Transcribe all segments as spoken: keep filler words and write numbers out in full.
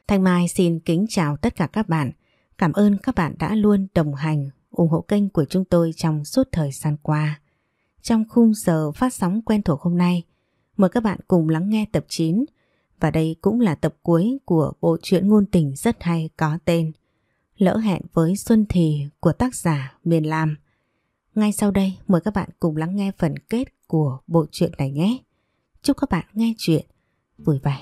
Thanh Mai xin kính chào tất cả các bạn. Cảm ơn các bạn đã luôn đồng hành, ủng hộ kênh của chúng tôi trong suốt thời gian qua. Trong khung giờ phát sóng quen thuộc hôm nay, mời các bạn cùng lắng nghe tập chín. Và đây cũng là tập cuối của bộ truyện ngôn tình rất hay có tên Lỡ hẹn với Xuân Thì của tác giả Miền Lam. Ngay sau đây mời các bạn cùng lắng nghe phần kết của bộ truyện này nhé. Chúc các bạn nghe chuyện vui vẻ.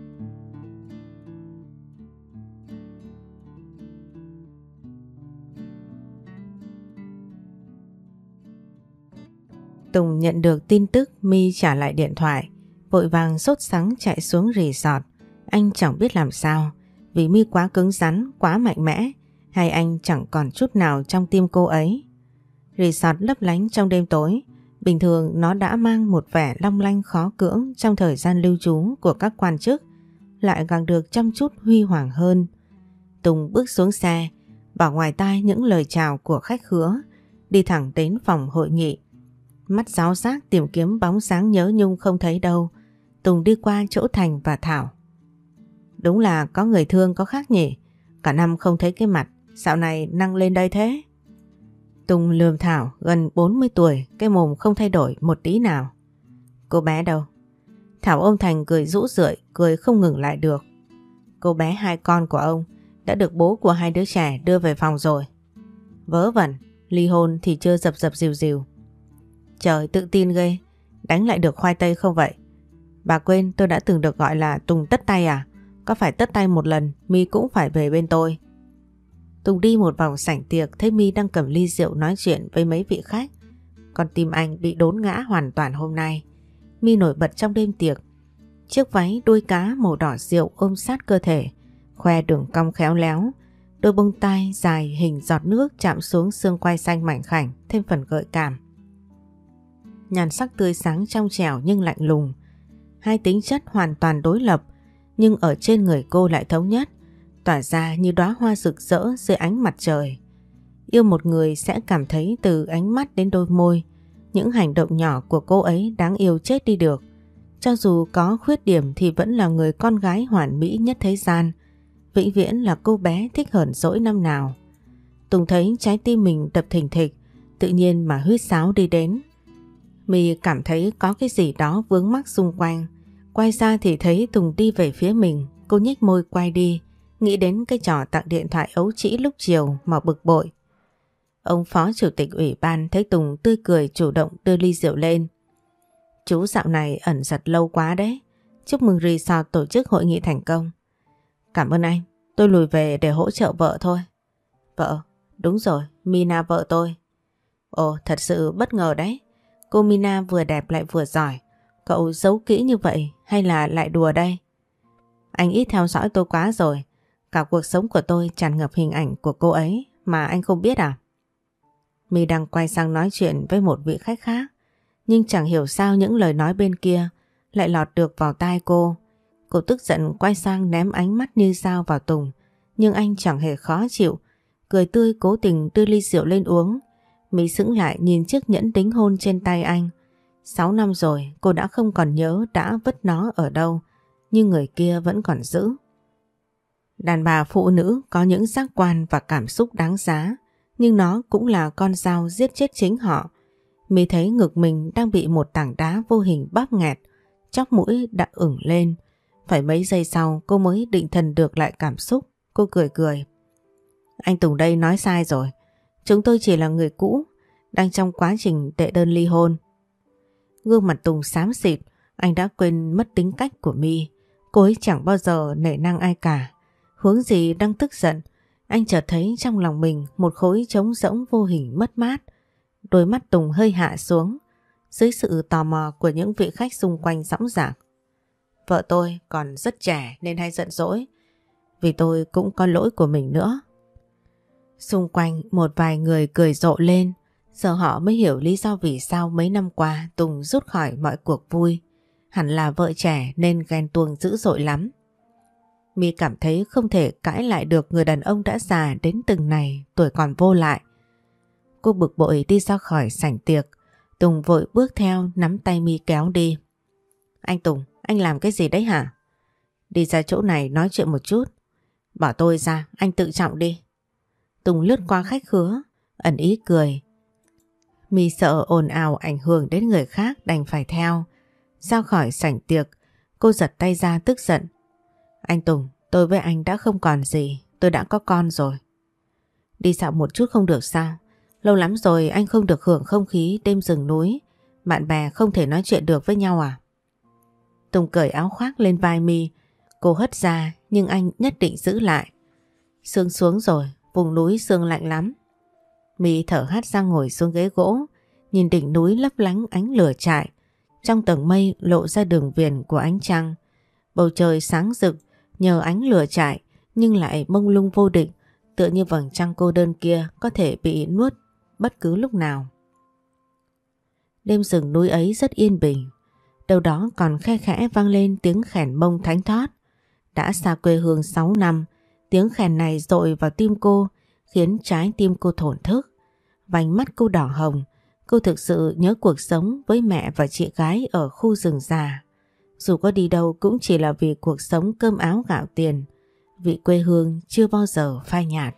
Tùng nhận được tin tức My trả lại điện thoại, vội vàng sốt sắng chạy xuống resort. Anh chẳng biết làm sao, vì My quá cứng rắn, quá mạnh mẽ, hay anh chẳng còn chút nào trong tim cô ấy. Resort lấp lánh trong đêm tối, bình thường nó đã mang một vẻ long lanh khó cưỡng trong thời gian lưu trú của các quan chức, lại càng được chăm chút huy hoàng hơn. Tùng bước xuống xe, bỏ ngoài tai những lời chào của khách khứa, đi thẳng đến phòng hội nghị. Mắt giáo giác tìm kiếm bóng sáng nhớ nhung không thấy đâu. Tùng đi qua chỗ Thành và Thảo. Đúng là có người thương có khác nhỉ. Cả năm không thấy cái mặt, dạo này năng lên đây thế. Tùng lườm Thảo gần bốn mươi tuổi, cái mồm không thay đổi một tí nào. Cô bé đâu? Thảo ôm Thành cười rũ rượi, cười không ngừng lại được. Cô bé hai con của ông đã được bố của hai đứa trẻ đưa về phòng rồi. Vớ vẩn, ly hôn thì chưa dập dập dìu dìu. Trời, tự tin ghê, đánh lại được khoai tây không vậy? Bà quên tôi đã từng được gọi là Tùng tất tay à? Có phải tất tay một lần My cũng phải về bên tôi. Tùng đi một vòng sảnh tiệc, thấy My đang cầm ly rượu nói chuyện với mấy vị khách. Còn tim anh bị đốn ngã hoàn toàn hôm nay. My nổi bật trong đêm tiệc. Chiếc váy đuôi cá màu đỏ rượu ôm sát cơ thể, khoe đường cong khéo léo. Đôi bông tai dài hình giọt nước chạm xuống xương quai xanh mảnh khảnh, thêm phần gợi cảm. Nhan sắc tươi sáng trong trẻo nhưng lạnh lùng. Hai tính chất hoàn toàn đối lập, nhưng ở trên người cô lại thống nhất, tỏa ra như đóa hoa rực rỡ dưới ánh mặt trời. Yêu một người sẽ cảm thấy từ ánh mắt đến đôi môi, những hành động nhỏ của cô ấy đáng yêu chết đi được. Cho dù có khuyết điểm thì vẫn là người con gái hoàn mỹ nhất thế gian, vĩnh viễn là cô bé thích hờn dỗi năm nào. Tùng thấy trái tim mình đập thình thịch, tự nhiên mà huýt sáo đi đến. My cảm thấy có cái gì đó vướng mắc xung quanh. Quay ra thì thấy Tùng đi về phía mình. Cô nhếch môi quay đi, nghĩ đến cái trò tặng điện thoại ấu trĩ lúc chiều mà bực bội. Ông phó chủ tịch ủy ban thấy Tùng tươi cười chủ động đưa ly rượu lên. Chú dạo này ẩn giật lâu quá đấy. Chúc mừng resort tổ chức hội nghị thành công. Cảm ơn anh, tôi lùi về để hỗ trợ vợ thôi. Vợ? Đúng rồi, Mina vợ tôi. Ồ, thật sự bất ngờ đấy. Cô Mina vừa đẹp lại vừa giỏi. Cậu giấu kỹ như vậy hay là lại đùa đây? Anh ít theo dõi tôi quá rồi. Cả cuộc sống của tôi tràn ngập hình ảnh của cô ấy mà anh không biết à? My đang quay sang nói chuyện với một vị khách khác, nhưng chẳng hiểu sao những lời nói bên kia lại lọt được vào tai cô. Cô tức giận quay sang ném ánh mắt như dao vào Tùng, nhưng anh chẳng hề khó chịu, cười tươi cố tình đưa ly rượu lên uống. My sững lại nhìn chiếc nhẫn đính hôn trên tay anh. Sáu năm rồi cô đã không còn nhớ đã vứt nó ở đâu, nhưng người kia vẫn còn giữ. Đàn bà phụ nữ có những giác quan và cảm xúc đáng giá, nhưng nó cũng là con dao giết chết chính họ. My thấy ngực mình đang bị một tảng đá vô hình bóp nghẹt, chóp mũi đã ửng lên. Phải mấy giây sau cô mới định thần được lại cảm xúc. Cô cười cười. Anh Tùng đây nói sai rồi. Chúng tôi chỉ là người cũ, đang trong quá trình đệ đơn ly hôn. Gương mặt Tùng xám xịt, anh đã quên mất tính cách của My. Cô ấy chẳng bao giờ nể nang ai cả. Huống gì đang tức giận, anh chợt thấy trong lòng mình một khối trống rỗng vô hình mất mát. Đôi mắt Tùng hơi hạ xuống, dưới sự tò mò của những vị khách xung quanh dõng dạc. Vợ tôi còn rất trẻ nên hay giận dỗi, vì tôi cũng có lỗi của mình nữa. Xung quanh một vài người cười rộ lên, giờ họ mới hiểu lý do vì sao mấy năm qua Tùng rút khỏi mọi cuộc vui. Hẳn là vợ trẻ nên ghen tuông dữ dội lắm. My cảm thấy không thể cãi lại được người đàn ông đã già đến từng này, tuổi còn vô lại. Cô bực bội đi ra khỏi sảnh tiệc. Tùng vội bước theo nắm tay My kéo đi. Anh Tùng, anh làm cái gì đấy hả? Đi ra chỗ này nói chuyện một chút. Bỏ tôi ra, anh tự trọng đi. Tùng lướt qua khách khứa, ẩn ý cười. My sợ ồn ào ảnh hưởng đến người khác đành phải theo. Ra khỏi sảnh tiệc, cô giật tay ra tức giận. Anh Tùng, tôi với anh đã không còn gì, tôi đã có con rồi. Đi dạo một chút không được sao? Lâu lắm rồi anh không được hưởng không khí đêm rừng núi, bạn bè không thể nói chuyện được với nhau à? Tùng cởi áo khoác lên vai My, cô hất ra nhưng anh nhất định giữ lại. Sương xuống rồi, vùng núi sương lạnh lắm. My thở hắt ra ngồi xuống ghế gỗ, nhìn đỉnh núi lấp lánh ánh lửa trại. Trong tầng mây lộ ra đường viền của ánh trăng. Bầu trời sáng rực nhờ ánh lửa trại nhưng lại mông lung vô định, tựa như vầng trăng cô đơn kia có thể bị nuốt bất cứ lúc nào. Đêm rừng núi ấy rất yên bình. Đâu đó còn khe khẽ vang lên tiếng khèn mông thánh thót. Đã xa quê hương sáu năm, tiếng khèn này dội vào tim cô, khiến trái tim cô thổn thức. Vành mắt cô đỏ hồng, cô thực sự nhớ cuộc sống với mẹ và chị gái ở khu rừng già. Dù có đi đâu cũng chỉ là vì cuộc sống cơm áo gạo tiền, vì quê hương chưa bao giờ phai nhạt.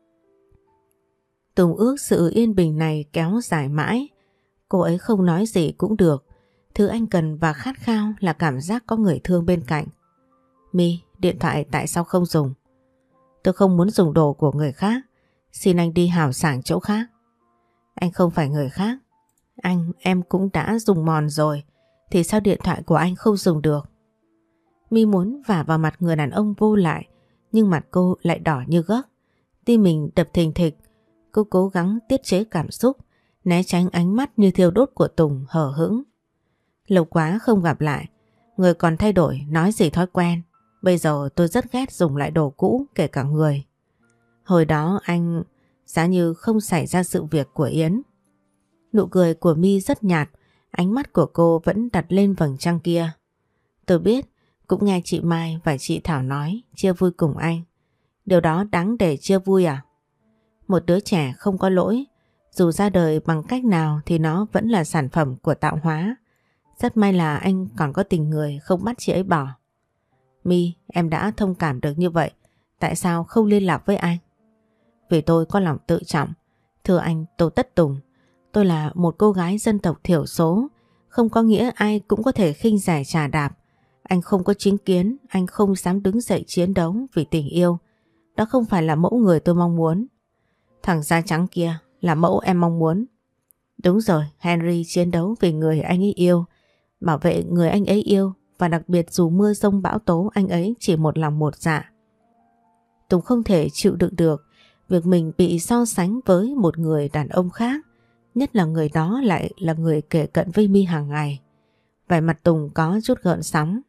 Tùng ước sự yên bình này kéo dài mãi. Cô ấy không nói gì cũng được. Thứ anh cần và khát khao là cảm giác có người thương bên cạnh. My, điện thoại tại sao không dùng? Tôi không muốn dùng đồ của người khác. Xin anh đi hào sảng chỗ khác. Anh không phải người khác. Anh, em cũng đã dùng mòn rồi. Thì sao điện thoại của anh không dùng được? My muốn vả vào mặt người đàn ông vô lại, nhưng mặt cô lại đỏ như gấc. Tim mình đập thình thịch. Cô cố gắng tiết chế cảm xúc, né tránh ánh mắt như thiêu đốt của Tùng hờ hững. Lâu quá không gặp lại, người còn thay đổi, nói gì thói quen. Bây giờ tôi rất ghét dùng lại đồ cũ, kể cả người. Hồi đó anh giá như không xảy ra sự việc của Yến. Nụ cười của My rất nhạt, ánh mắt của cô vẫn đặt lên vầng trăng kia. Tôi biết, cũng nghe chị Mai và chị Thảo nói chia vui cùng anh. Điều đó đáng để chia vui à? Một đứa trẻ không có lỗi, dù ra đời bằng cách nào thì nó vẫn là sản phẩm của tạo hóa. Rất may là anh còn có tình người không bắt chị ấy bỏ. My, em đã thông cảm được như vậy, tại sao không liên lạc với anh? Vì tôi có lòng tự trọng. Thưa anh Tô Tất Tùng, tôi là một cô gái dân tộc thiểu số, không có nghĩa ai cũng có thể khinh rẻ chà đạp. Anh không có chính kiến, anh không dám đứng dậy chiến đấu vì tình yêu. Đó không phải là mẫu người tôi mong muốn. Thằng da trắng kia là mẫu em mong muốn. Đúng rồi, Henry chiến đấu vì người anh ấy yêu, bảo vệ người anh ấy yêu, và đặc biệt dù mưa giông bão tố anh ấy chỉ một lòng một dạ. Tùng không thể chịu đựng được việc mình bị so sánh với một người đàn ông khác, nhất là người đó lại là người kề cận với My hàng ngày. Vẻ mặt Tùng có chút gợn sóng.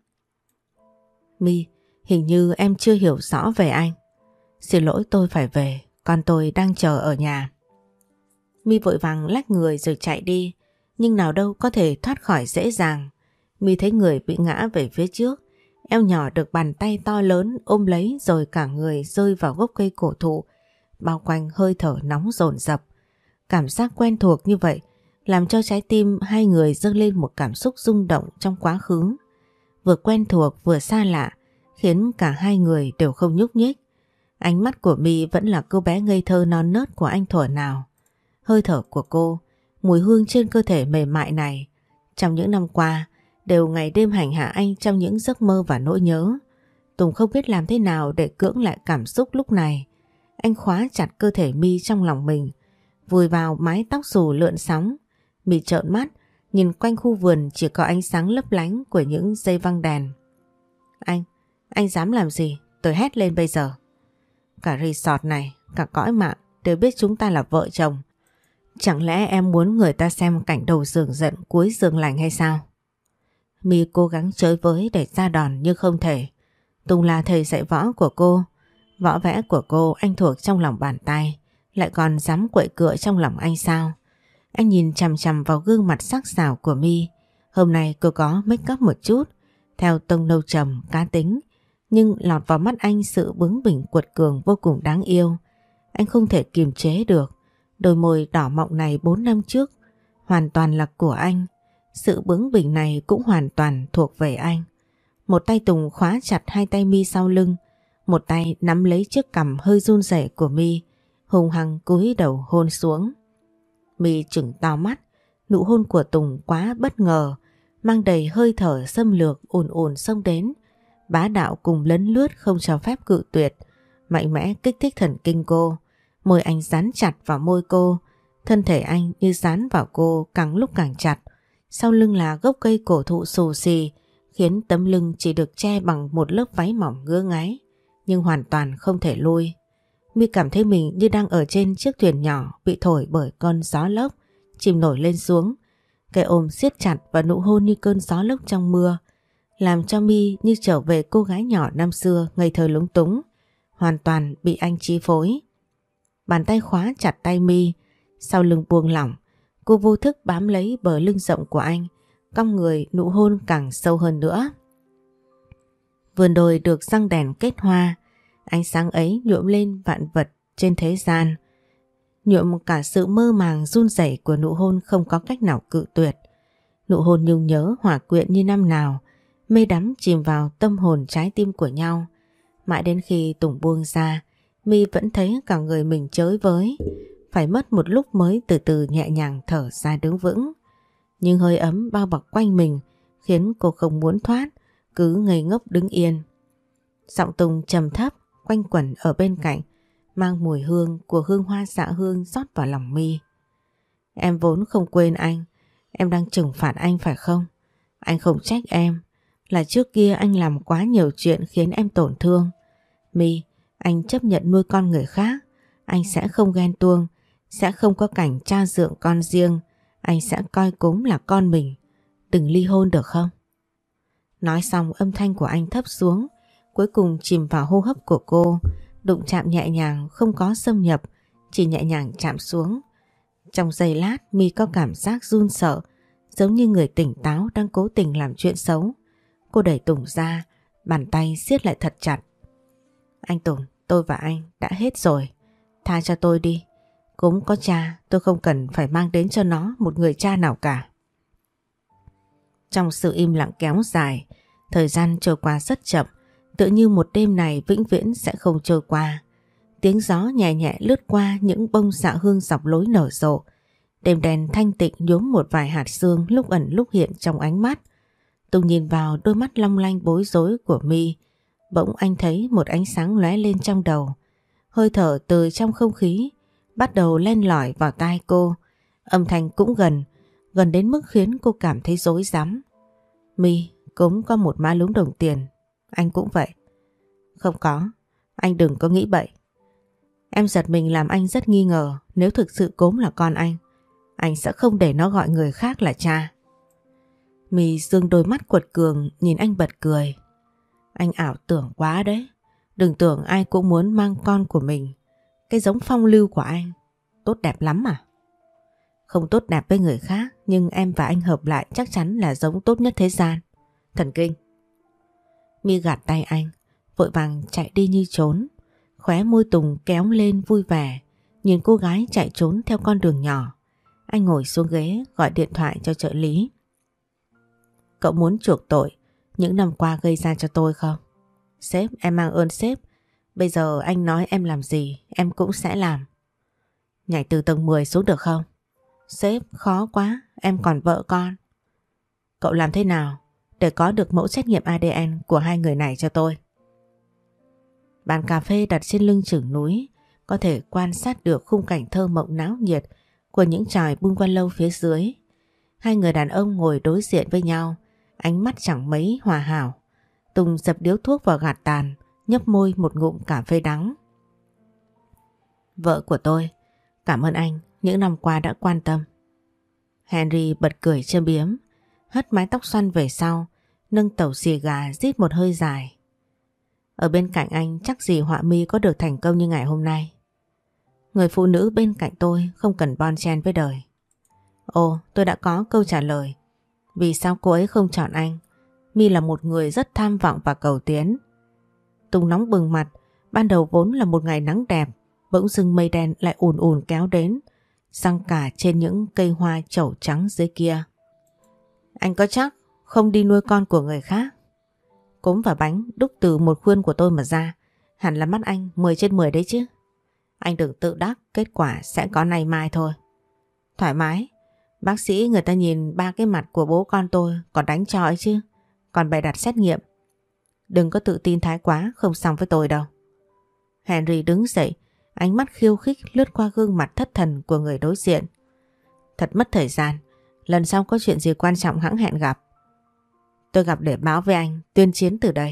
My, hình như em chưa hiểu rõ về anh. Xin lỗi, tôi phải về, con tôi đang chờ ở nhà. My vội vàng lách người rồi chạy đi, nhưng nào đâu có thể thoát khỏi dễ dàng. My thấy người bị ngã về phía trước, eo nhỏ được bàn tay to lớn ôm lấy rồi cả người rơi vào gốc cây cổ thụ, bao quanh hơi thở nóng dồn dập. Cảm giác quen thuộc như vậy làm cho trái tim hai người dâng lên một cảm xúc rung động trong quá khứ. Vừa quen thuộc vừa xa lạ, khiến cả hai người đều không nhúc nhích. Ánh mắt của My vẫn là cô bé ngây thơ non nớt của anh thuở nào. Hơi thở của cô, mùi hương trên cơ thể mềm mại này, trong những năm qua đều ngày đêm hành hạ anh trong những giấc mơ và nỗi nhớ. Tùng không biết làm thế nào để cưỡng lại cảm xúc lúc này. Anh khóa chặt cơ thể My trong lòng mình, vùi vào mái tóc xù lượn sóng. My trợn mắt, nhìn quanh khu vườn chỉ có ánh sáng lấp lánh của những dây văng đèn. Anh, anh dám làm gì? Tôi hét lên bây giờ. Cả resort này, cả cõi mạng đều biết chúng ta là vợ chồng. Chẳng lẽ em muốn người ta xem cảnh đầu giường giận cuối giường lành hay sao? My cố gắng chới với để ra đòn nhưng không thể. Tùng là thầy dạy võ của cô. Võ vẽ của cô anh thuộc trong lòng bàn tay, lại còn dám quậy cựa trong lòng anh sao? Anh nhìn chằm chằm vào gương mặt sắc sảo của My. Hôm nay cô có make up một chút, theo tông nâu trầm, cá tính, nhưng lọt vào mắt anh sự bướng bỉnh cuột cường vô cùng đáng yêu. Anh không thể kiềm chế được. Đôi môi đỏ mọng này bốn năm trước hoàn toàn là của anh. Sự bướng bỉnh này cũng hoàn toàn thuộc về anh. Một tay Tùng khóa chặt hai tay My sau lưng, Một tay nắm lấy chiếc cằm hơi run rẩy của My, hung hăng cúi đầu hôn xuống. My trừng to mắt, nụ hôn của Tùng quá bất ngờ, mang đầy hơi thở xâm lược ùn ùn xông đến, bá đạo cùng lấn lướt không cho phép cự tuyệt, mạnh mẽ kích thích thần kinh cô. Môi anh dán chặt vào môi cô, thân thể anh như dán vào cô càng lúc càng chặt. Sau lưng là gốc cây cổ thụ xù xì, khiến tấm lưng chỉ được che bằng một lớp váy mỏng ngứa ngáy, nhưng hoàn toàn không thể lui. My cảm thấy mình như đang ở trên chiếc thuyền nhỏ bị thổi bởi cơn gió lốc, chìm nổi lên xuống. Cái ôm siết chặt và nụ hôn như cơn gió lốc trong mưa, làm cho My như trở về cô gái nhỏ năm xưa ngây thơ lúng túng, hoàn toàn bị anh chi phối. Bàn tay khóa chặt tay My, sau lưng buông lỏng, cô vô thức bám lấy bờ lưng rộng của anh, cong người nụ hôn càng sâu hơn nữa. Vườn đồi được răng đèn kết hoa, ánh sáng ấy nhuộm lên vạn vật trên thế gian, nhuộm cả sự mơ màng run rẩy của nụ hôn không có cách nào cự tuyệt. Nụ hôn nhung nhớ hòa quyện như năm nào, mê đắm chìm vào tâm hồn trái tim của nhau. Mãi đến khi Tùng buông ra, My vẫn thấy cả người mình chới với, phải mất một lúc mới từ từ nhẹ nhàng thở ra đứng vững. Nhưng hơi ấm bao bọc quanh mình khiến cô không muốn thoát, cứ ngây ngốc đứng yên. Giọng Tùng trầm thấp quanh quẩn ở bên cạnh, mang mùi hương của hương hoa dạ hương rót vào lòng My. Em vốn không quên anh, em đang trừng phạt anh phải không? Anh không trách em, là trước kia anh làm quá nhiều chuyện khiến em tổn thương. My, anh chấp nhận nuôi con người khác, anh sẽ không ghen tuông, sẽ không có cảnh cha dượng con riêng, anh sẽ coi cúng là con mình. Đừng ly hôn được không? Nói xong âm thanh của anh thấp xuống, cuối cùng chìm vào hô hấp của cô, đụng chạm nhẹ nhàng không có xâm nhập, chỉ nhẹ nhàng chạm xuống. Trong giây lát My có cảm giác run sợ, giống như người tỉnh táo đang cố tình làm chuyện xấu. Cô đẩy Tùng ra, bàn tay siết lại thật chặt. Anh Tùng, tôi và anh đã hết rồi, tha cho tôi đi. Cũng có cha, tôi không cần phải mang đến cho nó một người cha nào cả. Trong sự im lặng kéo dài, thời gian trôi qua rất chậm, tựa như một đêm này vĩnh viễn sẽ không trôi qua. Tiếng gió nhẹ nhẹ lướt qua những bông dạ hương dọc lối nở rộ. Đêm đèn thanh tịnh nhuốm một vài hạt sương lúc ẩn lúc hiện trong ánh mắt. Tùng nhìn vào đôi mắt long lanh bối rối của My, bỗng anh thấy một ánh sáng lóe lên trong đầu. Hơi thở từ trong không khí bắt đầu len lỏi vào tai cô, âm thanh cũng gần, gần đến mức khiến cô cảm thấy rối rắm. My, cũng có một má lúm đồng tiền, anh cũng vậy. Không có, anh đừng có nghĩ bậy. Em giật mình làm anh rất nghi ngờ, nếu thực sự Cốm là con anh, anh sẽ không để nó gọi người khác là cha. My dương đôi mắt quật cường nhìn anh bật cười. Anh ảo tưởng quá đấy, đừng tưởng ai cũng muốn mang con của mình. Cái giống phong lưu của anh tốt đẹp lắm à? Không tốt đẹp với người khác, nhưng em và anh hợp lại chắc chắn là giống tốt nhất thế gian. Thần kinh. My gạt tay anh, vội vàng chạy đi như trốn. Khóe môi Tùng kéo lên vui vẻ, nhìn cô gái chạy trốn theo con đường nhỏ. Anh ngồi xuống ghế gọi điện thoại cho trợ lý. Cậu muốn chuộc tội những năm qua gây ra cho tôi không? Sếp, em mang ơn sếp. Bây giờ anh nói em làm gì em cũng sẽ làm. Nhảy từ tầng mười xuống được không? Sếp, khó quá, em còn vợ con. Cậu làm thế nào để có được mẫu xét nghiệm a đê en của hai người này cho tôi? Bàn cà phê đặt trên lưng chừng núi, có thể quan sát được khung cảnh thơ mộng náo nhiệt của những tròi bungalow phía dưới. Hai người đàn ông ngồi đối diện với nhau, ánh mắt chẳng mấy hòa hảo. Tùng dập điếu thuốc vào gạt tàn, nhấp môi một ngụm cà phê đắng. Vợ của tôi, cảm ơn anh những năm qua đã quan tâm. Henry bật cười châm biếm, hất mái tóc xoăn về sau, nâng tẩu xì gà rít một hơi dài. Ở bên cạnh anh chắc gì họa mi có được thành công như ngày hôm nay. Người phụ nữ bên cạnh tôi không cần bon chen với đời. Ồ, tôi đã có câu trả lời. Vì sao cô ấy không chọn anh? My là một người rất tham vọng và cầu tiến. Tùng nóng bừng mặt, ban đầu vốn là một ngày nắng đẹp, bỗng dưng mây đen lại ùn ùn kéo đến, giăng cả trên những cây hoa trẩu trắng dưới kia. Anh có chắc không đi nuôi con của người khác? Cốm và bánh đúc từ một khuôn của tôi mà ra, Hẳn là mắt anh mười trên mười đấy chứ. Anh đừng tự đắc, kết quả sẽ có nay mai thôi. Thoải mái, bác sĩ người ta nhìn ba cái mặt của bố con tôi còn đánh cho ấy chứ. Còn bày đặt xét nghiệm. Đừng có tự tin thái quá, không xong với tôi đâu. Henry đứng dậy, ánh mắt khiêu khích lướt qua gương mặt thất thần của người đối diện. Thật mất thời gian, lần sau có chuyện gì quan trọng hẵng hẹn gặp. Tôi gặp để báo với anh, tuyên chiến từ đây.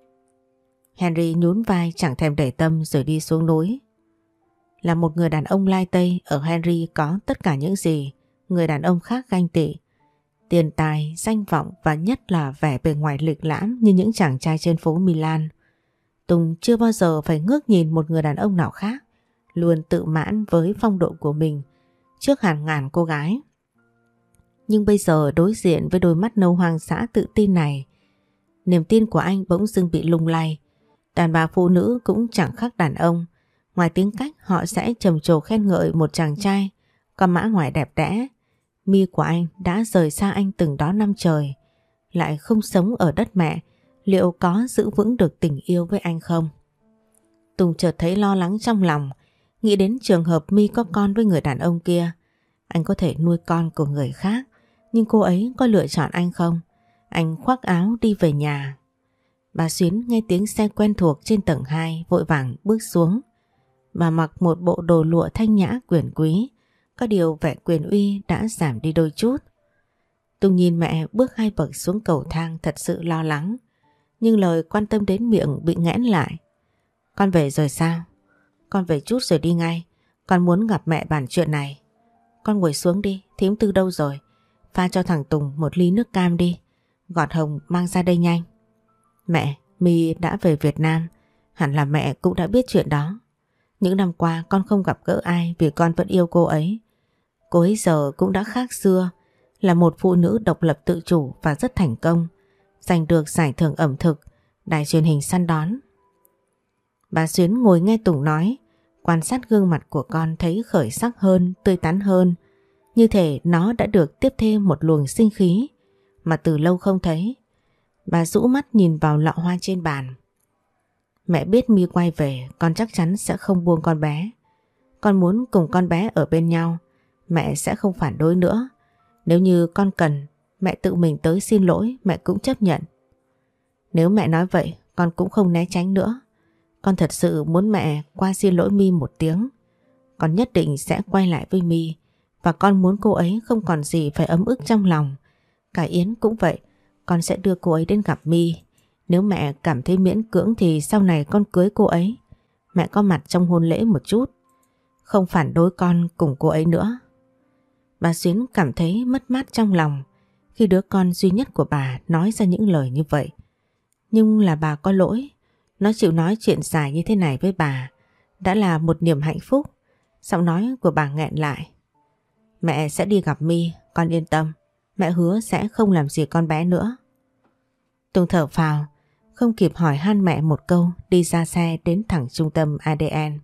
Henry nhún vai chẳng thèm để tâm rồi đi xuống núi. Là một người đàn ông lai tây, ở Henry có tất cả những gì người đàn ông khác ganh tị. Tiền tài, danh vọng và nhất là vẻ bề ngoài lịch lãm như những chàng trai trên phố Milan. Tùng chưa bao giờ phải ngước nhìn một người đàn ông nào khác, luôn tự mãn với phong độ của mình trước hàng ngàn cô gái. Nhưng bây giờ đối diện với đôi mắt nâu hoang dã tự tin này, niềm tin của anh bỗng dưng bị lung lay. Đàn bà phụ nữ cũng chẳng khác đàn ông. Ngoài tính cách họ sẽ trầm trồ khen ngợi một chàng trai có mã ngoài đẹp đẽ. Mi của anh đã rời xa anh từng đó năm trời, lại không sống ở đất mẹ, liệu có giữ vững được tình yêu với anh không? Tùng chợt thấy lo lắng trong lòng, nghĩ đến trường hợp Mi có con với người đàn ông kia. Anh có thể nuôi con của người khác, nhưng cô ấy có lựa chọn anh không? Anh khoác áo đi về nhà. Bà Xuyến nghe tiếng xe quen thuộc trên tầng hai, vội vàng bước xuống. Bà mặc một bộ đồ lụa thanh nhã quyền quý, có điều vẻ quyền uy đã giảm đi đôi chút. Tùng nhìn mẹ bước hai bậc xuống cầu thang thật sự lo lắng, nhưng lời quan tâm đến miệng bị nghẽn lại. Con về rồi sao? Con về chút rồi đi ngay, con muốn gặp mẹ bàn chuyện này. Con ngồi xuống đi, thím Tư đâu rồi? Pha cho thằng Tùng một ly nước cam đi, gọt hồng mang ra đây nhanh. Mẹ, My đã về Việt Nam, hẳn là mẹ cũng đã biết chuyện đó. Những năm qua con không gặp gỡ ai vì con vẫn yêu cô ấy. Cô ấy giờ cũng đã khác xưa, là một phụ nữ độc lập tự chủ và rất thành công, giành được giải thưởng ẩm thực, đài truyền hình săn đón. Bà Xuyến ngồi nghe Tùng nói, quan sát gương mặt của con thấy khởi sắc hơn, tươi tắn hơn, như thể nó đã được tiếp thêm một luồng sinh khí mà từ lâu không thấy. Bà rũ mắt nhìn vào lọ hoa trên bàn. Mẹ biết My quay về, con chắc chắn sẽ không buông con bé. Con muốn cùng con bé ở bên nhau, mẹ sẽ không phản đối nữa. Nếu như con cần, mẹ tự mình tới xin lỗi, mẹ cũng chấp nhận. Nếu mẹ nói vậy, con cũng không né tránh nữa. Con thật sự muốn mẹ qua xin lỗi My một tiếng. Con nhất định sẽ quay lại với My, và con muốn cô ấy không còn gì phải ấm ức trong lòng. Cả Yến cũng vậy, con sẽ đưa cô ấy đến gặp My. Nếu mẹ cảm thấy miễn cưỡng thì sau này con cưới cô ấy, mẹ có mặt trong hôn lễ một chút, không phản đối con cùng cô ấy nữa. Bà Xuyến cảm thấy mất mát trong lòng khi đứa con duy nhất của bà nói ra những lời như vậy. Nhưng là bà có lỗi, nó chịu nói chuyện dài như thế này với bà đã là một niềm hạnh phúc. Giọng nói của bà nghẹn lại. Mẹ sẽ đi gặp My, con yên tâm, mẹ hứa sẽ không làm gì con bé nữa. Tùng thở phào, không kịp hỏi han mẹ một câu, đi ra xe đến thẳng trung tâm a đê en.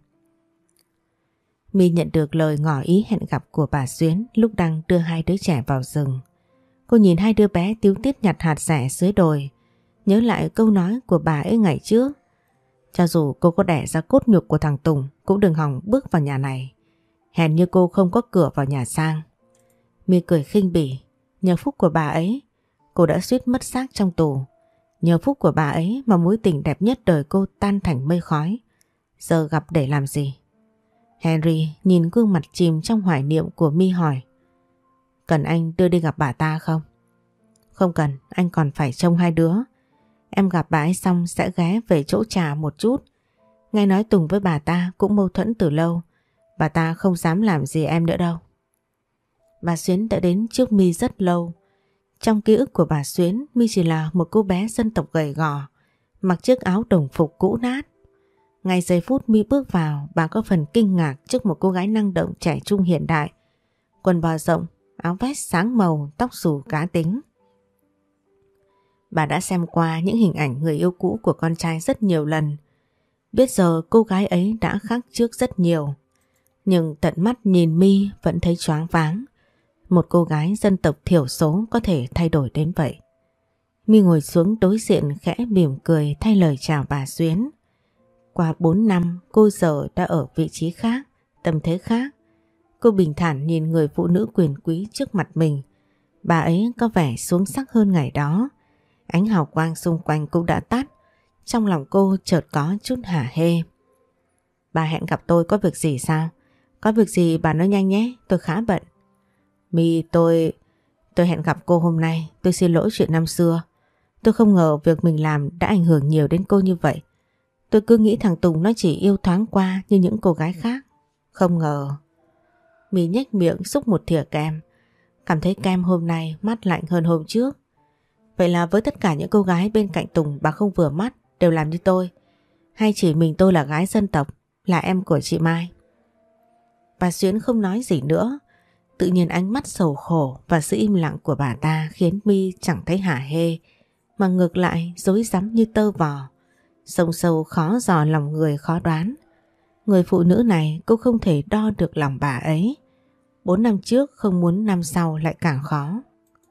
My nhận được lời ngỏ ý hẹn gặp của bà Xuyến lúc đang đưa hai đứa trẻ vào rừng. Cô nhìn hai đứa bé tíu tít nhặt hạt rẻ dưới đồi, nhớ lại câu nói của bà ấy ngày trước. Cho dù cô có đẻ ra cốt nhục của thằng Tùng cũng đừng hòng bước vào nhà này. Hèn như cô không có cửa vào nhà sang. My cười khinh bỉ. Nhờ phúc của bà ấy, cô đã suýt mất xác trong tù. Nhờ phúc của bà ấy mà mối tình đẹp nhất đời cô tan thành mây khói. Giờ gặp để làm gì? Henry nhìn gương mặt chìm trong hoài niệm của My hỏi. Cần anh đưa đi gặp bà ta không? Không cần, anh còn phải trông hai đứa. Em gặp bà ấy xong sẽ ghé về chỗ trà một chút. Nghe nói Tùng với bà ta cũng mâu thuẫn từ lâu. Bà ta không dám làm gì em nữa đâu. Bà Xuyến đã đến trước My rất lâu. Trong ký ức của bà Xuyến, My chỉ là một cô bé dân tộc gầy gò, mặc chiếc áo đồng phục cũ nát. Ngay giây phút My bước vào, bà có phần kinh ngạc trước một cô gái năng động trẻ trung hiện đại. Quần bò rộng, áo vest sáng màu, tóc xù cá tính. Bà đã xem qua những hình ảnh người yêu cũ của con trai rất nhiều lần. Biết giờ cô gái ấy đã khác trước rất nhiều. Nhưng tận mắt nhìn My vẫn thấy choáng váng. Một cô gái dân tộc thiểu số có thể thay đổi đến vậy. My ngồi xuống đối diện khẽ mỉm cười thay lời chào bà Xuyến. Qua bốn năm cô giờ đã ở vị trí khác, tâm thế khác. Cô bình thản nhìn người phụ nữ quyền quý trước mặt mình. Bà ấy có vẻ xuống sắc hơn ngày đó. Ánh hào quang xung quanh cũng đã tắt. Trong lòng cô chợt có chút hả hê. Bà hẹn gặp tôi có việc gì sao? Có việc gì bà nói nhanh nhé, tôi khá bận. My, tôi... Tôi hẹn gặp cô hôm nay. Tôi xin lỗi chuyện năm xưa. Tôi không ngờ việc mình làm đã ảnh hưởng nhiều đến cô như vậy. Tôi cứ nghĩ thằng Tùng nó chỉ yêu thoáng qua như những cô gái khác. Không ngờ. My nhếch miệng xúc một thìa kem. Cảm thấy kem hôm nay mát lạnh hơn hôm trước. Vậy là với tất cả những cô gái bên cạnh Tùng bà không vừa mắt đều làm như tôi? Hay chỉ mình tôi là gái dân tộc, là em của chị Mai? Bà Xuyến không nói gì nữa. Tự nhiên ánh mắt sầu khổ và sự im lặng của bà ta khiến My chẳng thấy hả hê, mà ngược lại rối rắm như tơ vò. Sâu sâu khó dò lòng người khó đoán. Người phụ nữ này cũng không thể đo được lòng bà ấy. Bốn năm trước không muốn năm sau lại càng khó.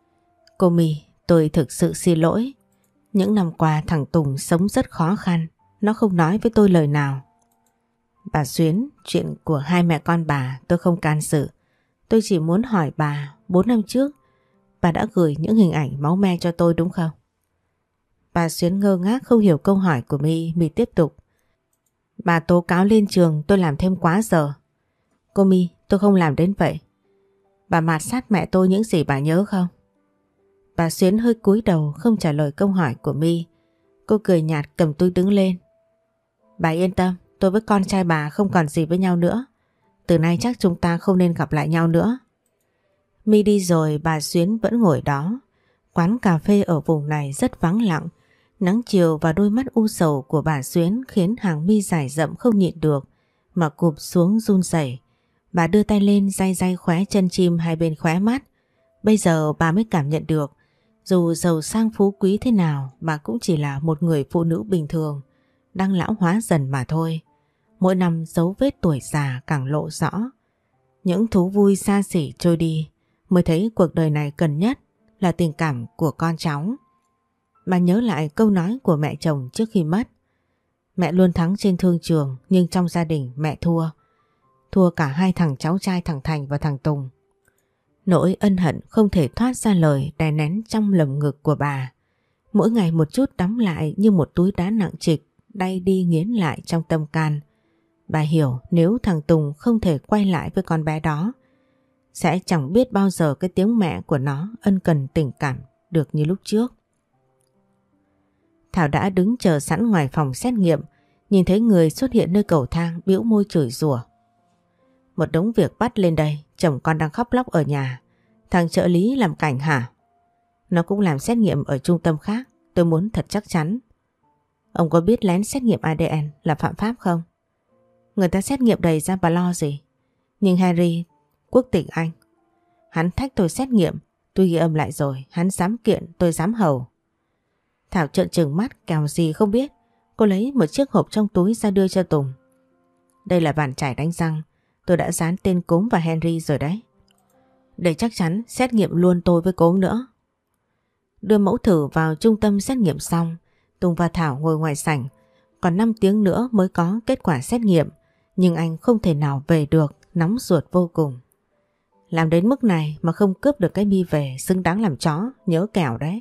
Cô My, tôi thực sự xin lỗi. Những năm qua thằng Tùng sống rất khó khăn. Nó không nói với tôi lời nào. Bà Xuyến, chuyện của hai mẹ con bà tôi không can dự. Tôi chỉ muốn hỏi bà, bốn năm trước bà đã gửi những hình ảnh máu me cho tôi đúng không? Bà Xuyến ngơ ngác không hiểu câu hỏi của My. My tiếp tục. Bà tố cáo lên trường tôi làm thêm quá giờ. Cô My, tôi không làm đến vậy. Bà mạt sát mẹ tôi những gì bà nhớ không? Bà Xuyến hơi cúi đầu không trả lời câu hỏi của My. Cô cười nhạt cầm túi đứng lên. Bà yên tâm, tôi với con trai bà không còn gì với nhau nữa. Từ nay chắc chúng ta không nên gặp lại nhau nữa. My đi rồi bà Xuyến vẫn ngồi đó. Quán cà phê ở vùng này rất vắng lặng. Nắng chiều và đôi mắt u sầu của bà Xuyến khiến hàng mi dài rậm không nhịn được mà cụp xuống run rẩy. Bà đưa tay lên day day khóe chân chim hai bên khóe mắt. Bây giờ bà mới cảm nhận được dù giàu sang phú quý thế nào bà cũng chỉ là một người phụ nữ bình thường, đang lão hóa dần mà thôi. Mỗi năm dấu vết tuổi già càng lộ rõ. Những thú vui xa xỉ trôi đi mới thấy cuộc đời này cần nhất là tình cảm của con cháu. Bà nhớ lại câu nói của mẹ chồng trước khi mất. Mẹ luôn thắng trên thương trường nhưng trong gia đình mẹ thua. Thua cả hai thằng cháu trai thằng Thành và thằng Tùng. Nỗi ân hận không thể thoát ra lời đè nén trong lồng ngực của bà. Mỗi ngày một chút đóng lại như một túi đá nặng trịch đay đi nghiến lại trong tâm can. Bà hiểu nếu thằng Tùng không thể quay lại với con bé đó, sẽ chẳng biết bao giờ cái tiếng mẹ của nó ân cần tình cảm được như lúc trước. Thảo đã đứng chờ sẵn ngoài phòng xét nghiệm, nhìn thấy người xuất hiện nơi cầu thang bĩu môi chửi rủa. Một đống việc bắt lên đây, chồng con đang khóc lóc ở nhà. Thằng trợ lý làm cảnh hả? Nó cũng làm xét nghiệm ở trung tâm khác, tôi muốn thật chắc chắn. Ông có biết lén xét nghiệm a đê en là phạm pháp không? Người ta xét nghiệm đầy ra bà lo gì? Nhưng Harry, quốc tịch Anh, hắn thách tôi xét nghiệm, tôi ghi âm lại rồi, hắn dám kiện, tôi dám hầu. Thảo trợn trừng mắt kèo gì không biết. Cô lấy một chiếc hộp trong túi ra đưa cho Tùng. Đây là bàn chải đánh răng, tôi đã dán tên Cốm và Henry rồi đấy. Để chắc chắn xét nghiệm luôn tôi với Cốm nữa. Đưa mẫu thử vào trung tâm xét nghiệm xong, Tùng và Thảo ngồi ngoài sảnh. Còn năm tiếng nữa mới có kết quả xét nghiệm, nhưng anh không thể nào về được, nóng ruột vô cùng. Làm đến mức này mà không cướp được cái Mi về, xứng đáng làm chó, nhớ kẻo đấy.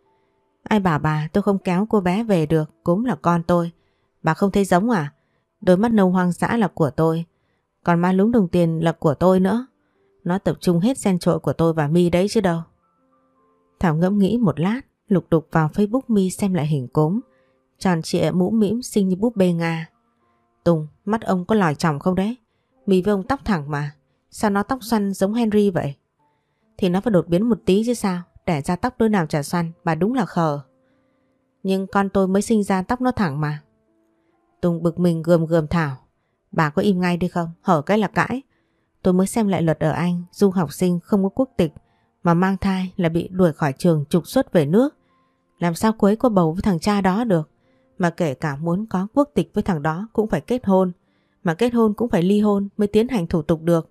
Ai bảo bà tôi không kéo cô bé về được, Cốm là con tôi. Bà không thấy giống à? Đôi mắt nâu hoang dã là của tôi, còn má lúm đồng tiền là của tôi nữa. Nó tập trung hết sen trội của tôi và My đấy chứ đâu. Thảo ngẫm nghĩ một lát, lục đục vào Facebook My xem lại hình Cốm. Tròn trịa mũ mĩm xinh như búp bê Nga. Tùng, mắt ông có lòi chòng không đấy? My với ông tóc thẳng mà, sao nó tóc xoăn giống Henry vậy? Thì nó phải đột biến một tí chứ sao, đẻ ra tóc đứa nào chả xoăn, bà đúng là khờ. Nhưng con tôi mới sinh ra tóc nó thẳng mà. Tùng bực mình gườm gườm Thảo. Bà có im ngay đi không, hở cái là cãi. Tôi mới xem lại luật ở Anh, du học sinh không có quốc tịch mà mang thai là bị đuổi khỏi trường, trục xuất về nước. Làm sao cô ấy có bầu với thằng cha đó được? Mà kể cả muốn có quốc tịch với thằng đó cũng phải kết hôn. Mà kết hôn cũng phải ly hôn mới tiến hành thủ tục được.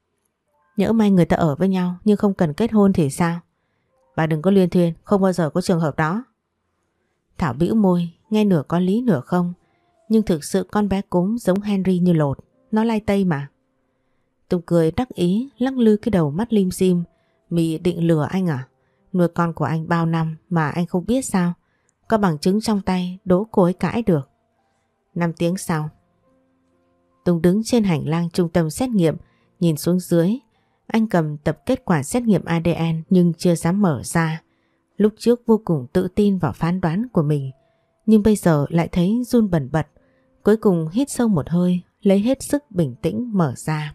Nhỡ may người ta ở với nhau nhưng không cần kết hôn thì sao? Bà đừng có luyên thuyên, không bao giờ có trường hợp đó. Thảo bĩu môi, nghe nửa có lý nửa không. Nhưng thực sự con bé cốm giống Henry như lột. Nó lai tây mà. Tùng cười đắc ý lắc lư cái đầu mắt lim dim. My định lừa anh à? Nuôi con của anh bao năm mà anh không biết sao? Có bằng chứng trong tay đố cô ấy cãi được. Năm tiếng sau, Tùng đứng trên hành lang trung tâm xét nghiệm, nhìn xuống dưới. Anh cầm tập kết quả xét nghiệm a đê en nhưng chưa dám mở ra. Lúc trước vô cùng tự tin vào phán đoán của mình, nhưng bây giờ lại thấy run bần bật. Cuối cùng hít sâu một hơi, lấy hết sức bình tĩnh mở ra.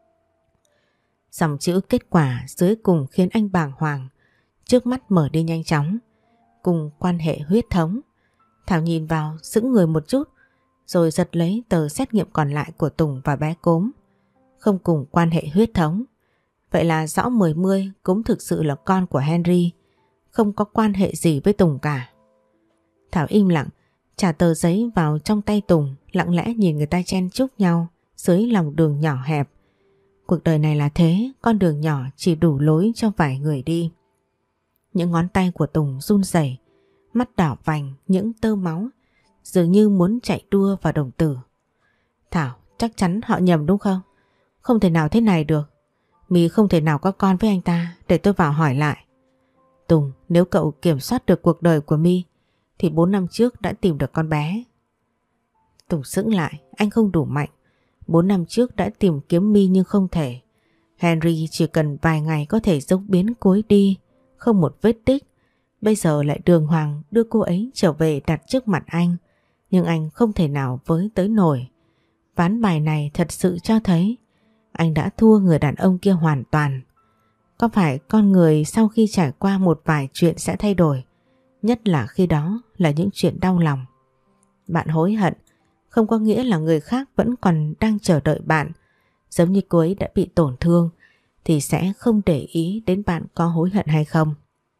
Dòng chữ kết quả dưới cùng khiến anh bàng hoàng. Trước mắt mở đi nhanh chóng. Cùng quan hệ huyết thống. Thảo nhìn vào sững người một chút, rồi giật lấy tờ xét nghiệm còn lại của Tùng và bé cốm. Không cùng quan hệ huyết thống. Vậy là rõ mười mươi cũng thực sự là con của Henry, không có quan hệ gì với Tùng cả. Thảo im lặng, trả tờ giấy vào trong tay Tùng, lặng lẽ nhìn người ta chen chúc nhau dưới lòng đường nhỏ hẹp. Cuộc đời này là thế, con đường nhỏ chỉ đủ lối cho vài người đi. Những ngón tay của Tùng run rẩy, mắt đỏ vành, những tơ máu, dường như muốn chạy đua vào đồng tử. Thảo, chắc chắn họ nhầm đúng không? Không thể nào thế này được. My không thể nào có con với anh ta, để tôi vào hỏi lại. Tùng, nếu cậu kiểm soát được cuộc đời của My thì bốn năm trước đã tìm được con bé. Tùng sững lại, anh không đủ mạnh. Bốn năm trước đã tìm kiếm My nhưng không thể. Henry chỉ cần vài ngày có thể dốc biến cô ấy đi, không một vết tích. Bây giờ lại đường hoàng đưa cô ấy trở về đặt trước mặt anh. Nhưng anh không thể nào với tới nổi. Ván bài này thật sự cho thấy anh đã thua người đàn ông kia hoàn toàn. Có phải con người sau khi trải qua một vài chuyện sẽ thay đổi, nhất là khi đó là những chuyện đau lòng. Bạn hối hận không có nghĩa là người khác vẫn còn đang chờ đợi bạn. Giống như cô ấy đã bị tổn thương thì sẽ không để ý đến bạn có hối hận hay không.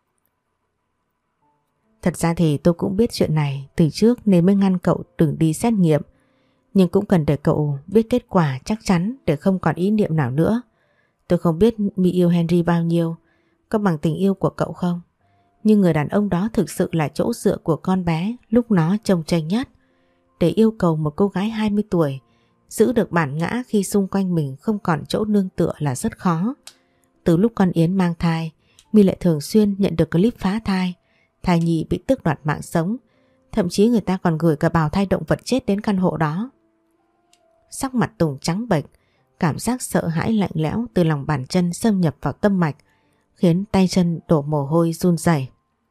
Thật ra thì tôi cũng biết chuyện này từ trước nên mới ngăn cậu đừng đi xét nghiệm. Nhưng cũng cần để cậu biết kết quả chắc chắn để không còn ý niệm nào nữa. Tôi không biết My yêu Henry bao nhiêu, có bằng tình yêu của cậu không. Nhưng người đàn ông đó thực sự là chỗ dựa của con bé lúc nó trông tranh nhất. Để yêu cầu một cô gái hai mươi tuổi giữ được bản ngã khi xung quanh mình không còn chỗ nương tựa là rất khó. Từ lúc con Yến mang thai, My lại thường xuyên nhận được clip phá thai, thai nhi bị tước đoạt mạng sống. Thậm chí người ta còn gửi cả bào thai động vật chết đến căn hộ đó. Sắc mặt Tùng trắng bệch, cảm giác sợ hãi lạnh lẽo từ lòng bàn chân xâm nhập vào tâm mạch, khiến tay chân đổ mồ hôi run rẩy.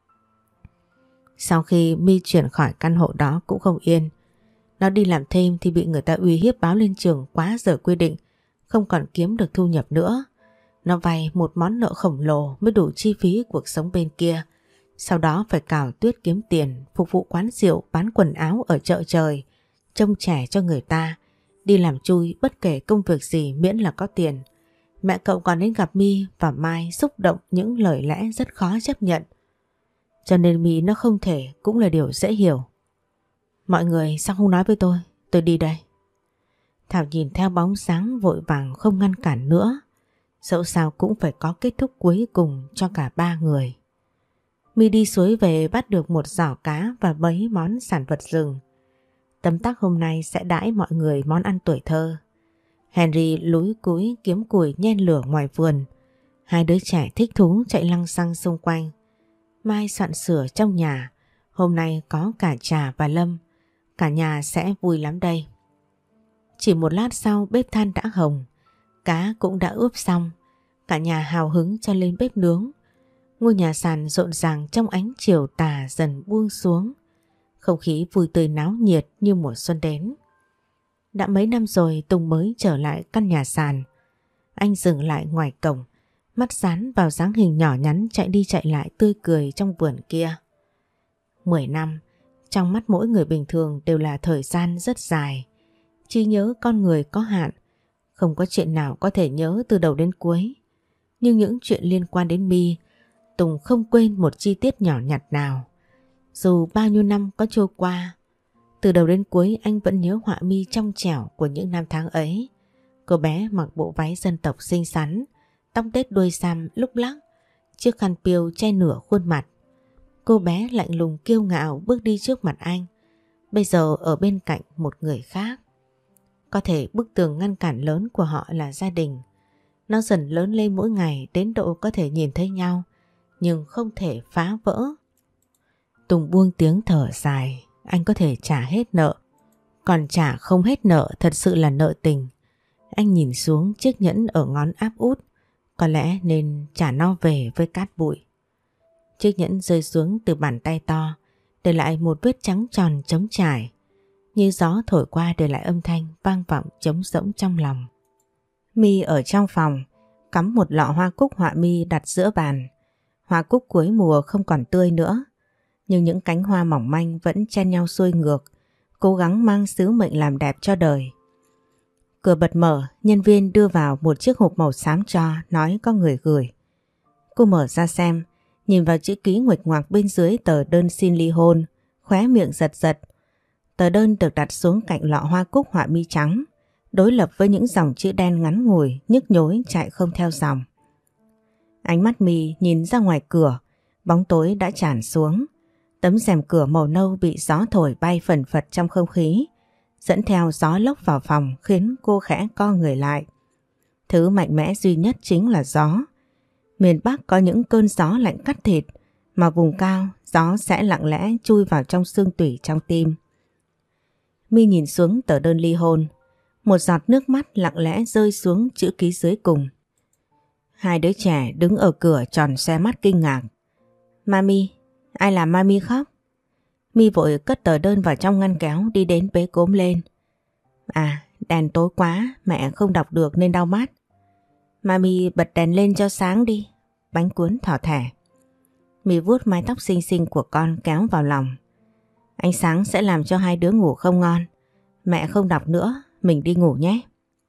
Sau khi My chuyển khỏi căn hộ đó cũng không yên. Nó đi làm thêm thì bị người ta uy hiếp báo lên trường quá giờ quy định, không còn kiếm được thu nhập nữa. Nó vay một món nợ khổng lồ mới đủ chi phí cuộc sống bên kia. Sau đó phải cào tuyết kiếm tiền, phục vụ quán rượu, bán quần áo ở chợ trời, trông trẻ cho người ta, đi làm chui bất kể công việc gì miễn là có tiền. Mẹ cậu còn đến gặp My và Mai xúc động những lời lẽ rất khó chấp nhận. Cho nên My nó không thể cũng là điều dễ hiểu. Mọi người sao không nói với tôi, tôi đi đây. Thảo nhìn theo bóng dáng vội vàng không ngăn cản nữa. Dẫu sao cũng phải có kết thúc cuối cùng cho cả ba người. My đi suối về bắt được một giỏ cá và mấy món sản vật rừng. Tấm tắc hôm nay sẽ đãi mọi người món ăn tuổi thơ. Henry lúi cúi kiếm củi nhen lửa ngoài vườn. Hai đứa trẻ thích thú chạy lăng xăng xung quanh. Mai soạn sửa trong nhà. Hôm nay có cả Trà và Lâm. Cả nhà sẽ vui lắm đây. Chỉ một lát sau bếp than đã hồng. Cá cũng đã ướp xong. Cả nhà hào hứng cho lên bếp nướng. Ngôi nhà sàn rộn ràng trong ánh chiều tà dần buông xuống. Không khí vui tươi náo nhiệt như mùa xuân đến. Đã mấy năm rồi Tùng mới trở lại căn nhà sàn. Anh dừng lại ngoài cổng, mắt dán vào dáng hình nhỏ nhắn chạy đi chạy lại tươi cười trong vườn kia. Mười năm, trong mắt mỗi người bình thường đều là thời gian rất dài. Trí nhớ con người có hạn, không có chuyện nào có thể nhớ từ đầu đến cuối. Nhưng những chuyện liên quan đến My, Tùng không quên một chi tiết nhỏ nhặt nào. Dù bao nhiêu năm có trôi qua, từ đầu đến cuối anh vẫn nhớ họa mi trong trẻo của những năm tháng ấy. Cô bé mặc bộ váy dân tộc xinh xắn, tóc tết đuôi sam lúc lắc, chiếc khăn piêu che nửa khuôn mặt. Cô bé lạnh lùng kiêu ngạo bước đi trước mặt anh. bây giờ ở bên cạnh một người khác. Có thể bức tường ngăn cản lớn của họ là gia đình. Nó dần lớn lên mỗi ngày đến độ có thể nhìn thấy nhau, nhưng không thể phá vỡ. Tùng buông tiếng thở dài. Anh có thể trả hết nợ, còn trả không hết nợ thật sự là nợ tình. Anh nhìn xuống chiếc nhẫn ở ngón áp út, có lẽ nên trả nó về với cát bụi. Chiếc nhẫn rơi xuống từ bàn tay to, để lại một vết trắng tròn trống trải. Như gió thổi qua để lại âm thanh vang vọng trống rỗng trong lòng. My ở trong phòng, cắm một lọ hoa cúc họa mi đặt giữa bàn. Hoa cúc cuối mùa không còn tươi nữa, nhưng những cánh hoa mỏng manh vẫn chen nhau xuôi ngược, cố gắng mang sứ mệnh làm đẹp cho đời. Cửa bật mở, nhân viên đưa vào một chiếc hộp màu xám cho, nói có người gửi. Cô mở ra xem, nhìn vào chữ ký nguệch ngoạc bên dưới tờ đơn xin ly hôn, khóe miệng giật giật. Tờ đơn được đặt xuống cạnh lọ hoa cúc họa mi trắng, đối lập với những dòng chữ đen ngắn ngủi, nhức nhối chạy không theo dòng. Ánh mắt My nhìn ra ngoài cửa, bóng tối đã tràn xuống. Tấm rèm cửa màu nâu bị gió thổi bay phần phật trong không khí, dẫn theo gió lốc vào phòng khiến cô khẽ co người lại. Thứ mạnh mẽ duy nhất chính là gió. Miền Bắc có những cơn gió lạnh cắt thịt, mà vùng cao gió sẽ lặng lẽ chui vào trong xương tủy trong tim. My nhìn xuống tờ đơn ly hôn, một giọt nước mắt lặng lẽ rơi xuống chữ ký dưới cùng. Hai đứa trẻ đứng ở cửa tròn xoe mắt kinh ngạc. Mami, ai làm Mami khóc? My vội cất tờ đơn vào trong ngăn kéo đi đến bế cốm lên. À, đèn tối quá, mẹ không đọc được nên đau mắt. Mami bật đèn lên cho sáng đi. Bánh cuốn thỏ thẻ. My vuốt mái tóc xinh xinh của con kéo vào lòng. Ánh sáng sẽ làm cho hai đứa ngủ không ngon. Mẹ không đọc nữa, mình đi ngủ nhé.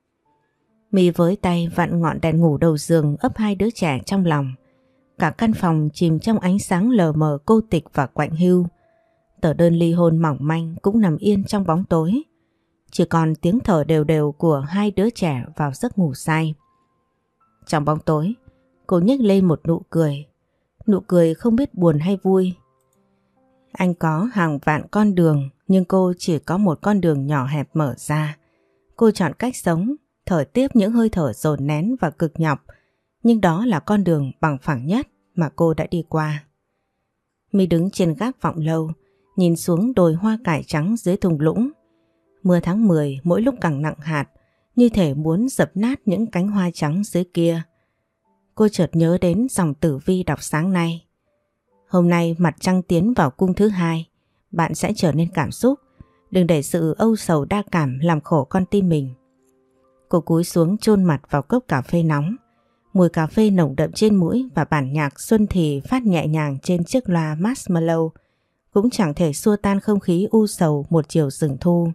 My với tay vặn ngọn đèn ngủ đầu giường ấp hai đứa trẻ trong lòng. Cả căn phòng chìm trong ánh sáng lờ mờ cô tịch và quạnh hiu. Tờ đơn ly hôn mỏng manh cũng nằm yên trong bóng tối. Chỉ còn tiếng thở đều đều của hai đứa trẻ vào giấc ngủ say. Trong bóng tối, cô nhếch lên một nụ cười. Nụ cười không biết buồn hay vui. Anh có hàng vạn con đường, nhưng cô chỉ có một con đường nhỏ hẹp mở ra. Cô chọn cách sống, thở tiếp những hơi thở dồn nén và cực nhọc, nhưng đó là con đường bằng phẳng nhất mà cô đã đi qua. My đứng trên gác vọng lâu, nhìn xuống đồi hoa cải trắng dưới thung lũng. Mưa tháng mười mỗi lúc càng nặng hạt, như thể muốn dập nát những cánh hoa trắng dưới kia. Cô chợt nhớ đến dòng tử vi đọc sáng nay. Hôm nay mặt trăng tiến vào cung thứ hai, bạn sẽ trở nên cảm xúc. Đừng để sự âu sầu đa cảm làm khổ con tim mình. Cô cúi xuống chôn mặt vào cốc cà phê nóng. Mùi cà phê nồng đậm trên mũi và bản nhạc Xuân Thì phát nhẹ nhàng trên chiếc loa Marshmallow cũng chẳng thể xua tan không khí u sầu một chiều rừng thu.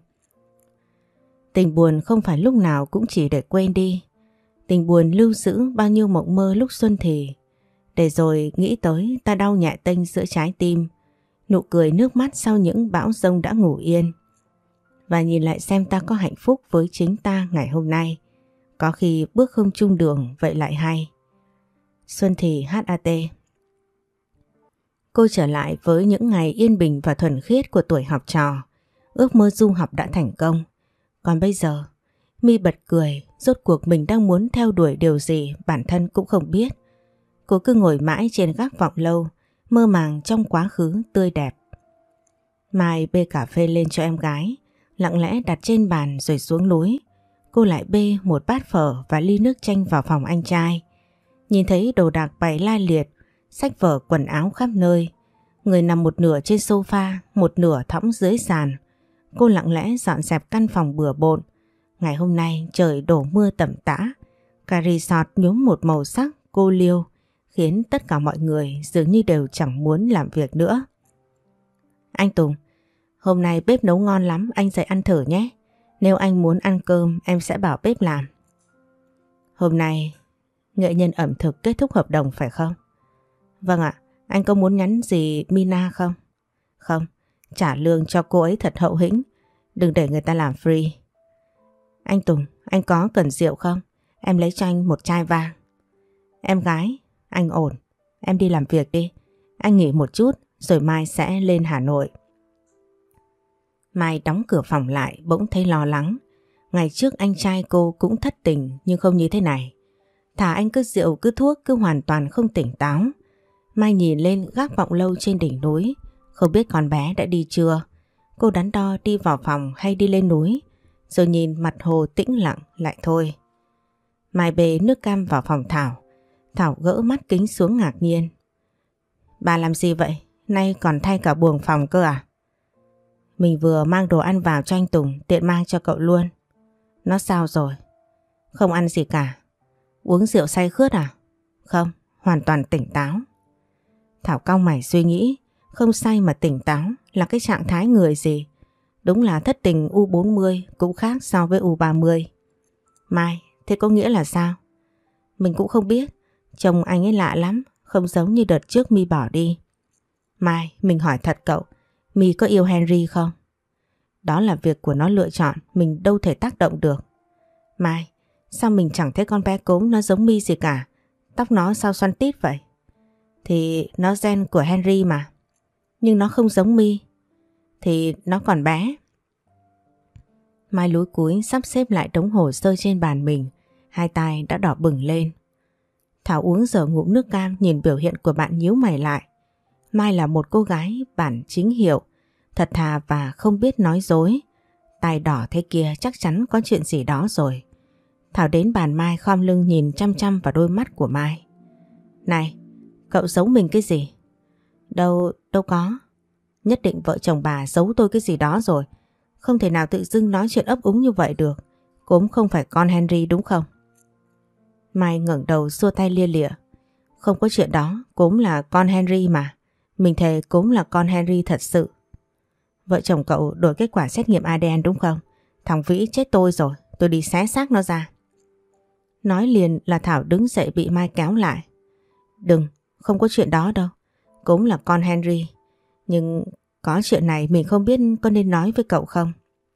Tình buồn không phải lúc nào cũng chỉ để quên đi. Tình buồn lưu giữ bao nhiêu mộng mơ lúc xuân thì, để rồi nghĩ tới ta đau nhẹ tênh giữa trái tim, nụ cười nước mắt sau những bão giông đã ngủ yên. Và nhìn lại xem ta có hạnh phúc với chính ta ngày hôm nay. Có khi bước không chung đường vậy lại hay. Xuân Thì hát a tê. Cô trở lại với những ngày yên bình và thuần khiết của tuổi học trò. Ước mơ du học đã thành công. Còn bây giờ, My bật cười, rốt cuộc mình đang muốn theo đuổi điều gì bản thân cũng không biết. Cô cứ ngồi mãi trên gác vọng lâu, mơ màng trong quá khứ tươi đẹp. Mai bê cà phê lên cho em gái, lặng lẽ đặt trên bàn rồi xuống núi. Cô lại bê một bát phở và ly nước chanh vào phòng anh trai. Nhìn thấy đồ đạc bày la liệt, sách vở quần áo khắp nơi. Người nằm một nửa trên sofa, một nửa thõng dưới sàn. Cô lặng lẽ dọn dẹp căn phòng bừa bộn. Ngày hôm nay trời đổ mưa tầm tã. Cả resort nhuốm một màu sắc cô liêu, khiến tất cả mọi người dường như đều chẳng muốn làm việc nữa. Anh Tùng, hôm nay bếp nấu ngon lắm, anh dậy ăn thử nhé. Nếu anh muốn ăn cơm em sẽ bảo bếp làm. Hôm nay nghệ nhân ẩm thực kết thúc hợp đồng phải không? Vâng ạ, anh có muốn nhắn gì Mina không? Không, trả lương cho cô ấy thật hậu hĩnh, đừng để người ta làm free. Anh Tùng, anh có cần rượu không? Em lấy cho anh một chai vang. Em gái, anh ổn, em đi làm việc đi. Anh nghỉ một chút rồi mai sẽ lên Hà Nội. Mai đóng cửa phòng lại bỗng thấy lo lắng. Ngày trước anh trai cô cũng thất tình nhưng không như thế này. Thà anh cứ rượu cứ thuốc cứ hoàn toàn không tỉnh táo. Mai nhìn lên gác vọng lâu trên đỉnh núi. Không biết con bé đã đi chưa. Cô đắn đo đi vào phòng hay đi lên núi. Rồi nhìn mặt hồ tĩnh lặng lại thôi. Mai bê nước cam vào phòng Thảo. Thảo gỡ mắt kính xuống ngạc nhiên. Bà làm gì vậy? Nay còn thay cả buồng phòng cơ à? Mình vừa mang đồ ăn vào cho anh Tùng, tiện mang cho cậu luôn. Nó sao rồi? Không ăn gì cả. Uống rượu say khướt à? Không, hoàn toàn tỉnh táo. Thảo cau mày suy nghĩ, không say mà tỉnh táo là cái trạng thái người gì? Đúng là thất tình u bốn mươi cũng khác so với u ba mươi. Mai, thế có nghĩa là sao? Mình cũng không biết, chồng anh ấy lạ lắm, không giống như đợt trước My bỏ đi. Mai, mình hỏi thật cậu, My có yêu Henry không? Đó là việc của nó lựa chọn, mình đâu thể tác động được. Mai, sao mình chẳng thấy con bé cốm nó giống My gì cả, tóc nó sao xoăn tít vậy? Thì nó gen của Henry mà. Nhưng nó không giống My. Thì nó còn bé. Mai lúi cúi sắp xếp lại đống hồ sơ trên bàn mình, hai tay đã đỏ bừng lên. Thảo uống dở ngụm nước cam, nhìn biểu hiện của bạn nhíu mày lại. Mai là một cô gái bản chính hiệu, thật thà và không biết nói dối. Tai đỏ thế kia chắc chắn có chuyện gì đó rồi. Thảo đến bàn Mai khom lưng nhìn chăm chăm vào đôi mắt của Mai. Này, cậu giấu mình cái gì? Đâu, đâu có. Nhất định vợ chồng bà giấu tôi cái gì đó rồi. Không thể nào tự dưng nói chuyện ấp úng như vậy được. Cốm không phải con Henry đúng không? Mai ngẩng đầu xua tay lia lịa. Không có chuyện đó, Cốm là con Henry mà. Mình thề Cốm là con Henry thật sự. Vợ chồng cậu đổi kết quả xét nghiệm a đê en đúng không? Thằng Vĩ chết tôi rồi, tôi đi xé xác nó ra. Nói liền là Thảo đứng dậy bị Mai kéo lại. Đừng, không có chuyện đó đâu. Cốm là con Henry. Nhưng có chuyện này mình không biết có nên nói với cậu không?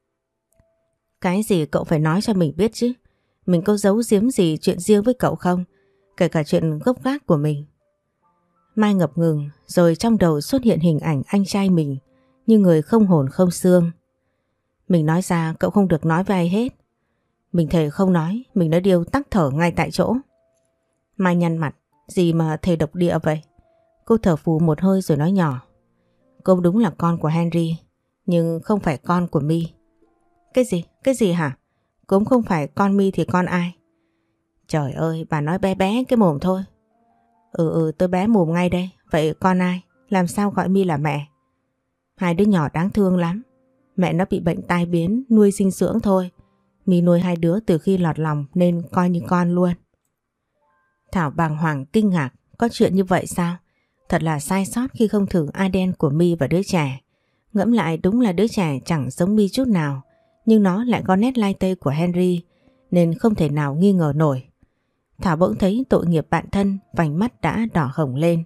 Cái gì cậu phải nói cho mình biết chứ? Mình có giấu giếm gì chuyện riêng với cậu không? Kể cả chuyện gốc gác của mình. Mai ngập ngừng rồi trong đầu xuất hiện hình ảnh anh trai mình như người không hồn không xương. Mình nói ra cậu không được nói với ai hết. Mình thề không nói, mình đã điêu tắc thở ngay tại chỗ. Mai nhăn mặt, gì mà thề độc địa vậy? Cô thở phù một hơi rồi nói nhỏ. Cô đúng là con của Henry, nhưng không phải con của My. Cái gì? Cái gì hả? Cũng không phải con My thì con ai? Trời ơi, bà nói bé bé cái mồm thôi. Ừ ừ, tôi bé mồm ngay đây. Vậy con ai? Làm sao gọi My là mẹ? Hai đứa nhỏ đáng thương lắm. Mẹ nó bị bệnh tai biến, nuôi dinh dưỡng thôi. My nuôi hai đứa từ khi lọt lòng nên coi như con luôn. Thảo bàng hoàng kinh ngạc, có chuyện như vậy sao? Thật là sai sót khi không thử a đê en của My và đứa trẻ. Ngẫm lại đúng là đứa trẻ chẳng giống My chút nào, nhưng nó lại có nét lai tây của Henry nên không thể nào nghi ngờ nổi. Thảo bỗng thấy tội nghiệp bạn thân, vành mắt đã đỏ hồng lên.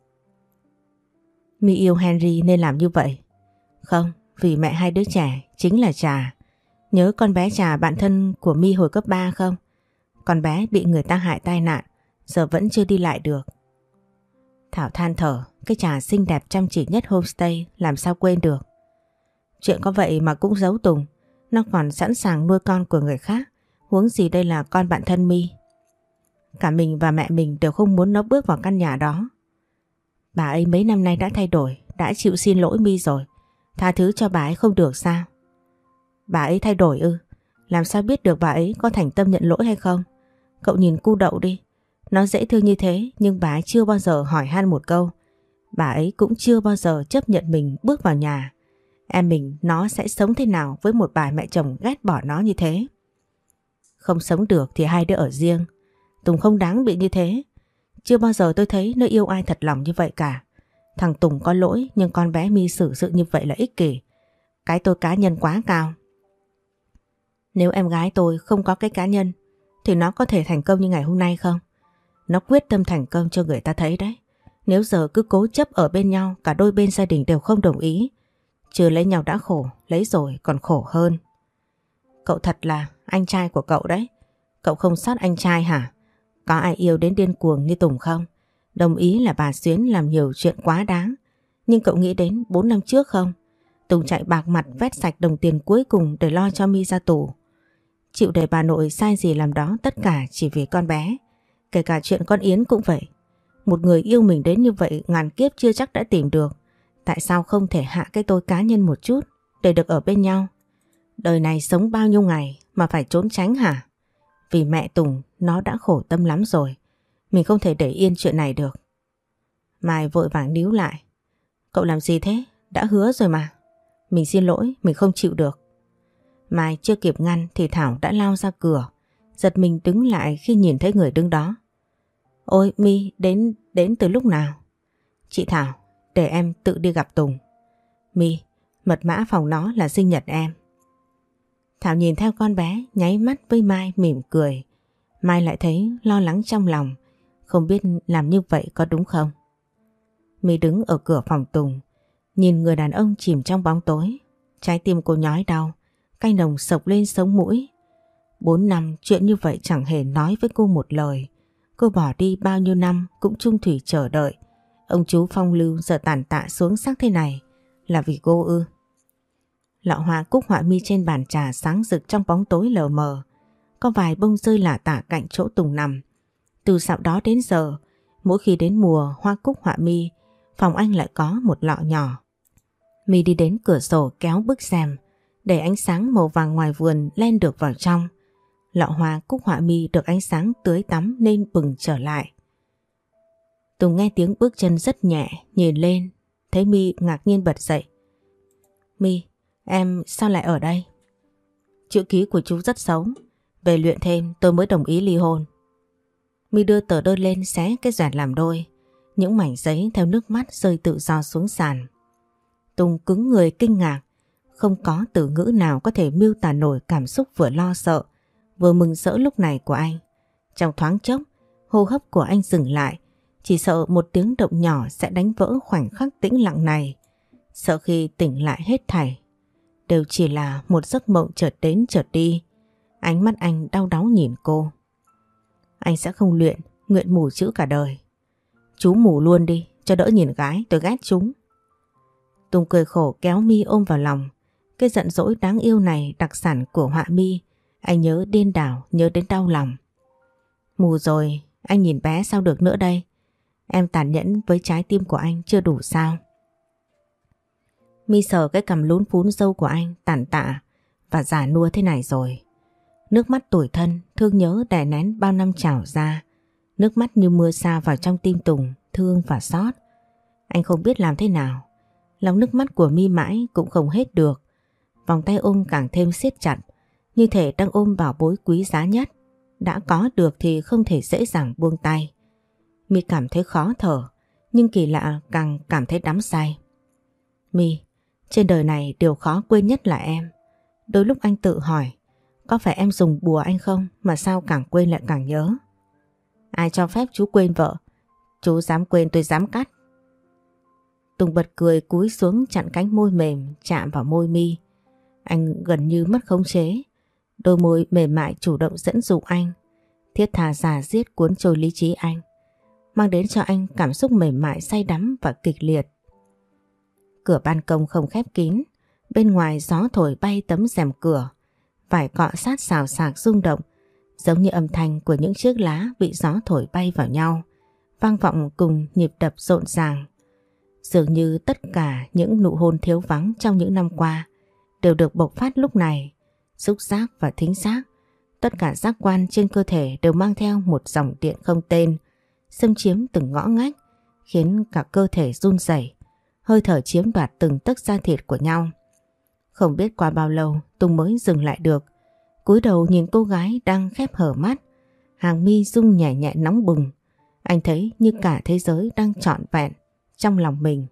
My yêu Henry nên làm như vậy. Không, vì mẹ hai đứa trẻ chính là Trà. Nhớ con bé Trà bạn thân của My hồi cấp ba không? Con bé bị người ta hại tai nạn, giờ vẫn chưa đi lại được. Thảo than thở, cái Trà xinh đẹp chăm chỉ nhất homestay làm sao quên được. Chuyện có vậy mà cũng giấu Tùng, nó còn sẵn sàng nuôi con của người khác, huống gì đây là con bạn thân My. Cả mình và mẹ mình đều không muốn nó bước vào căn nhà đó. Bà ấy mấy năm nay đã thay đổi, đã chịu xin lỗi My rồi, tha thứ cho bà ấy không được sao? Bà ấy thay đổi ư? Làm sao biết được bà ấy có thành tâm nhận lỗi hay không? Cậu nhìn cu Đậu đi, nó dễ thương như thế nhưng bà ấy chưa bao giờ hỏi han một câu. Bà ấy cũng chưa bao giờ chấp nhận mình bước vào nhà. Em mình nó sẽ sống thế nào với một bà mẹ chồng ghét bỏ nó như thế? Không sống được thì hai đứa ở riêng. Tùng không đáng bị như thế. Chưa bao giờ tôi thấy nó yêu ai thật lòng như vậy cả. Thằng Tùng có lỗi nhưng con bé My xử sự như vậy là ích kỷ. Cái tôi cá nhân quá cao. Nếu em gái tôi không có cái cá nhân thì nó có thể thành công như ngày hôm nay không? Nó quyết tâm thành công cho người ta thấy đấy. Nếu giờ cứ cố chấp ở bên nhau, cả đôi bên gia đình đều không đồng ý. Chưa lấy nhau đã khổ, lấy rồi còn khổ hơn. Cậu thật là anh trai của cậu đấy. Cậu không sót anh trai hả? Có ai yêu đến điên cuồng như Tùng không? Đồng ý là bà Xuyến làm nhiều chuyện quá đáng. Nhưng cậu nghĩ đến bốn năm trước không? Tùng chạy bạc mặt vét sạch đồng tiền cuối cùng để lo cho My ra tù. Chịu để bà nội sai gì làm đó, tất cả chỉ vì con bé. Kể cả chuyện con Yến cũng vậy. Một người yêu mình đến như vậy ngàn kiếp chưa chắc đã tìm được. Tại sao không thể hạ cái tôi cá nhân một chút để được ở bên nhau? Đời này sống bao nhiêu ngày mà phải trốn tránh hả? Vì mẹ Tùng nó đã khổ tâm lắm rồi. Mình không thể để yên chuyện này được. Mai vội vàng níu lại. Cậu làm gì thế? Đã hứa rồi mà. Mình xin lỗi, mình không chịu được. Mai chưa kịp ngăn thì Thảo đã lao ra cửa. Giật mình đứng lại khi nhìn thấy người đứng đó. Ôi My, đến đến từ lúc nào? Chị Thảo, để em tự đi gặp Tùng. My, mật mã phòng nó là sinh nhật em. Thảo nhìn theo con bé, nháy mắt với Mai mỉm cười. Mai lại thấy lo lắng trong lòng, không biết làm như vậy có đúng không. My đứng ở cửa phòng Tùng, nhìn người đàn ông chìm trong bóng tối. Trái tim cô nhói đau, cay nồng sộc lên sống mũi. Bốn năm chuyện như vậy chẳng hề nói với cô một lời. Cô bỏ đi bao nhiêu năm cũng chung thủy chờ đợi. Ông chú phong lưu giờ tàn tạ xuống sắc thế này là vì cô ư? Lọ hoa cúc họa mi trên bàn trà sáng rực trong bóng tối lờ mờ. Có vài bông rơi lả tả cạnh chỗ Tùng nằm. Từ dạo đó đến giờ, mỗi khi đến mùa hoa cúc họa mi, phòng anh lại có một lọ nhỏ. My đi đến cửa sổ kéo bức rèm để ánh sáng màu vàng ngoài vườn len được vào trong. Lọ hoa cúc họa mi được ánh sáng tưới tắm nên bừng trở lại. Tùng nghe tiếng bước chân rất nhẹ, nhìn lên, thấy My ngạc nhiên bật dậy. My, em sao lại ở đây? Chữ ký của chú rất xấu, về luyện thêm tôi mới đồng ý ly hôn. My đưa tờ đơn lên xé cái dẹt làm đôi, những mảnh giấy theo nước mắt rơi tự do xuống sàn. Tùng cứng người kinh ngạc, không có từ ngữ nào có thể miêu tả nổi cảm xúc vừa lo sợ, vừa mừng rỡ lúc này của anh. Trong thoáng chốc, hô hấp của anh dừng lại, chỉ sợ một tiếng động nhỏ sẽ đánh vỡ khoảnh khắc tĩnh lặng này. Sợ khi tỉnh lại hết thảy đều chỉ là một giấc mộng chợt đến chợt đi. Ánh mắt anh đau đáu nhìn cô. Anh sẽ không luyện, nguyện mù chữ cả đời. Chú mù luôn đi, cho đỡ nhìn gái, tôi ghét chúng. Tùng cười khổ kéo My ôm vào lòng. Cái giận dỗi đáng yêu này đặc sản của họa mi. Anh nhớ điên đảo, nhớ đến đau lòng. Mù rồi, anh nhìn bé sao được nữa đây? Em tàn nhẫn với trái tim của anh chưa đủ sao? My sờ cái cằm lún phún râu của anh tàn tạ và già nua thế này rồi. Nước mắt tủi thân, thương nhớ đè nén bao năm trào ra. Nước mắt như mưa sa vào trong tim Tùng, thương và xót. Anh không biết làm thế nào. Lòng nước mắt của My mãi cũng không hết được. Vòng tay ôm càng thêm siết chặt, như thể đang ôm bảo bối quý giá nhất. Đã có được thì không thể dễ dàng buông tay. My cảm thấy khó thở, nhưng kỳ lạ càng cảm thấy đắm say. My, trên đời này điều khó quên nhất là em. Đôi lúc anh tự hỏi, có phải em dùng bùa anh không mà sao càng quên lại càng nhớ? Ai cho phép chú quên vợ? Chú dám quên tôi dám cắt. Tùng bật cười cúi xuống chặn cánh môi mềm chạm vào môi My. Anh gần như mất khống chế. Đôi môi mềm mại chủ động dẫn dụ anh. Thiết tha già giết cuốn trôi lý trí anh, mang đến cho anh cảm xúc mềm mại say đắm và kịch liệt. Cửa ban công không khép kín. Bên ngoài gió thổi bay tấm rèm cửa. Vải cọ sát xào xạc rung động, giống như âm thanh của những chiếc lá bị gió thổi bay vào nhau, vang vọng cùng nhịp đập rộn ràng. Dường như tất cả những nụ hôn thiếu vắng trong những năm qua đều được bộc phát lúc này. Xúc giác và thính giác, tất cả giác quan trên cơ thể đều mang theo một dòng điện không tên, xâm chiếm từng ngõ ngách, khiến cả cơ thể run rẩy, hơi thở chiếm đoạt từng tấc da thịt của nhau. Không biết qua bao lâu Tùng mới dừng lại được, cúi đầu nhìn cô gái đang khép hở mắt, hàng mi rung nhẹ nhẹ nóng bừng. Anh thấy như cả thế giới đang trọn vẹn trong lòng mình.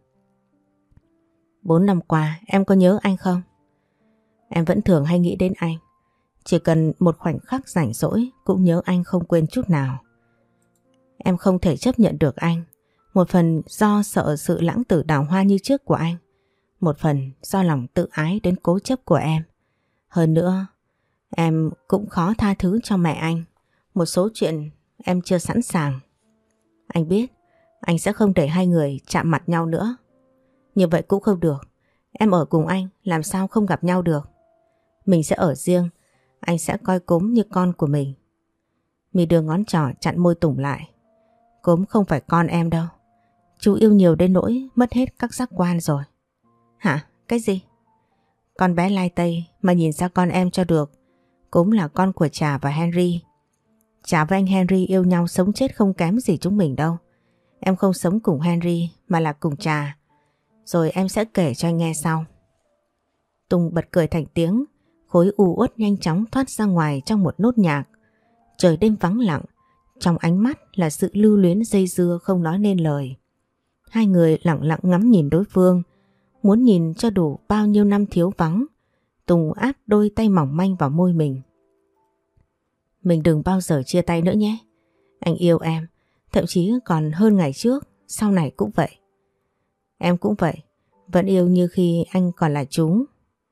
Bốn năm qua em có nhớ anh không? Em vẫn thường hay nghĩ đến anh. Chỉ cần một khoảnh khắc rảnh rỗi cũng nhớ anh không quên chút nào. Em không thể chấp nhận được anh. Một phần do sợ sự lãng tử đào hoa như trước của anh. Một phần do lòng tự ái đến cố chấp của em. Hơn nữa, em cũng khó tha thứ cho mẹ anh. Một số chuyện em chưa sẵn sàng. Anh biết anh sẽ không để hai người chạm mặt nhau nữa. Như vậy cũng không được. Em ở cùng anh, làm sao không gặp nhau được? Mình sẽ ở riêng, anh sẽ coi Cốm như con của mình. My đưa ngón trỏ chặn môi Tùng lại. Cốm không phải con em đâu. Chú yêu nhiều đến nỗi mất hết các giác quan rồi. Hả? Cái gì? Con bé lai tây mà nhìn ra con em cho được. Cốm là con của Trà và Henry. Trà và anh Henry yêu nhau sống chết không kém gì chúng mình đâu. Em không sống cùng Henry mà là cùng Trà. Rồi em sẽ kể cho anh nghe sau. Tùng bật cười thành tiếng. Khối u uất nhanh chóng thoát ra ngoài trong một nốt nhạc. Trời đêm vắng lặng. Trong ánh mắt là sự lưu luyến dây dưa không nói nên lời. Hai người lặng lặng ngắm nhìn đối phương. Muốn nhìn cho đủ bao nhiêu năm thiếu vắng. Tùng áp đôi tay mỏng manh vào môi mình. Mình đừng bao giờ chia tay nữa nhé. Anh yêu em. Thậm chí còn hơn ngày trước. Sau này cũng vậy. Em cũng vậy. Vẫn yêu như khi anh còn là chúng.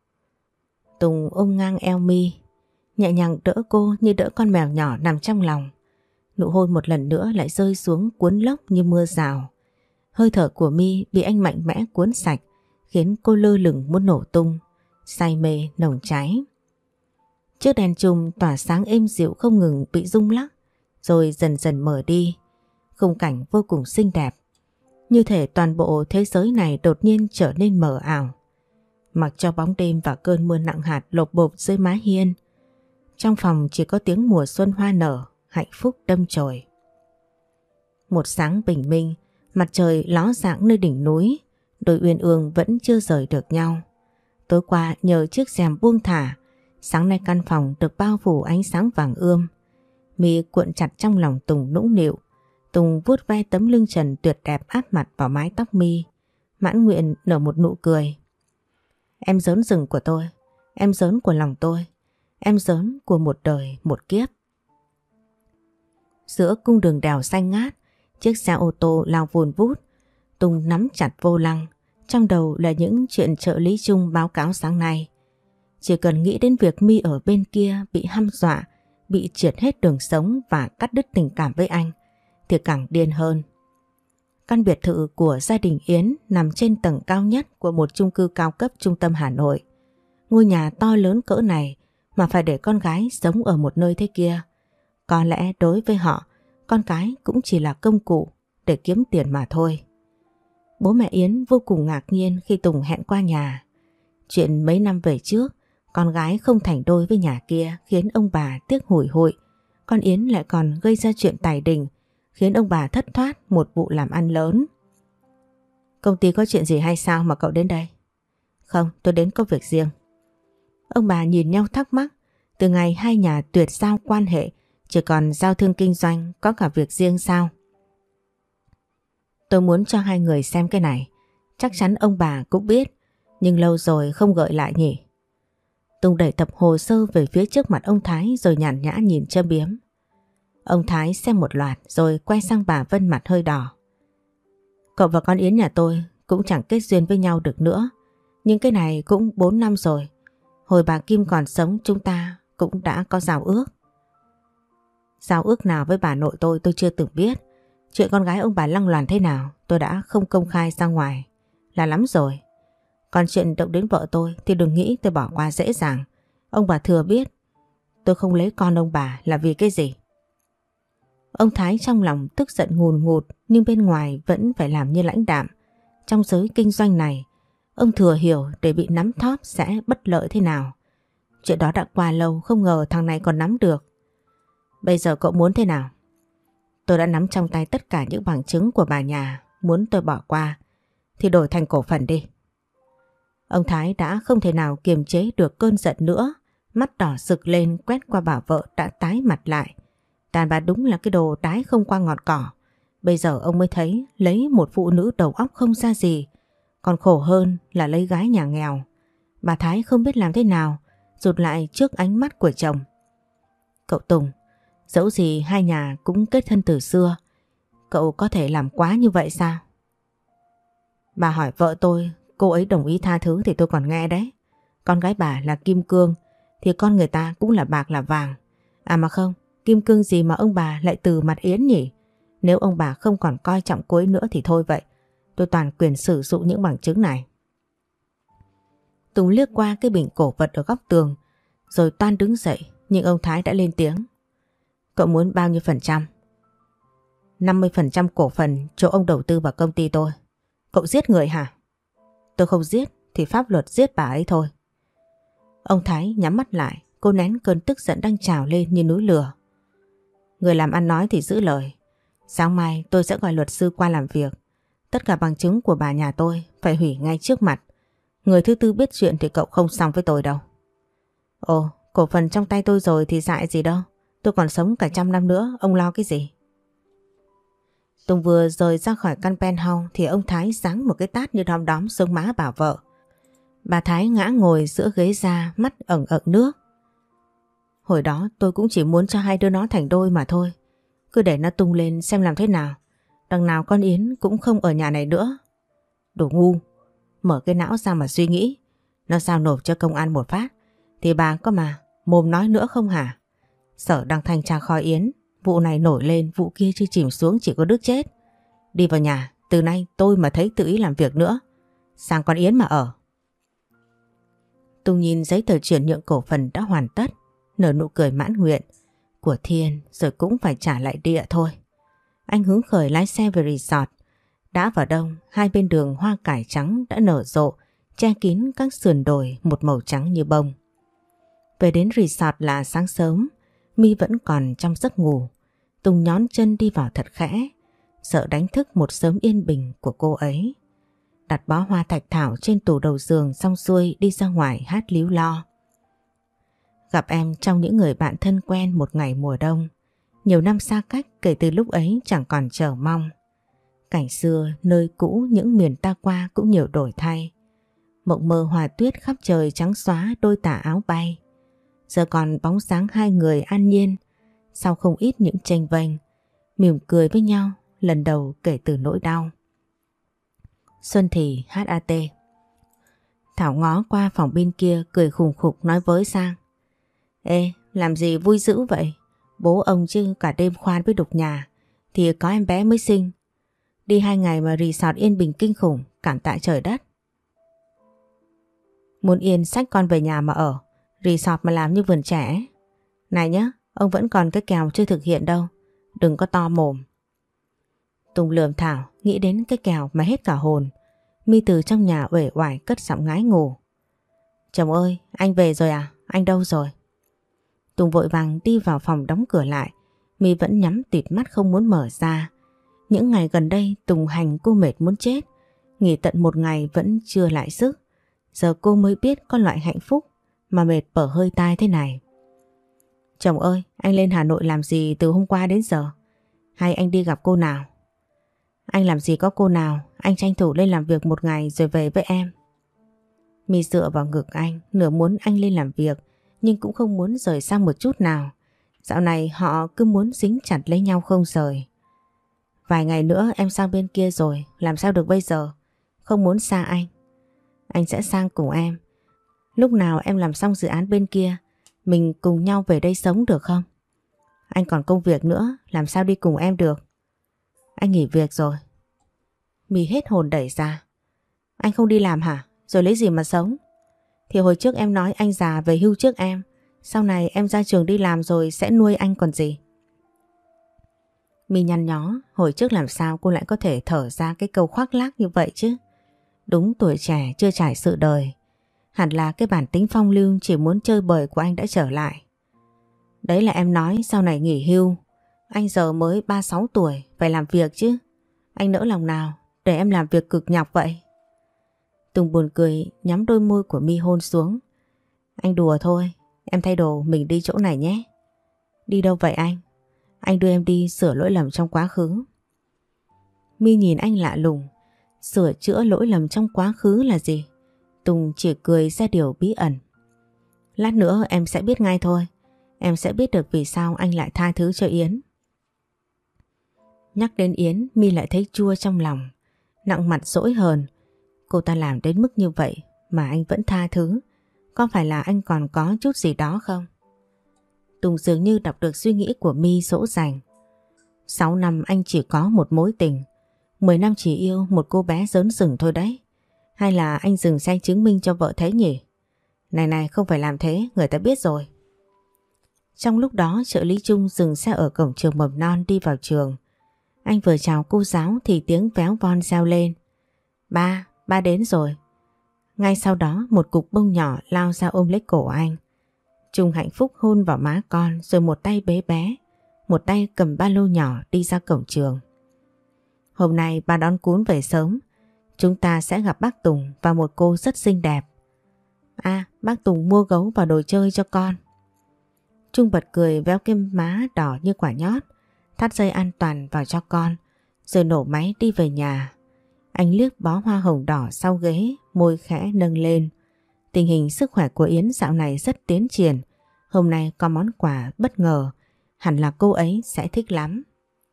Tùng ôm ngang eo My, nhẹ nhàng đỡ cô như đỡ con mèo nhỏ nằm trong lòng. Nụ hôn một lần nữa lại rơi xuống cuốn lốc như mưa rào. Hơi thở của My bị anh mạnh mẽ cuốn sạch, khiến cô lơ lửng muốn nổ tung, say mê nồng cháy. Chiếc đèn chùm tỏa sáng êm dịu không ngừng bị rung lắc, rồi dần dần mở đi. Khung cảnh vô cùng xinh đẹp, như thể toàn bộ thế giới này đột nhiên trở nên mờ ảo. Mặc cho bóng đêm và cơn mưa nặng hạt lộp bộp dưới mái hiên, trong phòng chỉ có tiếng mùa xuân hoa nở, hạnh phúc đâm chồi. Một sáng bình minh, mặt trời ló dạng nơi đỉnh núi, đôi uyên ương vẫn chưa rời được nhau. Tối qua nhờ chiếc rèm buông thả, sáng nay căn phòng được bao phủ ánh sáng vàng ươm. My cuộn chặt trong lòng Tùng nũng nịu. Tùng vuốt ve tấm lưng trần tuyệt đẹp áp mặt vào mái tóc My, mãn nguyện nở một nụ cười. Em giớn rừng của tôi, em giớn của lòng tôi, em giớn của một đời một kiếp. Giữa cung đường đèo xanh ngát, chiếc xe ô tô lao vùn vút. Tùng nắm chặt vô lăng, trong đầu là những chuyện trợ lý Trung báo cáo sáng nay. Chỉ cần nghĩ đến việc My ở bên kia bị hăm dọa, bị triệt hết đường sống và cắt đứt tình cảm với anh, thì càng điên hơn. Căn biệt thự của gia đình Yến nằm trên tầng cao nhất của một chung cư cao cấp trung tâm Hà Nội. Ngôi nhà to lớn cỡ này mà phải để con gái sống ở một nơi thế kia. Có lẽ đối với họ, con cái cũng chỉ là công cụ để kiếm tiền mà thôi. Bố mẹ Yến vô cùng ngạc nhiên khi Tùng hẹn qua nhà. Chuyện mấy năm về trước, con gái không thành đôi với nhà kia khiến ông bà tiếc hủi hụi. Con Yến lại còn gây ra chuyện tài đình, khiến ông bà thất thoát một vụ làm ăn lớn. Công ty có chuyện gì hay sao mà cậu đến đây? Không, tôi đến có việc riêng. Ông bà nhìn nhau thắc mắc. Từ ngày hai nhà tuyệt giao quan hệ, chỉ còn giao thương kinh doanh, có cả việc riêng sao? Tôi muốn cho hai người xem cái này. Chắc chắn ông bà cũng biết, nhưng lâu rồi không gợi lại nhỉ. Tùng đẩy tập hồ sơ về phía trước mặt ông Thái rồi nhàn nhã nhìn châm biếm. Ông Thái xem một loạt rồi quay sang bà Vân mặt hơi đỏ. Cậu và con Yến nhà tôi cũng chẳng kết duyên với nhau được nữa. Nhưng cái này cũng bốn năm rồi. Hồi bà Kim còn sống chúng ta cũng đã có giao ước. Giao ước nào với bà nội tôi tôi chưa từng biết. Chuyện con gái ông bà lăng loàn thế nào tôi đã không công khai ra ngoài. Là lắm rồi. Còn chuyện động đến vợ tôi thì đừng nghĩ tôi bỏ qua dễ dàng. Ông bà thừa biết tôi không lấy con ông bà là vì cái gì. Ông Thái trong lòng tức giận ngùn ngụt nhưng bên ngoài vẫn phải làm như lãnh đạm. Trong giới kinh doanh này, ông thừa hiểu để bị nắm thóp sẽ bất lợi thế nào. Chuyện đó đã qua lâu, không ngờ thằng này còn nắm được. Bây giờ cậu muốn thế nào? Tôi đã nắm trong tay tất cả những bằng chứng của bà nhà. Muốn tôi bỏ qua thì đổi thành cổ phần đi. Ông Thái đã không thể nào kiềm chế được cơn giận nữa. Mắt đỏ rực lên quét qua bà vợ đã tái mặt lại. Đàn bà đúng là cái đồ đái không qua ngọt cỏ. Bây giờ ông mới thấy lấy một phụ nữ đầu óc không ra gì. Còn khổ hơn là lấy gái nhà nghèo. Bà Thái không biết làm thế nào, rụt lại trước ánh mắt của chồng. Cậu Tùng, dẫu gì hai nhà cũng kết thân từ xưa. Cậu có thể làm quá như vậy sao? Bà hỏi vợ tôi, cô ấy đồng ý tha thứ thì tôi còn nghe đấy. Con gái bà là kim cương, thì con người ta cũng là bạc là vàng. À mà không, kim cương gì mà ông bà lại từ mặt Yến nhỉ? Nếu ông bà không còn coi trọng cô ấy nữa thì thôi vậy. Tôi toàn quyền sử dụng những bằng chứng này. Tùng liếc qua cái bình cổ vật ở góc tường rồi toan đứng dậy, nhưng ông Thái đã lên tiếng. Cậu muốn bao nhiêu phần trăm? năm mươi phần trăm cổ phần chỗ ông đầu tư vào công ty tôi. Cậu giết người hả? Tôi không giết thì pháp luật giết bà ấy thôi. Ông Thái nhắm mắt lại, cô nén cơn tức giận đang trào lên như núi lửa. Người làm ăn nói thì giữ lời. Sáng mai tôi sẽ gọi luật sư qua làm việc. Tất cả bằng chứng của bà nhà tôi phải hủy ngay trước mặt. Người thứ tư biết chuyện thì cậu không xong với tôi đâu. Ồ, cổ phần trong tay tôi rồi thì dại gì đâu. Tôi còn sống cả trăm năm nữa, ông lo cái gì? Tùng vừa rời ra khỏi căn penthouse thì ông Thái giáng một cái tát như đom đóm xuống má bà vợ. Bà Thái ngã ngồi giữa ghế ra, mắt ẩn ẩn nước. Hồi đó tôi cũng chỉ muốn cho hai đứa nó thành đôi mà thôi. Cứ để nó tung lên xem làm thế nào. Đằng nào con Yến cũng không ở nhà này nữa. Đồ ngu. Mở cái não ra mà suy nghĩ. Nó giao nộp cho công an một phát thì bà có mà mồm nói nữa không hả? Sở đang thanh tra kho Yến. Vụ này nổi lên, vụ kia chưa chìm xuống, chỉ có đứt chết. Đi vào nhà. Từ nay tôi mà thấy tự ý làm việc nữa, sang con Yến mà ở. Tùng nhìn giấy tờ chuyển nhượng cổ phần đã hoàn tất, nở nụ cười mãn nguyện. Của thiên rồi cũng phải trả lại địa thôi. Anh hứng khởi lái xe về resort. Đã vào đông, hai bên đường hoa cải trắng đã nở rộ, che kín các sườn đồi một màu trắng như bông. Về đến resort là sáng sớm, My vẫn còn trong giấc ngủ. Tùng nhón chân đi vào thật khẽ, sợ đánh thức một sớm yên bình của cô ấy. Đặt bó hoa thạch thảo trên tủ đầu giường xong xuôi đi ra ngoài hát líu lo. Gặp em trong những người bạn thân quen một ngày mùa đông. Nhiều năm xa cách kể từ lúc ấy chẳng còn chờ mong. Cảnh xưa, nơi cũ, những miền ta qua cũng nhiều đổi thay. Mộng mơ hòa tuyết khắp trời trắng xóa đôi tà áo bay. Giờ còn bóng dáng hai người an nhiên, sau không ít những chênh vênh, mỉm cười với nhau lần đầu kể từ nỗi đau. Xuân Thì hát a tê. Thảo ngó qua phòng bên kia cười khùng khục nói với Sang. Ê, làm gì vui dữ vậy? Bố ông chứ cả đêm khoan với đục nhà thì có em bé mới sinh. Đi hai ngày mà resort yên bình kinh khủng, cảm tạ trời đất. Muốn yên xách con về nhà mà ở, resort mà làm như vườn trẻ. Này nhá, ông vẫn còn cái kèo chưa thực hiện đâu, đừng có to mồm. Tùng lườm Thảo, nghĩ đến cái kèo mà hết cả hồn. My từ trong nhà uể oải cất giọng ngái ngủ. Chồng ơi, anh về rồi à? Anh đâu rồi? Tùng vội vàng đi vào phòng đóng cửa lại. My vẫn nhắm tịt mắt không muốn mở ra. Những ngày gần đây Tùng hành cô mệt muốn chết. Nghỉ tận một ngày vẫn chưa lại sức. Giờ cô mới biết có loại hạnh phúc mà mệt bở hơi tai thế này. Chồng ơi, anh lên Hà Nội làm gì từ hôm qua đến giờ? Hay anh đi gặp cô nào? Anh làm gì có cô nào, anh tranh thủ lên làm việc một ngày rồi về với em. My dựa vào ngực anh, nửa muốn anh lên làm việc nhưng cũng không muốn rời xa một chút nào. Dạo này họ cứ muốn dính chặt lấy nhau không rời. Vài ngày nữa em sang bên kia rồi, làm sao được bây giờ? Không muốn xa anh. Anh sẽ sang cùng em. Lúc nào em làm xong dự án bên kia, mình cùng nhau về đây sống được không? Anh còn công việc nữa, làm sao đi cùng em được? Anh nghỉ việc rồi. My hết hồn đẩy ra. Anh không đi làm hả? Rồi lấy gì mà sống? Thì hồi trước em nói anh già về hưu trước em. Sau này em ra trường đi làm rồi sẽ nuôi anh còn gì. My nhăn nhó. Hồi trước làm sao cô lại có thể thở ra cái câu khoác lác như vậy chứ? Đúng tuổi trẻ chưa trải sự đời. Hẳn là cái bản tính phong lưu chỉ muốn chơi bời của anh đã trở lại. Đấy là em nói sau này nghỉ hưu. Anh giờ mới ba mươi sáu tuổi, phải làm việc chứ. Anh nỡ lòng nào để em làm việc cực nhọc vậy? Tùng buồn cười nhắm đôi môi của My hôn xuống. Anh đùa thôi, em thay đồ mình đi chỗ này nhé. Đi đâu vậy anh? Anh đưa em đi sửa lỗi lầm trong quá khứ. My nhìn anh lạ lùng. Sửa chữa lỗi lầm trong quá khứ là gì? Tùng chỉ cười ra điều bí ẩn. Lát nữa em sẽ biết ngay thôi. Em sẽ biết được vì sao anh lại tha thứ cho Yến. Nhắc đến Yến, My lại thấy chua trong lòng, nặng mặt dỗi hờn. Cô ta làm đến mức như vậy mà anh vẫn tha thứ. Có phải là anh còn có chút gì đó không? Tùng dường như đọc được suy nghĩ của My dỗ dành. Sáu năm anh chỉ có một mối tình. Mười năm chỉ yêu một cô bé dớn rừng thôi đấy. Hay là anh dừng xe chứng minh cho vợ thấy nhỉ? Này này, không phải làm thế, người ta biết rồi. Trong lúc đó trợ lý Trung dừng xe ở cổng trường mầm non đi vào trường. Anh vừa chào cô giáo thì tiếng véo von reo lên. Ba, ba đến rồi. Ngay sau đó một cục bông nhỏ lao ra ôm lấy cổ anh. Trung hạnh phúc hôn vào má con rồi một tay bế bé, một tay cầm ba lô nhỏ đi ra cổng trường. Hôm nay ba đón Cún về sớm. Chúng ta sẽ gặp bác Tùng và một cô rất xinh đẹp. À, bác Tùng mua gấu và đồ chơi cho con. Trung bật cười véo cái má đỏ như quả nhót, thắt dây an toàn vào cho con, rồi nổ máy đi về nhà. Anh liếc bó hoa hồng đỏ sau ghế, môi khẽ nâng lên. Tình hình sức khỏe của Yến dạo này rất tiến triển. Hôm nay có món quà bất ngờ, hẳn là cô ấy sẽ thích lắm.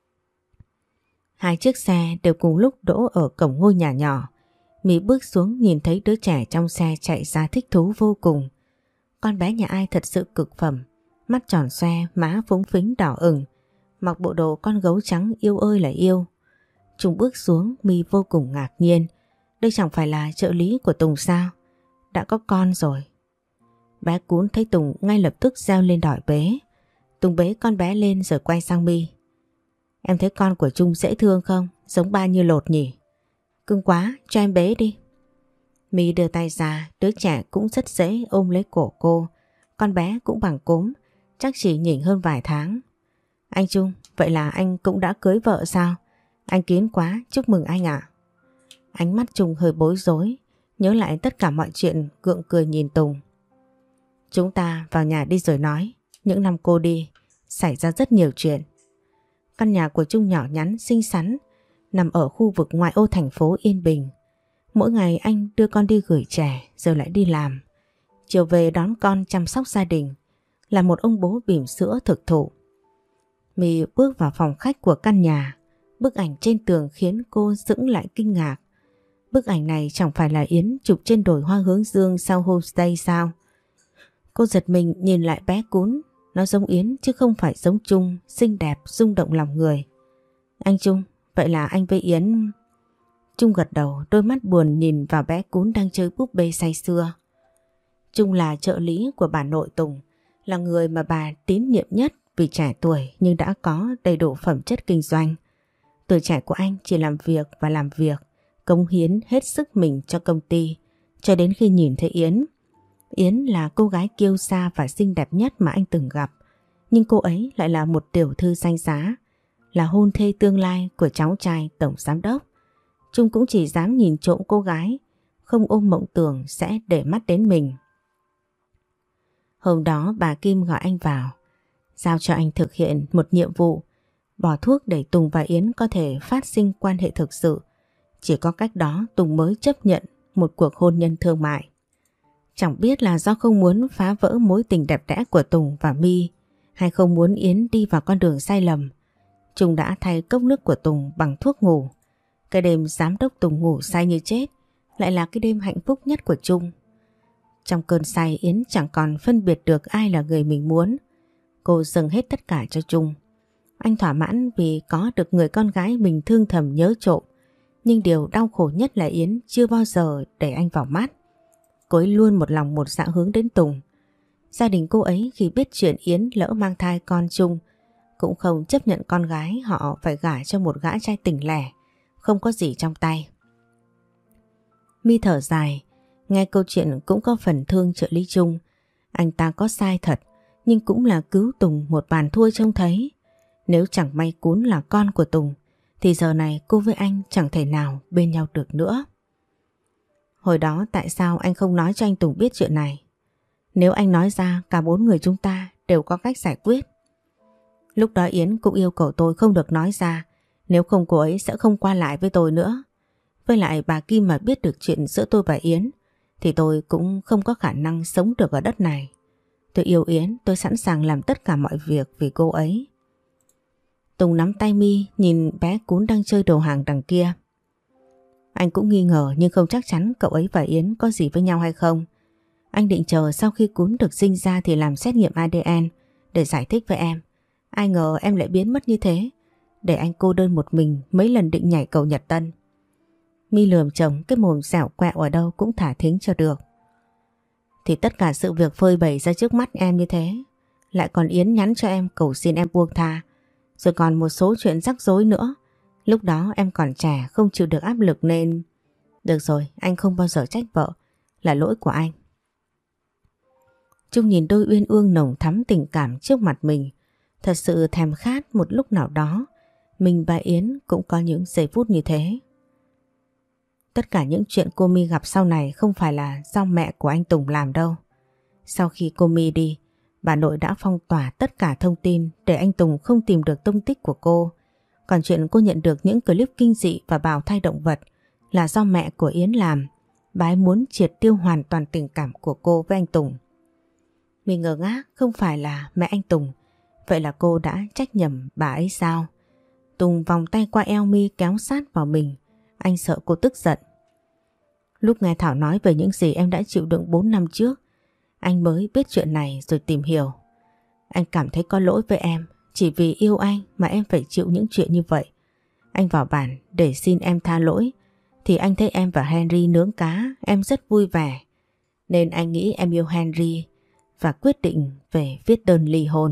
Hai chiếc xe đều cùng lúc đỗ ở cổng ngôi nhà nhỏ. My bước xuống nhìn thấy đứa trẻ trong xe chạy ra thích thú vô cùng. Con bé nhà ai thật sự cực phẩm, mắt tròn xoe, má phúng phính đỏ ửng, mặc bộ đồ con gấu trắng yêu ơi là yêu. Trung bước xuống, My vô cùng ngạc nhiên. Đây chẳng phải là trợ lý của Tùng sao? Đã có con rồi. Bé Cún thấy Tùng ngay lập tức reo lên đòi bế. Tùng bế con bé lên rồi quay sang My. Em thấy con của Trung dễ thương không? Giống ba như lột nhỉ? Cưng quá, cho em bế đi. My đưa tay ra, đứa trẻ cũng rất dễ ôm lấy cổ cô. Con bé cũng bằng cúm, chắc chỉ nhỉnh hơn vài tháng. Anh Trung, vậy là anh cũng đã cưới vợ sao? Anh Kiến quá, chúc mừng anh ạ. Ánh mắt Trung hơi bối rối, nhớ lại tất cả mọi chuyện, gượng cười nhìn Tùng. Chúng ta vào nhà đi rồi nói. Những năm cô đi, xảy ra rất nhiều chuyện. Căn nhà của Trung nhỏ nhắn, xinh xắn, nằm ở khu vực ngoại ô thành phố Yên Bình. Mỗi ngày anh đưa con đi gửi trẻ rồi lại đi làm. Chiều về đón con chăm sóc gia đình, là một ông bố bỉm sữa thực thụ. My bước vào phòng khách của căn nhà. Bức ảnh trên tường khiến cô sững lại kinh ngạc. Bức ảnh này chẳng phải là Yến chụp trên đồi hoa hướng dương sau homestay sao? Cô giật mình nhìn lại bé Cún. Nó giống Yến chứ không phải giống Trung, xinh đẹp, rung động lòng người. Anh Trung, vậy là anh với Yến... Trung gật đầu, đôi mắt buồn nhìn vào bé Cún đang chơi búp bê say sưa. Trung là trợ lý của bà nội Tùng, là người mà bà tín nhiệm nhất vì trẻ tuổi nhưng đã có đầy đủ phẩm chất kinh doanh. Tuổi trẻ của anh chỉ làm việc và làm việc, cống hiến hết sức mình cho công ty, cho đến khi nhìn thấy Yến. Yến là cô gái kiêu sa và xinh đẹp nhất mà anh từng gặp, nhưng cô ấy lại là một tiểu thư danh giá, là hôn thê tương lai của cháu trai tổng giám đốc. Trung cũng chỉ dám nhìn trộm cô gái, không ôm mộng tưởng sẽ để mắt đến mình. Hôm đó bà Kim gọi anh vào, giao cho anh thực hiện một nhiệm vụ, bỏ thuốc để Tùng và Yến có thể phát sinh quan hệ thực sự. Chỉ có cách đó Tùng mới chấp nhận một cuộc hôn nhân thương mại. Chẳng biết là do không muốn phá vỡ mối tình đẹp đẽ của Tùng và My, hay không muốn Yến đi vào con đường sai lầm, Trung đã thay cốc nước của Tùng bằng thuốc ngủ. Cái đêm giám đốc Tùng ngủ say như chết lại là cái đêm hạnh phúc nhất của Trung. Trong cơn say, Yến chẳng còn phân biệt được ai là người mình muốn. Cô dâng hết tất cả cho Trung. Anh thỏa mãn vì có được người con gái mình thương thầm nhớ trộm. Nhưng điều đau khổ nhất là Yến chưa bao giờ để anh vào mắt. Cô ấy luôn một lòng một dạ hướng đến Tùng. Gia đình cô ấy khi biết chuyện Yến lỡ mang thai con Trung cũng không chấp nhận con gái họ phải gả cho một gã trai tỉnh lẻ, không có gì trong tay. My thở dài, nghe câu chuyện cũng có phần thương trợ lý Trung. Anh ta có sai thật, nhưng cũng là cứu Tùng một bàn thua trông thấy. Nếu chẳng may Cún là con của Tùng, thì giờ này cô với anh chẳng thể nào bên nhau được nữa. Hồi đó tại sao anh không nói cho anh Tùng biết chuyện này? Nếu anh nói ra, cả bốn người chúng ta đều có cách giải quyết. Lúc đó Yến cũng yêu cầu tôi không được nói ra, nếu không cô ấy sẽ không qua lại với tôi nữa. Với lại bà Kim mà biết được chuyện giữa tôi và Yến, thì tôi cũng không có khả năng sống được ở đất này. Tôi yêu Yến, tôi sẵn sàng làm tất cả mọi việc vì cô ấy. Tùng nắm tay My nhìn bé Cún đang chơi đồ hàng đằng kia. Anh cũng nghi ngờ nhưng không chắc chắn cậu ấy và Yến có gì với nhau hay không. Anh định chờ sau khi Cún được sinh ra thì làm xét nghiệm a đê en để giải thích với em. Ai ngờ em lại biến mất như thế, để anh cô đơn một mình mấy lần định nhảy cầu Nhật Tân. My lườm chồng cái mồm dẻo quẹo ở đâu cũng thả thính cho được. Thì tất cả sự việc phơi bày ra trước mắt em như thế, lại còn Yến nhắn cho em cầu xin em buông tha, rồi còn một số chuyện rắc rối nữa. Lúc đó em còn trẻ không chịu được áp lực nên... Được rồi, anh không bao giờ trách vợ, là lỗi của anh. Trung nhìn đôi uyên ương nồng thắm tình cảm trước mặt mình, thật sự thèm khát một lúc nào đó mình và Yến cũng có những giây phút như thế. Tất cả những chuyện cô My gặp sau này không phải là do mẹ của anh Tùng làm đâu. Sau khi cô My đi, bà nội đã phong tỏa tất cả thông tin để anh Tùng không tìm được tung tích của cô. Còn chuyện cô nhận được những clip kinh dị và bào thai động vật là do mẹ của Yến làm. Bà ấy muốn triệt tiêu hoàn toàn tình cảm của cô với anh Tùng. Mình ngờ ngác, không phải là mẹ anh Tùng. Vậy là cô đã trách nhầm bà ấy sao? Tùng vòng tay qua eo My kéo sát vào mình. Anh sợ cô tức giận. Lúc nghe Thảo nói về những gì em đã chịu đựng bốn năm trước, anh mới biết chuyện này rồi tìm hiểu. Anh cảm thấy có lỗi với em. Chỉ vì yêu anh mà em phải chịu những chuyện như vậy. Anh vào bản để xin em tha lỗi, thì anh thấy em và Henry nướng cá, em rất vui vẻ. Nên anh nghĩ em yêu Henry và quyết định về viết đơn ly hôn.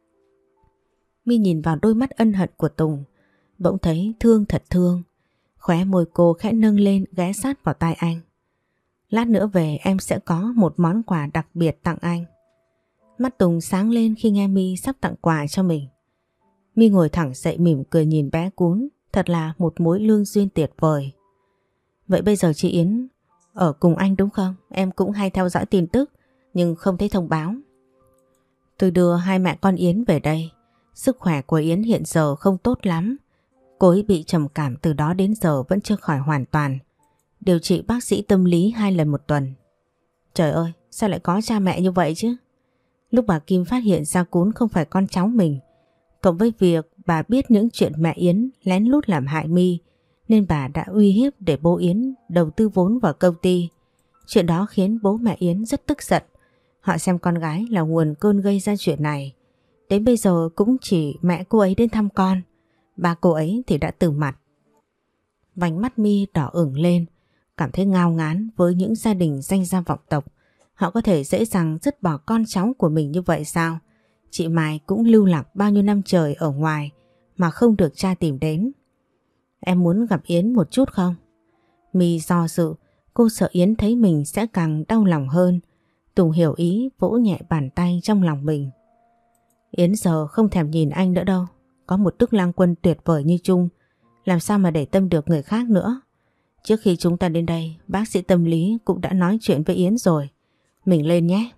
My nhìn vào đôi mắt ân hận của Tùng, bỗng thấy thương thật thương. Khóe môi cô khẽ nâng lên ghé sát vào tai anh. Lát nữa về em sẽ có một món quà đặc biệt tặng anh. Mắt Tùng sáng lên khi nghe My sắp tặng quà cho mình. My ngồi thẳng dậy mỉm cười nhìn bé cún, thật là một mối lương duyên tuyệt vời. Vậy bây giờ chị Yến ở cùng anh đúng không? Em cũng hay theo dõi tin tức nhưng không thấy thông báo. Tôi đưa hai mẹ con Yến về đây. Sức khỏe của Yến hiện giờ không tốt lắm. Cô ấy bị trầm cảm từ đó đến giờ vẫn chưa khỏi hoàn toàn. Điều trị bác sĩ tâm lý hai lần một tuần. Trời ơi, sao lại có cha mẹ như vậy chứ? Lúc bà Kim phát hiện ra Cún không phải con cháu mình, cộng với việc bà biết những chuyện mẹ Yến lén lút làm hại My, nên bà đã uy hiếp để bố Yến đầu tư vốn vào công ty. Chuyện đó khiến bố mẹ Yến rất tức giận. Họ xem con gái là nguồn cơn gây ra chuyện này. Đến bây giờ cũng chỉ mẹ cô ấy đến thăm con, ba cô ấy thì đã từ mặt. Vành mắt My đỏ ửng lên, cảm thấy ngao ngán với những gia đình danh gia vọng tộc. Họ có thể dễ dàng dứt bỏ con cháu của mình như vậy sao? Chị Mai cũng lưu lạc bao nhiêu năm trời ở ngoài mà không được cha tìm đến. Em muốn gặp Yến một chút không? My do dự, cô sợ Yến thấy mình sẽ càng đau lòng hơn. Tùng hiểu ý, vỗ nhẹ bàn tay trong lòng mình. Yến giờ không thèm nhìn anh nữa đâu. Có một Đức Lang Quân tuyệt vời như Trung, làm sao mà để tâm được người khác nữa. Trước khi chúng ta đến đây, bác sĩ tâm lý cũng đã nói chuyện với Yến rồi. Mình lên nhé.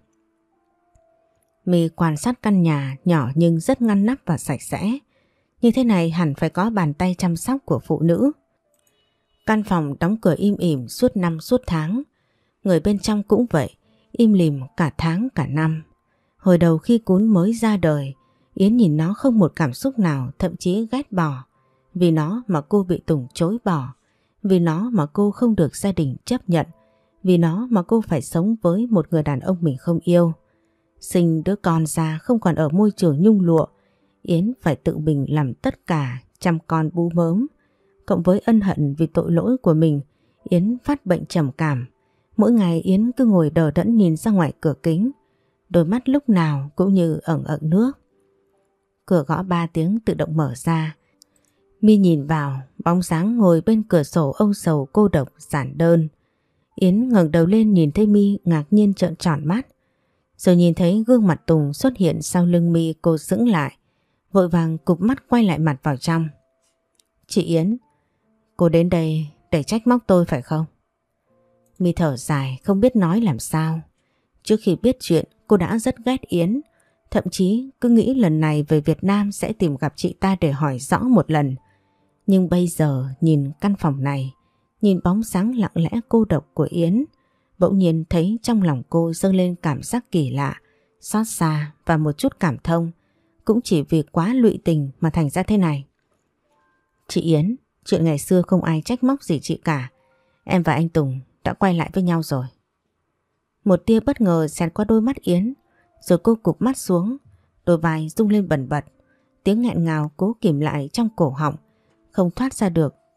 My quan sát căn nhà nhỏ nhưng rất ngăn nắp và sạch sẽ. Như thế này hẳn phải có bàn tay chăm sóc của phụ nữ. Căn phòng đóng cửa im ỉm suốt năm suốt tháng. Người bên trong cũng vậy, im lìm cả tháng cả năm. Hồi đầu khi Cún mới ra đời, Yến nhìn nó không một cảm xúc nào, thậm chí ghét bỏ. Vì nó mà cô bị Tùng chối bỏ. Vì nó mà cô không được gia đình chấp nhận. Vì nó mà cô phải sống với một người đàn ông mình không yêu. Sinh đứa con ra không còn ở môi trường nhung lụa, Yến phải tự mình làm tất cả, chăm con bú mớm. Cộng với ân hận vì tội lỗi của mình, Yến phát bệnh trầm cảm. Mỗi ngày Yến cứ ngồi đờ đẫn nhìn ra ngoài cửa kính, đôi mắt lúc nào cũng như ẩn ẩn nước. Cửa gõ ba tiếng tự động mở ra. My nhìn vào, bóng dáng ngồi bên cửa sổ âu sầu cô độc giản đơn. Yến ngẩng đầu lên nhìn thấy My ngạc nhiên trợn tròn mắt. Rồi nhìn thấy gương mặt Tùng xuất hiện sau lưng My, cô sững lại, vội vàng cụp mắt quay lại mặt vào trong. Chị Yến, cô đến đây để trách móc tôi phải không? My thở dài không biết nói làm sao. Trước khi biết chuyện cô đã rất ghét Yến, thậm chí cứ nghĩ lần này về Việt Nam sẽ tìm gặp chị ta để hỏi rõ một lần. Nhưng bây giờ nhìn căn phòng này, nhìn bóng sáng lặng lẽ cô độc của Yến, bỗng nhiên thấy trong lòng cô dâng lên cảm giác kỳ lạ, xót xa và một chút cảm thông. Cũng chỉ vì quá lụy tình mà thành ra thế này. Chị Yến, chuyện ngày xưa không ai trách móc gì chị cả. Em và anh Tùng đã quay lại với nhau rồi. Một tia bất ngờ xẹt qua đôi mắt Yến, rồi cô cụp mắt xuống, đôi vai rung lên bần bật. Tiếng nghẹn ngào cố kìm lại trong cổ họng, không thoát ra được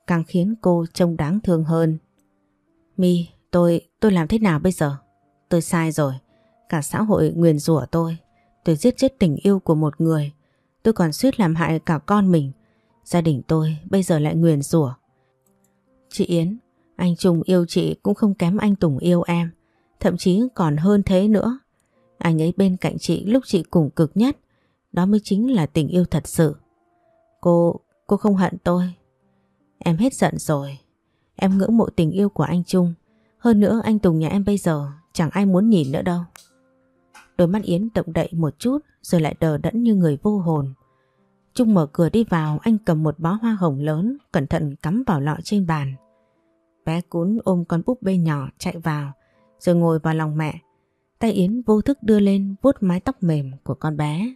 càng khiến cô trông đáng thương hơn. My, tôi, tôi làm thế nào bây giờ? Tôi sai rồi. Cả xã hội nguyền rủa tôi. Tôi giết chết tình yêu của một người. Tôi còn suýt làm hại cả con mình. Gia đình tôi bây giờ lại nguyền rủa. Chị Yến, anh Trung yêu chị cũng không kém anh Tùng yêu em. Thậm chí còn hơn thế nữa. Anh ấy bên cạnh chị lúc chị cùng cực nhất. Đó mới chính là tình yêu thật sự. Cô, cô không hận tôi. Em hết giận rồi. Em ngưỡng mộ tình yêu của anh Trung. Hơn nữa anh Tùng nhà em bây giờ chẳng ai muốn nhìn nữa đâu. Đôi mắt Yến động đậy một chút rồi lại đờ đẫn như người vô hồn. Trung mở cửa đi vào, anh cầm một bó hoa hồng lớn cẩn thận cắm vào lọ trên bàn. Bé Cún ôm con búp bê nhỏ chạy vào rồi ngồi vào lòng mẹ. Tay Yến vô thức đưa lên vuốt mái tóc mềm của con bé.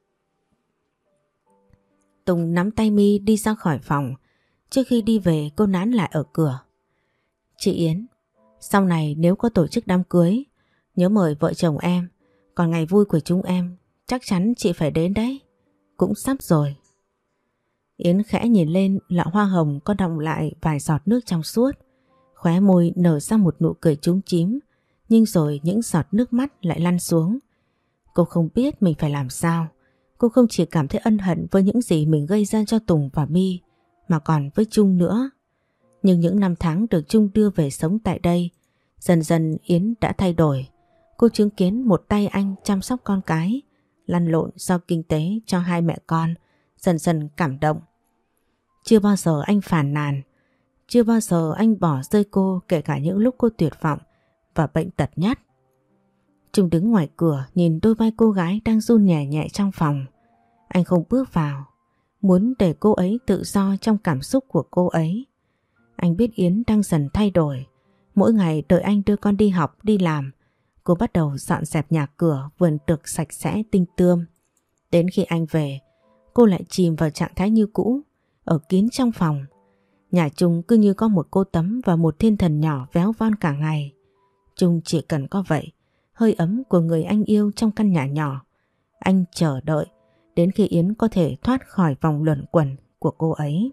Tùng nắm tay My đi ra khỏi phòng. Trước khi đi về cô nán lại ở cửa. Chị Yến, sau này nếu có tổ chức đám cưới, nhớ mời vợ chồng em. Còn ngày vui của chúng em chắc chắn chị phải đến đấy. Cũng sắp rồi. Yến khẽ nhìn lên lọ hoa hồng có đọng lại vài giọt nước trong suốt. Khóe môi nở ra một nụ cười trúng chím. Nhưng rồi những giọt nước mắt lại lăn xuống. Cô không biết mình phải làm sao. Cô không chỉ cảm thấy ân hận với những gì mình gây ra cho Tùng và My, mà còn với Trung nữa. Nhưng những năm tháng được Trung đưa về sống tại đây, dần dần Yến đã thay đổi. Cô chứng kiến một tay anh chăm sóc con cái, lăn lộn do kinh tế cho hai mẹ con, dần dần cảm động. Chưa bao giờ anh phàn nàn, chưa bao giờ anh bỏ rơi cô kể cả những lúc cô tuyệt vọng và bệnh tật nhất. Trung đứng ngoài cửa nhìn đôi vai cô gái đang run nhẹ nhẹ trong phòng. Anh không bước vào, muốn để cô ấy tự do trong cảm xúc của cô ấy. Anh biết Yến đang dần thay đổi. Mỗi ngày đợi anh đưa con đi học, đi làm, cô bắt đầu dọn dẹp nhà cửa, vườn tược sạch sẽ tinh tươm. Đến khi anh về, cô lại chìm vào trạng thái như cũ, ở kín trong phòng. Nhà Trung cứ như có một cô tấm và một thiên thần nhỏ véo von cả ngày. Trung chỉ cần có vậy, hơi ấm của người anh yêu trong căn nhà nhỏ. Anh chờ đợi đến khi Yến có thể thoát khỏi vòng luẩn quẩn của cô ấy.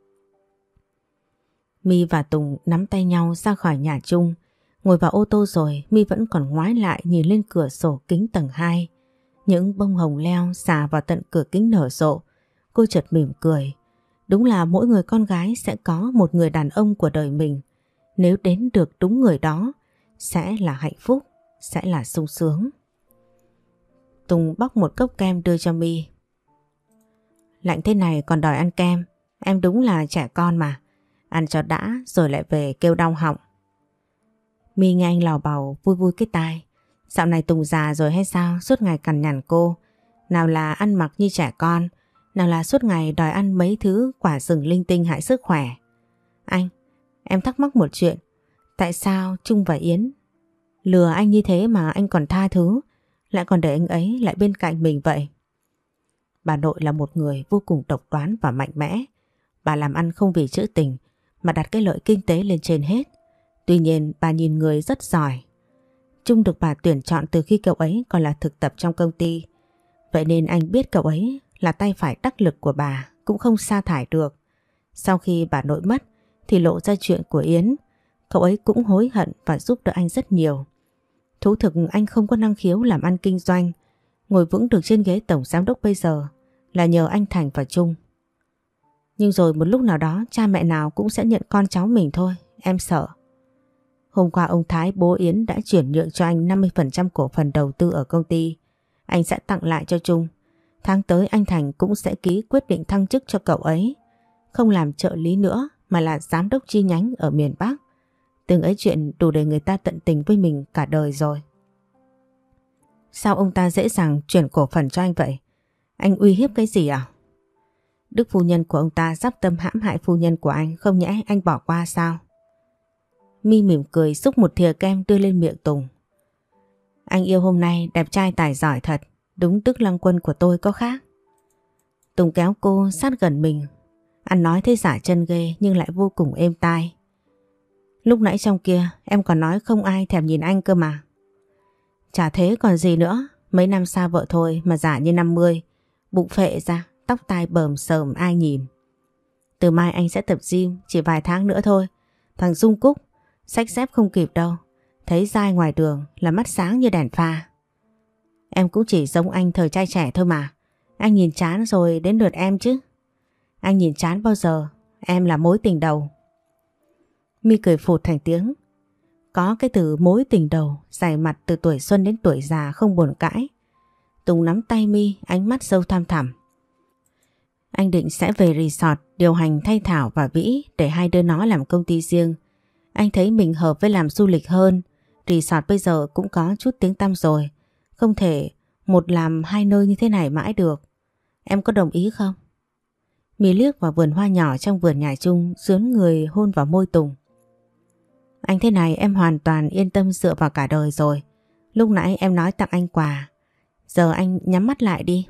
My và Tùng nắm tay nhau ra khỏi nhà Trung. Ngồi vào ô tô rồi, My vẫn còn ngoái lại nhìn lên cửa sổ kính tầng hai. Những bông hồng leo xà vào tận cửa kính nở rộ. Cô chợt mỉm cười. Đúng là mỗi người con gái sẽ có một người đàn ông của đời mình. Nếu đến được đúng người đó, sẽ là hạnh phúc, sẽ là sung sướng. Tùng bóc một cốc kem đưa cho My. Lạnh thế này còn đòi ăn kem, em đúng là trẻ con mà. Ăn cho đã rồi lại về kêu đau họng. My nghe anh lào bào vui vui cái tai. Dạo này Tùng già rồi hay sao, suốt ngày cằn nhằn cô. Nào là ăn mặc như trẻ con, nào là suốt ngày đòi ăn mấy thứ quả rừng linh tinh hại sức khỏe. Anh, em thắc mắc một chuyện. Tại sao Trung và Yến lừa anh như thế mà anh còn tha thứ, lại còn để anh ấy lại bên cạnh mình vậy? Bà nội là một người vô cùng độc đoán và mạnh mẽ. Bà làm ăn không vì chữ tình mà đặt cái lợi kinh tế lên trên hết. Tuy nhiên bà nhìn người rất giỏi. Trung được bà tuyển chọn từ khi cậu ấy còn là thực tập trong công ty. Vậy nên anh biết cậu ấy là tay phải đắc lực của bà, cũng không sa thải được. Sau khi bà nội mất thì lộ ra chuyện của Yến. Cậu ấy cũng hối hận và giúp đỡ anh rất nhiều. Thú thực anh không có năng khiếu làm ăn kinh doanh. Ngồi vững được trên ghế tổng giám đốc bây giờ là nhờ anh Thành và Trung. Nhưng rồi một lúc nào đó cha mẹ nào cũng sẽ nhận con cháu mình thôi, em sợ. Hôm qua ông Thái bố Yến đã chuyển nhượng cho anh năm mươi phần trăm cổ phần đầu tư ở công ty. Anh sẽ tặng lại cho Trung. Tháng tới anh Thành cũng sẽ ký quyết định thăng chức cho cậu ấy. Không làm trợ lý nữa mà là giám đốc chi nhánh ở miền Bắc. Từng ấy chuyện đủ để người ta tận tình với mình cả đời rồi. Sao ông ta dễ dàng chuyển cổ phần cho anh vậy? Anh uy hiếp cái gì à? Đức phu nhân của ông ta dắp tâm hãm hại phu nhân của anh, không nhẽ anh bỏ qua sao? My mỉm cười xúc một thìa kem đưa lên miệng Tùng. Anh yêu hôm nay đẹp trai tài giỏi thật, đúng tức Lăng Quân của tôi có khác. Tùng kéo cô sát gần mình. Anh nói thế giả chân ghê nhưng lại vô cùng êm tai. Lúc nãy trong kia em còn nói không ai thèm nhìn anh cơ mà. Chả thế còn gì nữa. Mấy năm xa vợ thôi mà giả như năm mươi. Bụng phệ ra, tóc tai bờm sờm ai nhìn. Từ mai anh sẽ tập gym, chỉ vài tháng nữa thôi. Thằng Dung Cúc, xách dép không kịp đâu. Thấy dai ngoài đường là mắt sáng như đèn pha. Em cũng chỉ giống anh thời trai trẻ thôi mà. Anh nhìn chán rồi đến lượt em chứ. Anh nhìn chán bao giờ, em là mối tình đầu. My cười phụt thành tiếng. Có cái từ mối tình đầu dày mặt từ tuổi xuân đến tuổi già không buồn cãi. Tùng nắm tay My, ánh mắt sâu thăm thẳm. Anh định sẽ về resort điều hành thay Thảo và Vĩ để hai đứa nó làm công ty riêng. Anh thấy mình hợp với làm du lịch hơn. Resort bây giờ cũng có chút tiếng tăm rồi. Không thể một làm hai nơi như thế này mãi được. Em có đồng ý không? My liếc vào vườn hoa nhỏ trong vườn nhà chung, dướn người hôn vào môi Tùng. Anh thế này em hoàn toàn yên tâm dựa vào cả đời rồi. Lúc nãy em nói tặng anh quà. Giờ anh nhắm mắt lại đi.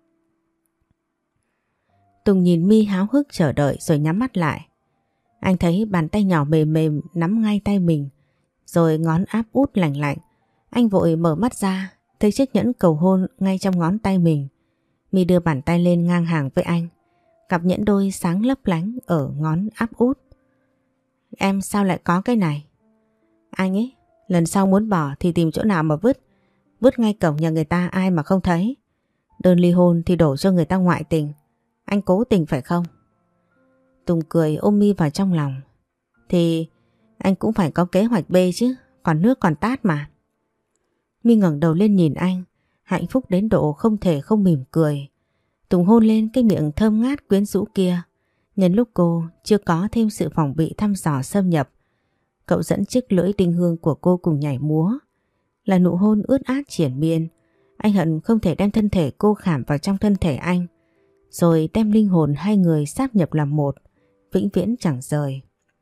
Tùng nhìn My háo hức chờ đợi rồi nhắm mắt lại. Anh thấy bàn tay nhỏ mềm mềm nắm ngay tay mình, rồi ngón áp út lạnh lạnh. Anh vội mở mắt ra, thấy chiếc nhẫn cầu hôn ngay trong ngón tay mình. My đưa bàn tay lên ngang hàng với anh. Cặp nhẫn đôi sáng lấp lánh ở ngón áp út. Em sao lại có cái này? Anh ấy, lần sau muốn bỏ thì tìm chỗ nào mà vứt. Vứt ngay cổng nhà người ta ai mà không thấy. Đơn ly hôn thì đổ cho người ta ngoại tình. Anh cố tình phải không? Tùng cười ôm My vào trong lòng. Thì anh cũng phải có kế hoạch B chứ. Còn nước còn tát mà. My ngẩng đầu lên nhìn anh, hạnh phúc đến độ không thể không mỉm cười. Tùng hôn lên cái miệng thơm ngát quyến rũ kia. Nhân lúc cô chưa có thêm sự phòng bị thăm dò xâm nhập, cậu dẫn chiếc lưỡi đinh hương của cô cùng nhảy múa. Là nụ hôn ướt át triển miên. Anh hận không thể đem thân thể cô khảm vào trong thân thể anh, rồi đem linh hồn hai người sáp nhập làm một, vĩnh viễn chẳng rời.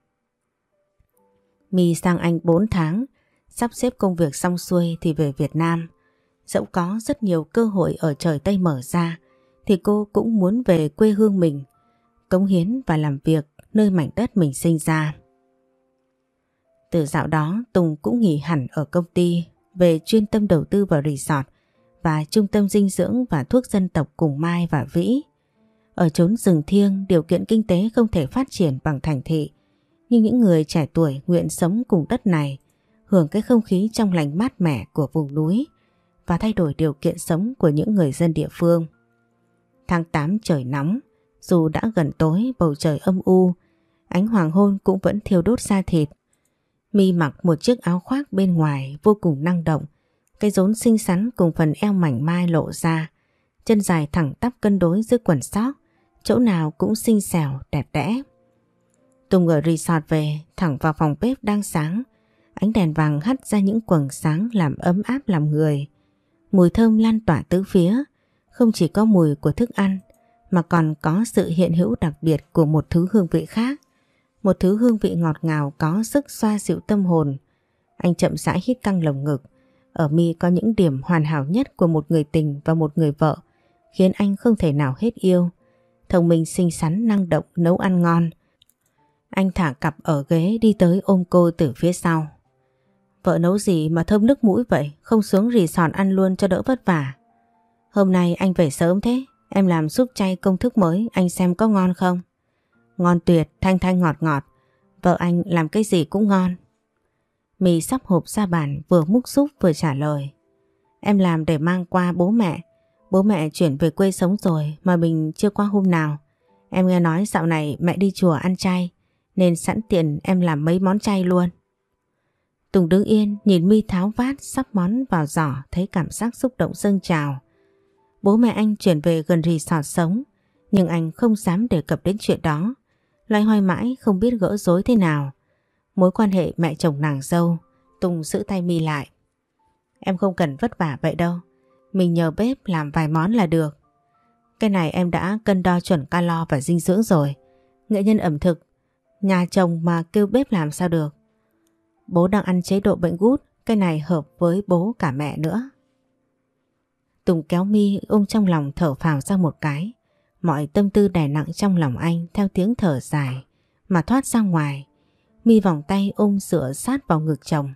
My sang Anh bốn tháng, sắp xếp công việc xong xuôi thì về Việt Nam. Dẫu có rất nhiều cơ hội ở trời Tây mở ra, thì cô cũng muốn về quê hương mình, cống hiến và làm việc nơi mảnh đất mình sinh ra. Từ dạo đó Tùng cũng nghỉ hẳn ở công ty, về chuyên tâm đầu tư vào resort và trung tâm dinh dưỡng và thuốc dân tộc cùng Mai và Vĩ. Ở chốn rừng thiêng, điều kiện kinh tế không thể phát triển bằng thành thị, nhưng những người trẻ tuổi nguyện sống cùng đất này, hưởng cái không khí trong lành mát mẻ của vùng núi và thay đổi điều kiện sống của những người dân địa phương. Tháng tám trời nóng, dù đã gần tối bầu trời âm u, ánh hoàng hôn cũng vẫn thiêu đốt da thịt. My mặc một chiếc áo khoác bên ngoài vô cùng năng động, cái rốn xinh xắn cùng phần eo mảnh mai lộ ra, chân dài thẳng tắp cân đối dưới quần sóc, chỗ nào cũng xinh xẻo đẹp đẽ. Tùng ở resort về, thẳng vào phòng bếp đang sáng, ánh đèn vàng hắt ra những quầng sáng làm ấm áp lòng người. Mùi thơm lan tỏa tứ phía, không chỉ có mùi của thức ăn mà còn có sự hiện hữu đặc biệt của một thứ hương vị khác, một thứ hương vị ngọt ngào có sức xoa dịu tâm hồn. Anh chậm rãi hít căng lồng ngực. Ở My có những điểm hoàn hảo nhất của một người tình và một người vợ, khiến anh không thể nào hết yêu. Thông minh xinh xắn năng động nấu ăn ngon. Anh thả cặp ở ghế đi tới ôm cô từ phía sau. Vợ nấu gì mà thơm nước mũi vậy, không xuống resort ăn luôn cho đỡ vất vả. Hôm nay anh về sớm thế, em làm súp chay công thức mới, anh xem có ngon không? Ngon tuyệt, thanh thanh ngọt ngọt, vợ anh làm cái gì cũng ngon. My sắp hộp ra bàn vừa múc súp vừa trả lời. Em làm để mang qua bố mẹ. Bố mẹ chuyển về quê sống rồi mà mình chưa qua hôm nào. Em nghe nói dạo này mẹ đi chùa ăn chay, nên sẵn tiện em làm mấy món chay luôn. Tùng đứng yên nhìn My tháo vát sắp món vào giỏ, thấy cảm giác xúc động dâng trào. Bố mẹ anh chuyển về gần resort sống, nhưng anh không dám đề cập đến chuyện đó. Loay hoay mãi không biết gỡ rối thế nào. Mối quan hệ mẹ chồng nàng dâu. Tùng giữ tay My lại. Em không cần vất vả vậy đâu, mình nhờ bếp làm vài món là được. Cái này em đã cân đo chuẩn calo và dinh dưỡng rồi. Nghệ nhân ẩm thực, nhà chồng mà kêu bếp làm sao được. Bố đang ăn chế độ bệnh gút, cái này hợp với bố cả mẹ nữa. Tùng kéo My ôm trong lòng thở phào ra một cái. Mọi tâm tư đè nặng trong lòng anh theo tiếng thở dài mà thoát ra ngoài. My vòng tay ôm dựa sát vào ngực chồng.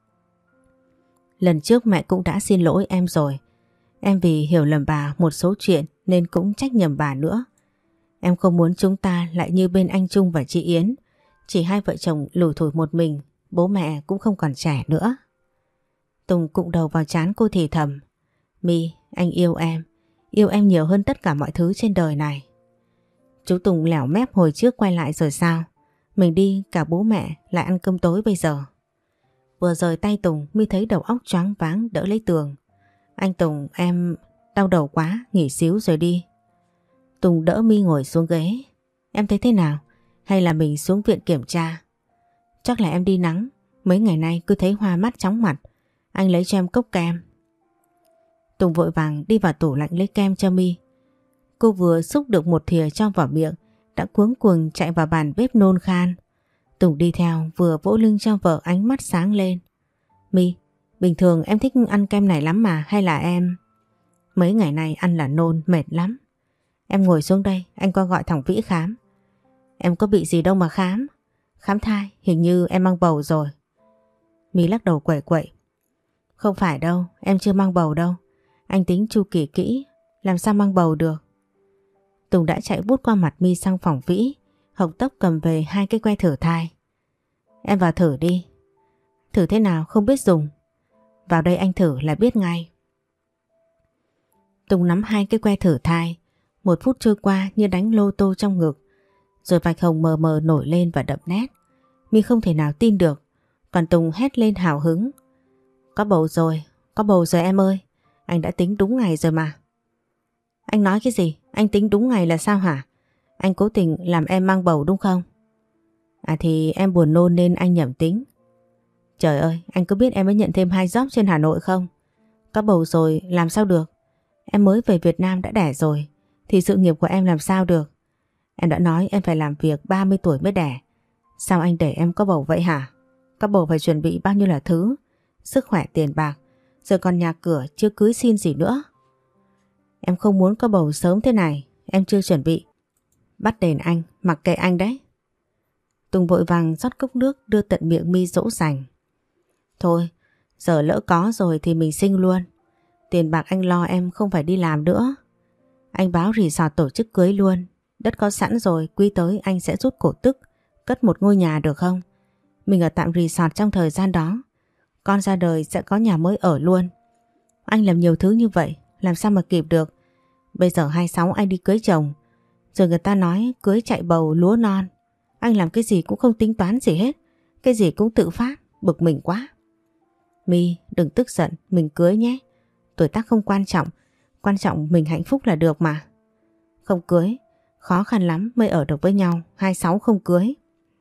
Lần trước mẹ cũng đã xin lỗi em rồi. Em vì hiểu lầm bà một số chuyện nên cũng trách nhầm bà nữa. Em không muốn chúng ta lại như bên anh Trung và chị Yến. Chỉ hai vợ chồng lủi thủi một mình, bố mẹ cũng không còn trẻ nữa. Tùng cụng đầu vào trán cô thì thầm. My, anh yêu em. Yêu em nhiều hơn tất cả mọi thứ trên đời này. Chú Tùng lẻo mép hồi trước quay lại rồi sao? Mình đi cả bố mẹ lại ăn cơm tối bây giờ. Vừa rời tay Tùng My thấy đầu óc choáng váng đỡ lấy tường. Anh Tùng, em đau đầu quá, nghỉ xíu rồi đi. Tùng đỡ My ngồi xuống ghế. Em thấy thế nào? Hay là mình xuống viện kiểm tra? Chắc là em đi nắng. Mấy ngày nay cứ thấy hoa mắt chóng mặt. Anh lấy cho em cốc kem. Tùng vội vàng đi vào tủ lạnh lấy kem cho My. Cô vừa xúc được một thìa cho vào miệng đã cuống cuồng chạy vào bàn bếp nôn khan. Tùng đi theo vừa vỗ lưng cho vợ, ánh mắt sáng lên. My, bình thường em thích ăn kem này lắm mà, hay là em... Mấy ngày nay ăn là nôn, mệt lắm. Em ngồi xuống đây, anh qua gọi thằng Vĩ khám. Em có bị gì đâu mà khám. Khám thai, hình như em mang bầu rồi. My lắc đầu quẩy quậy. Không phải đâu, em chưa mang bầu đâu. Anh tính chu kỳ kỹ, làm sao mang bầu được. Tùng đã chạy vút qua mặt My sang phòng Vĩ. Hộc tốc cầm về hai cái que thử thai. Em vào thử đi. Thử thế nào không biết dùng. Vào đây anh thử là biết ngay. Tùng nắm hai cái que thử thai. Một phút trôi qua như đánh lô tô trong ngực. Rồi vạch hồng mờ mờ nổi lên và đậm nét. My không thể nào tin được. Còn Tùng hét lên hào hứng. Có bầu rồi, có bầu rồi em ơi. Anh đã tính đúng ngày rồi mà. Anh nói cái gì? Anh tính đúng ngày là sao hả? Anh cố tình làm em mang bầu đúng không? À thì em buồn nôn nên anh nhầm tính. Trời ơi, anh có biết em mới nhận thêm hai job trên Hà Nội không? Có bầu rồi làm sao được? Em mới về Việt Nam đã đẻ rồi thì sự nghiệp của em làm sao được? Em đã nói em phải làm việc ba mươi tuổi mới đẻ. Sao anh để em có bầu vậy hả? Có bầu phải chuẩn bị bao nhiêu là thứ. Sức khỏe, tiền bạc, rồi còn nhà cửa chưa cưới xin gì nữa. Em không muốn có bầu sớm thế này. Em chưa chuẩn bị. Bắt đền anh, mặc kệ anh đấy. Tùng vội vàng rót cốc nước đưa tận miệng My dỗ dành. Thôi, giờ lỡ có rồi thì mình sinh luôn. Tiền bạc anh lo, em không phải đi làm nữa. Anh báo resort tổ chức cưới luôn. Đất có sẵn rồi, quý tới anh sẽ rút cổ tức, cất một ngôi nhà được không? Mình ở tạm resort trong thời gian đó. Con ra đời sẽ có nhà mới ở luôn. Anh làm nhiều thứ như vậy, làm sao mà kịp được. Bây giờ hai mươi sáu anh đi cưới chồng. Rồi người ta nói cưới chạy bầu lúa non. Anh làm cái gì cũng không tính toán gì hết. Cái gì cũng tự phát, bực mình quá. My, đừng tức giận, mình cưới nhé. Tuổi tác không quan trọng, quan trọng mình hạnh phúc là được mà. Không cưới, khó khăn lắm mới ở được với nhau, hai mươi sáu không cưới.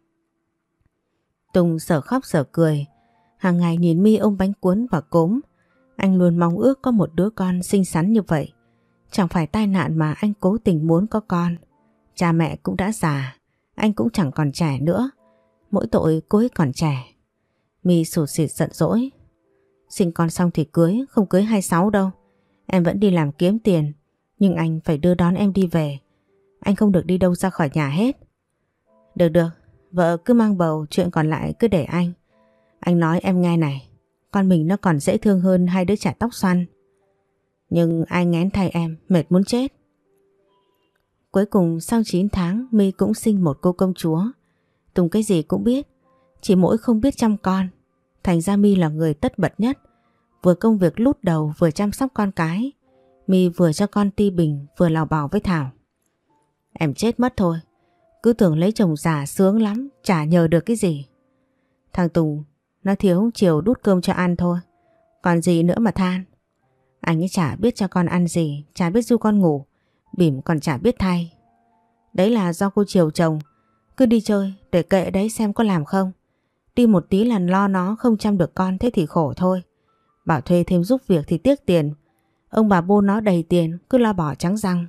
Tùng sở khóc sở cười. Hàng ngày nhìn My ôm bánh cuốn và cốm. Anh luôn mong ước có một đứa con xinh xắn như vậy. Chẳng phải tai nạn mà anh cố tình muốn có con. Cha mẹ cũng đã già, anh cũng chẳng còn trẻ nữa. Mỗi tội cô ấy còn trẻ. My sụt sịt giận dỗi. Sinh con xong thì cưới, không cưới hai mươi sáu đâu. Em vẫn đi làm kiếm tiền, nhưng anh phải đưa đón em đi về. Anh không được đi đâu ra khỏi nhà hết. Được được, vợ cứ mang bầu, chuyện còn lại cứ để anh. Anh nói em nghe này, con mình nó còn dễ thương hơn hai đứa trẻ tóc xoăn. Nhưng ai ngén thay em, mệt muốn chết. Cuối cùng sau chín tháng My cũng sinh một cô công chúa. Tùng cái gì cũng biết, chỉ mỗi không biết chăm con. Thành ra My là người tất bật nhất. Vừa công việc lút đầu vừa chăm sóc con cái. My vừa cho con ti bình vừa lào bảo với Thảo. Em chết mất thôi. Cứ tưởng lấy chồng già sướng lắm, chả nhờ được cái gì. Thằng Tùng nó thiếu chiều đút cơm cho ăn thôi. Còn gì nữa mà than. Anh ấy chả biết cho con ăn gì, chả biết du con ngủ, bỉm còn chả biết thay. Đấy là do cô chiều chồng. Cứ đi chơi để kệ đấy xem có làm không. Đi một tí là lo nó không chăm được con, thế thì khổ thôi. Bảo thuê thêm giúp việc thì tiếc tiền. Ông bà bô nó đầy tiền, cứ lo bỏ trắng răng.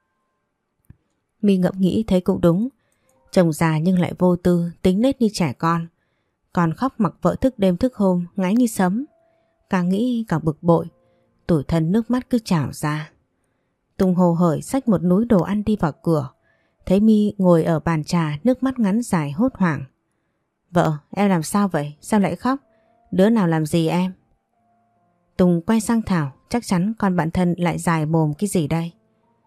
My ngẫm nghĩ thấy cũng đúng. Chồng già nhưng lại vô tư, tính nết như trẻ con. Còn khóc mặc vợ thức đêm thức hôm, ngáy như sấm. Càng nghĩ càng bực bội, tủi thân nước mắt cứ trào ra. Tùng hồ hởi xách một núi đồ ăn đi vào cửa. Thấy My ngồi ở bàn trà, nước mắt ngắn dài hốt hoảng. Vợ, em làm sao vậy? Sao lại khóc? Đứa nào làm gì em? Tùng quay sang Thảo, chắc chắn con bạn thân lại dài mồm cái gì đây.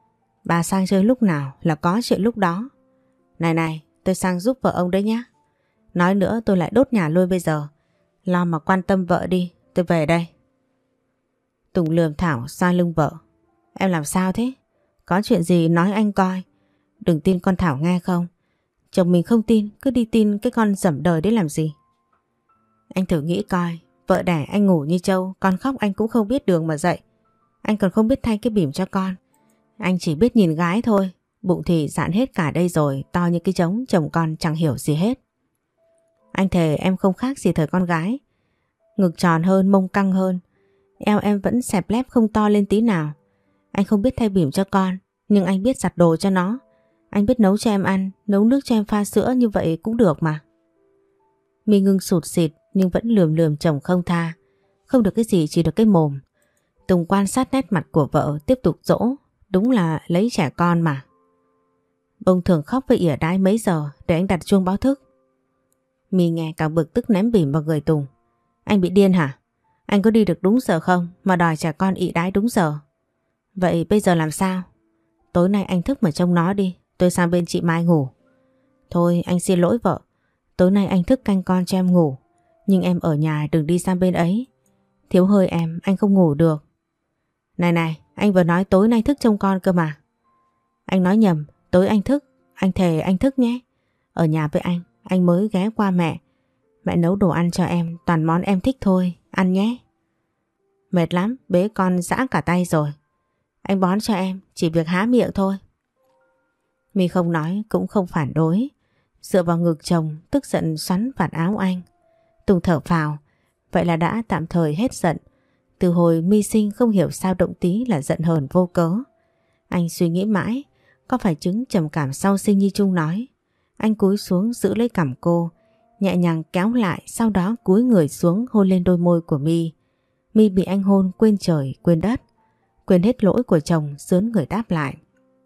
Bà sang chơi lúc nào là có chuyện lúc đó. Này này, tôi sang giúp vợ ông đấy nhá. Nói nữa tôi lại đốt nhà luôn bây giờ. Lo mà quan tâm vợ đi, tôi về đây. Tùng lườm Thảo xoa lưng vợ. Em làm sao thế? Có chuyện gì nói anh coi. Đừng tin con Thảo nghe không? Chồng mình không tin, cứ đi tin cái con dởm đời đấy làm gì. Anh thử nghĩ coi, vợ đẻ anh ngủ như trâu, con khóc anh cũng không biết đường mà dậy. Anh còn không biết thay cái bỉm cho con. Anh chỉ biết nhìn gái thôi, bụng thì dạn hết cả đây rồi, to như cái trống, chồng con chẳng hiểu gì hết. Anh thề em không khác gì thời con gái. Ngực tròn hơn, mông căng hơn. Eo em vẫn xẹp lép không to lên tí nào. Anh không biết thay bỉm cho con, nhưng anh biết giặt đồ cho nó. Anh biết nấu cho em ăn, nấu nước cho em pha sữa, như vậy cũng được mà. My ngưng sụt sịt nhưng vẫn lườm lườm chồng không tha. Không được cái gì chỉ được cái mồm. Tùng quan sát nét mặt của vợ tiếp tục dỗ. Đúng là lấy trẻ con mà. Bông thường khóc với ỉa đái mấy giờ để anh đặt chuông báo thức. My nghe càng bực tức ném bỉm vào người Tùng. Anh bị điên hả? Anh có đi được đúng giờ không mà đòi trẻ con ị đái đúng giờ? Vậy bây giờ làm sao? Tối nay anh thức mà trông nó đi, tôi sang bên chị Mai ngủ. Thôi anh xin lỗi vợ. Tối nay anh thức canh con cho em ngủ. Nhưng em ở nhà đừng đi sang bên ấy. Thiếu hơi em, anh không ngủ được. Này này, anh vừa nói tối nay thức trông con cơ mà. Anh nói nhầm, tối anh thức, anh thề anh thức nhé. Ở nhà với anh, anh mới ghé qua mẹ. Mẹ nấu đồ ăn cho em, toàn món em thích thôi, ăn nhé. Mệt lắm, bế con giã cả tay rồi. Anh bón cho em, chỉ việc há miệng thôi. My không nói cũng không phản đối. Dựa vào ngực chồng, tức giận xoắn vạt áo anh. Tùng thở phào, vậy là đã tạm thời hết giận. Từ hồi My sinh không hiểu sao động tí là giận hờn vô cớ. Anh suy nghĩ mãi, có phải chứng trầm cảm sau sinh như Trung nói. Anh cúi xuống giữ lấy cằm cô, nhẹ nhàng kéo lại, sau đó cúi người xuống hôn lên đôi môi của My. My bị anh hôn quên trời quên đất, quên hết lỗi của chồng, sướn người đáp lại.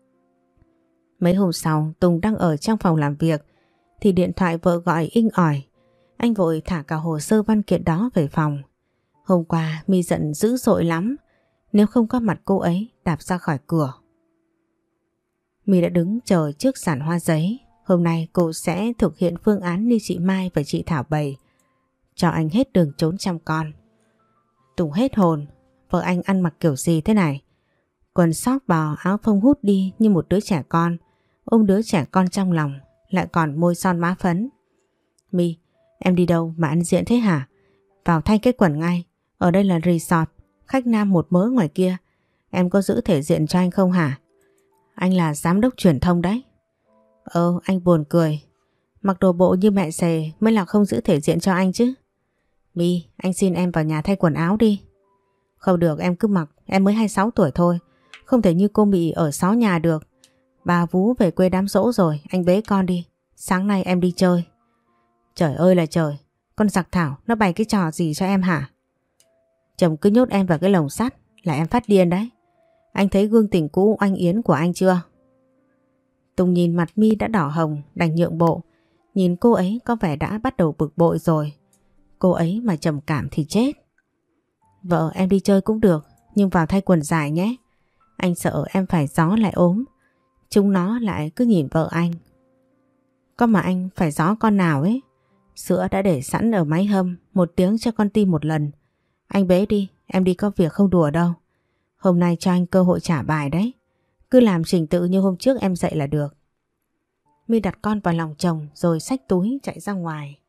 Mấy hôm sau Tùng đang ở trong phòng làm việc thì điện thoại vợ gọi inh ỏi. Anh vội thả cả hồ sơ văn kiện đó về phòng. Hôm qua My giận dữ dội lắm, nếu không có mặt cô ấy đạp ra khỏi cửa. My đã đứng chờ trước giản hoa giấy. Hôm nay cô sẽ thực hiện phương án như chị Mai và chị Thảo bày, cho anh hết đường trốn chăm con. Tùng hết hồn, vợ anh ăn mặc kiểu gì thế này? Quần sóc bò, áo phông hút đi như một đứa trẻ con, ôm đứa trẻ con trong lòng, lại còn môi son má phấn. My, em đi đâu mà ăn diện thế hả? Vào thay cái quần ngay, ở đây là resort, khách nam một mớ ngoài kia. Em có giữ thể diện cho anh không hả? Anh là giám đốc truyền thông đấy. Ờ, anh buồn cười. Mặc đồ bộ như mẹ xề mới là không giữ thể diện cho anh chứ. My, anh xin em vào nhà thay quần áo đi. Không được, em cứ mặc, em mới hai mươi sáu tuổi thôi. Không thể như cô Mị ở sáu nhà được. Bà Vú về quê đám giỗ rồi, anh bế con đi. Sáng nay em đi chơi. Trời ơi là trời, con giặc Thảo nó bày cái trò gì cho em hả? Chồng cứ nhốt em vào cái lồng sắt là em phát điên đấy. Anh thấy gương tình cũ Oanh Yến của anh chưa? Tùng nhìn mặt My đã đỏ hồng, đành nhượng bộ. Nhìn cô ấy có vẻ đã bắt đầu bực bội rồi. Cô ấy mà trầm cảm thì chết. Vợ em đi chơi cũng được, nhưng vào thay quần dài nhé. Anh sợ em phải gió lại ốm. Chúng nó lại cứ nhìn vợ anh. Có mà anh phải gió con nào ấy. Sữa đã để sẵn ở máy hâm, một tiếng cho con ti một lần. Anh bế đi, em đi có việc không đùa đâu. Hôm nay cho anh cơ hội trả bài đấy. Cứ làm trình tự như hôm trước em dạy là được. My đặt con vào lòng chồng rồi xách túi chạy ra ngoài.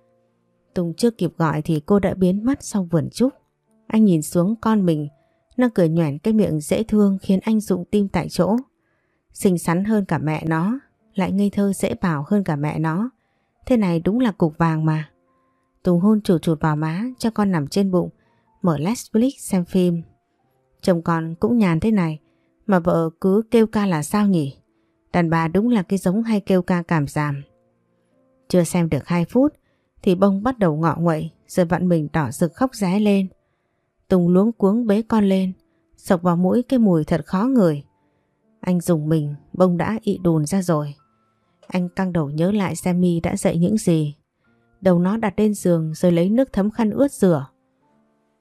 Tùng chưa kịp gọi thì cô đã biến mất sau vườn trúc. Anh nhìn xuống con mình, nó cười nhoẻn cái miệng dễ thương khiến anh rụng tim tại chỗ. Xinh xắn hơn cả mẹ nó, lại ngây thơ dễ bảo hơn cả mẹ nó. Thế này đúng là cục vàng mà. Tùng hôn chụt chụt vào má cho con nằm trên bụng, mở Netflix xem phim. Chồng con cũng nhàn thế này mà vợ cứ kêu ca là sao nhỉ? Đàn bà đúng là cái giống hay kêu ca cảm giảm. Chưa xem được hai phút thì bông bắt đầu ngọ nguậy, rồi vặn mình đỏ rực khóc ré lên. Tùng luống cuống bế con lên, sộc vào mũi cái mùi thật khó ngửi. Anh dùng mình, bông đã ị đùn ra rồi. Anh căng đầu nhớ lại xem My đã dạy những gì. Đầu nó đặt lên giường rồi lấy nước thấm khăn ướt rửa.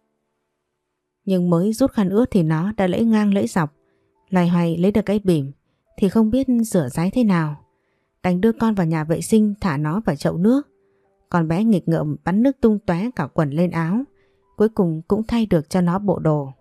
Nhưng mới rút khăn ướt thì nó đã lẫy ngang lẫy dọc, loay hoay lấy được cái bỉm, thì không biết rửa ráy thế nào. Đành đưa con vào nhà vệ sinh thả nó vào chậu nước. Con bé nghịch ngợm bắn nước tung tóe cả quần lên áo. Cuối cùng cũng thay được cho nó bộ đồ.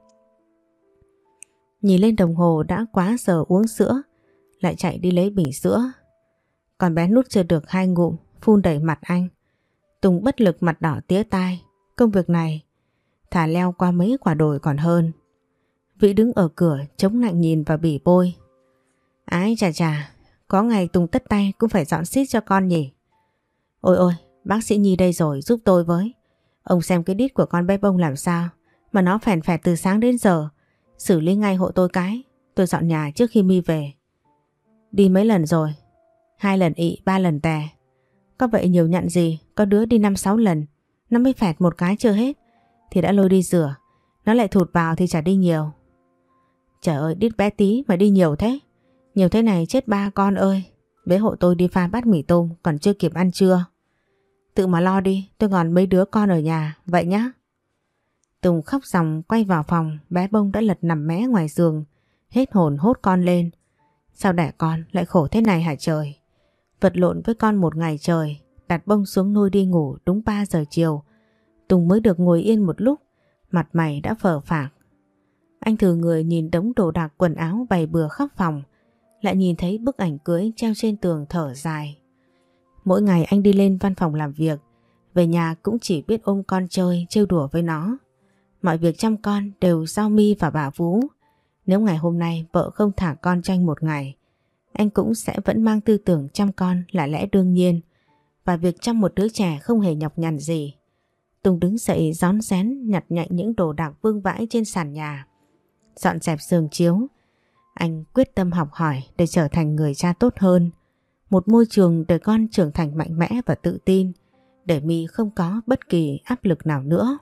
Nhìn lên đồng hồ đã quá giờ uống sữa, lại chạy đi lấy bình sữa. Con bé nuốt chưa được hai ngụm, phun đầy mặt anh. Tùng bất lực mặt đỏ tía tai. Công việc này thả leo qua mấy quả đồi còn hơn. Vĩ đứng ở cửa chống lạnh nhìn vào bỉ bôi. Ái chà chà, có ngày Tùng tất tay cũng phải dọn xít cho con nhỉ. Ôi ôi, bác sĩ Nhi đây rồi, giúp tôi với. Ông xem cái đít của con bé bông làm sao mà nó phèn phẹt từ sáng đến giờ. Xử lý ngay hộ tôi cái. Tôi dọn nhà trước khi My về. Đi mấy lần rồi? Hai lần ị, ba lần tè. Có vậy nhiều nhận gì? Có đứa đi năm sáu lần, nó mới phẹt một cái chưa hết thì đã lôi đi rửa. Nó lại thụt vào thì chả đi nhiều. Trời ơi, đít bé tí mà đi nhiều thế. Nhiều thế này chết ba con ơi. Bế hộ tôi đi pha bát mì tôm, còn chưa kịp ăn trưa. Tự mà lo đi, tôi còn mấy đứa con ở nhà, vậy nhá. Tùng khóc ròng quay vào phòng, bé bông đã lật nằm mé ngoài giường, hết hồn hốt con lên. Sao đẻ con lại khổ thế này hả trời? Vật lộn với con một ngày trời, đặt bông xuống nuôi đi ngủ đúng ba giờ chiều. Tùng mới được ngồi yên một lúc, mặt mày đã phờ phạc. Anh thử người nhìn đống đồ đạc quần áo bày bừa khắp phòng, lại nhìn thấy bức ảnh cưới treo trên tường thở dài. Mỗi ngày anh đi lên văn phòng làm việc, về nhà cũng chỉ biết ôm con chơi, trêu đùa với nó. Mọi việc chăm con đều giao My và bà Vú. Nếu ngày hôm nay vợ không thả con cho anh một ngày, anh cũng sẽ vẫn mang tư tưởng chăm con là lẽ đương nhiên, và việc chăm một đứa trẻ không hề nhọc nhằn gì. Tùng đứng dậy rón rén nhặt nhạnh những đồ đạc vương vãi trên sàn nhà, dọn dẹp giường chiếu. Anh quyết tâm học hỏi để trở thành người cha tốt hơn, một môi trường để con trưởng thành mạnh mẽ và tự tin, để My không có bất kỳ áp lực nào nữa.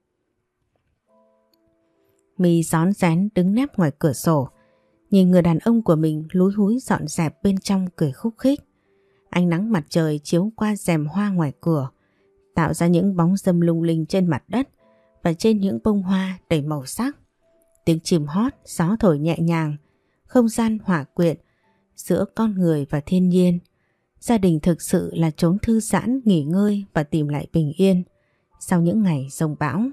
My rón rén đứng nép ngoài cửa sổ, nhìn người đàn ông của mình lúi húi dọn dẹp bên trong cười khúc khích. Ánh nắng mặt trời chiếu qua rèm hoa ngoài cửa, tạo ra những bóng râm lung linh trên mặt đất và trên những bông hoa đầy màu sắc. Tiếng chim hót, gió thổi nhẹ nhàng, không gian hòa quyện giữa con người và thiên nhiên. Gia đình thực sự là chốn thư giãn, nghỉ ngơi và tìm lại bình yên sau những ngày giông bão.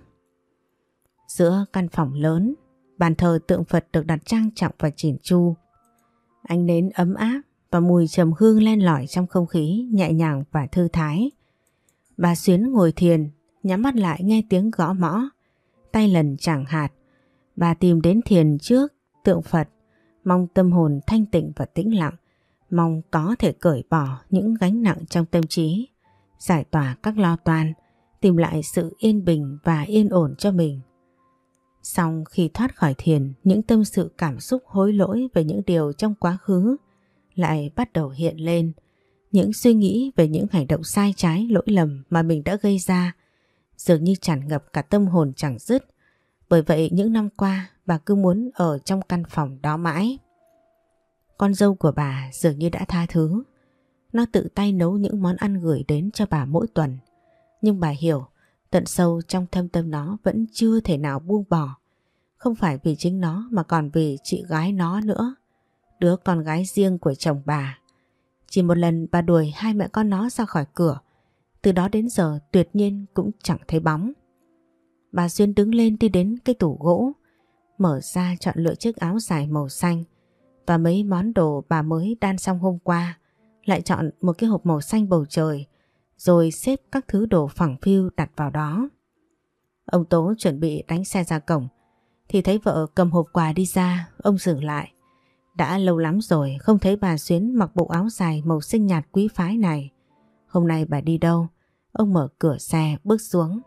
Giữa căn phòng lớn, bàn thờ tượng Phật được đặt trang trọng và chỉn chu. Ánh nến ấm áp và mùi trầm hương len lỏi trong không khí nhẹ nhàng và thư thái. Bà Xuyến ngồi thiền, nhắm mắt lại nghe tiếng gõ mõ, tay lần chảng hạt. Bà tìm đến thiền trước tượng Phật, mong tâm hồn thanh tịnh và tĩnh lặng, mong có thể cởi bỏ những gánh nặng trong tâm trí, giải tỏa các lo toan, tìm lại sự yên bình và yên ổn cho mình. Xong khi thoát khỏi thiền, những tâm sự cảm xúc hối lỗi về những điều trong quá khứ lại bắt đầu hiện lên. Những suy nghĩ về những hành động sai trái, lỗi lầm mà mình đã gây ra dường như tràn ngập cả tâm hồn chẳng dứt. Bởi vậy những năm qua bà cứ muốn ở trong căn phòng đó mãi. Con dâu của bà dường như đã tha thứ. Nó tự tay nấu những món ăn gửi đến cho bà mỗi tuần. Nhưng bà hiểu tận sâu trong thâm tâm nó vẫn chưa thể nào buông bỏ. Không phải vì chính nó mà còn vì chị gái nó nữa, đứa con gái riêng của chồng bà. Chỉ một lần bà đuổi hai mẹ con nó ra khỏi cửa, từ đó đến giờ tuyệt nhiên cũng chẳng thấy bóng. Bà Duyên đứng lên đi đến cái tủ gỗ, mở ra chọn lựa chiếc áo dài màu xanh và mấy món đồ bà mới đan xong hôm qua, lại chọn một cái hộp màu xanh bầu trời, rồi xếp các thứ đồ phẳng phiu đặt vào đó. Ông Tố chuẩn bị đánh xe ra cổng thì thấy vợ cầm hộp quà đi ra. Ông dừng lại. Đã lâu lắm rồi không thấy bà Xuyến mặc bộ áo dài màu xinh nhạt quý phái này. Hôm nay bà đi đâu? Ông mở cửa xe bước xuống.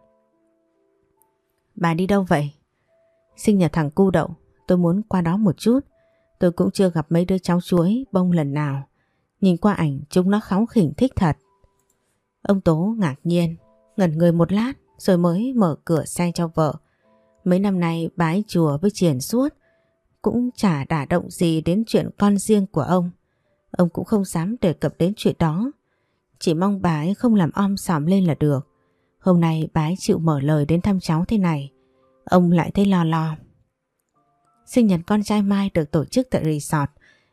Bà đi đâu vậy? Sinh nhật thằng Cu Đậu, tôi muốn qua đó một chút. Tôi cũng chưa gặp mấy đứa cháu chuối bông lần nào. Nhìn qua ảnh chúng nó kháu khỉnh thích thật. Ông Tố ngạc nhiên, ngẩn người một lát rồi mới mở cửa xe cho vợ. Mấy năm nay bái chùa với Triển suốt, cũng chả đả động gì đến chuyện con riêng của ông. Ông cũng không dám đề cập đến chuyện đó. Chỉ mong bà ấy không làm om sòm lên là được. Hôm nay bà ấy chịu mở lời đến thăm cháu thế này, ông lại thấy lo lo. Sinh nhật con trai Mai được tổ chức tại resort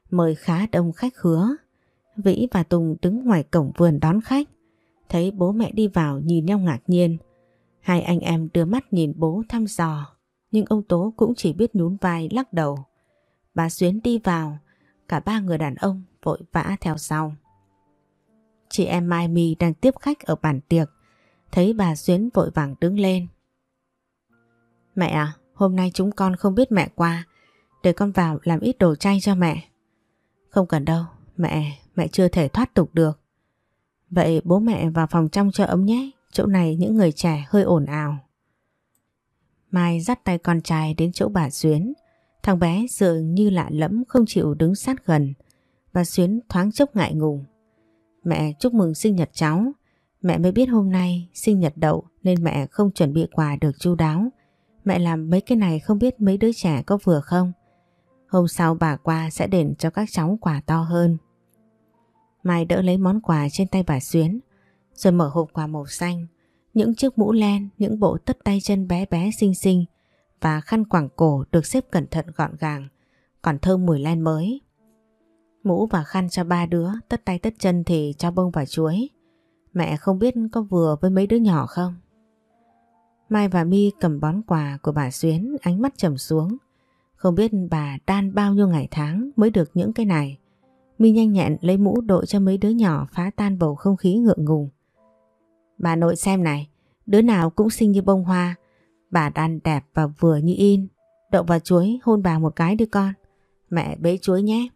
Mời khá đông khách khứa. Vĩ và Tùng đứng ngoài cổng vườn đón khách. Thấy bố mẹ đi vào nhìn nhau ngạc nhiên. Hai anh em đưa mắt nhìn bố thăm dò. Nhưng ông Tố cũng chỉ biết nhún vai lắc đầu. Bà Xuyến đi vào. Cả ba người đàn ông vội vã theo sau. Chị em Mai My đang tiếp khách ở bàn tiệc. Thấy bà Xuyến vội vàng đứng lên. Mẹ à, hôm nay chúng con không biết mẹ qua. Để con vào làm ít đồ chay cho mẹ. Không cần đâu, mẹ, mẹ chưa thể thoát tục được. Vậy bố mẹ vào phòng trong cho ấm nhé. Chỗ này những người trẻ hơi ồn ào. Mai dắt tay con trai đến chỗ bà Xuyến. Thằng bé dường như lạ lẫm không chịu đứng sát gần. Bà Xuyến thoáng chốc ngại ngùng. Mẹ chúc mừng sinh nhật cháu. Mẹ mới biết hôm nay sinh nhật Đậu nên mẹ không chuẩn bị quà được chu đáo. Mẹ làm mấy cái này không biết mấy đứa trẻ có vừa không. Hôm sau bà qua sẽ đền cho các cháu quà to hơn. Mai đỡ lấy món quà trên tay bà Xuyến, rồi mở hộp quà màu xanh. Những chiếc mũ len, những bộ tất tay chân bé bé xinh xinh và khăn quàng cổ được xếp cẩn thận gọn gàng, còn thơm mùi len mới. Mũ và khăn cho ba đứa, tất tay tất chân thì cho bông và chuối. Mẹ không biết có vừa với mấy đứa nhỏ không? Mai và My cầm bón quà của bà Xuyến, ánh mắt trầm xuống. Không biết bà đan bao nhiêu ngày tháng mới được những cái này. My nhanh nhẹn lấy mũ đội cho mấy đứa nhỏ phá tan bầu không khí ngượng ngùng. Bà nội xem này, đứa nào cũng xinh như bông hoa. Bà đan đẹp và vừa như in. Đậu và chuối hôn bà một cái đi con. Mẹ bế chuối nhé.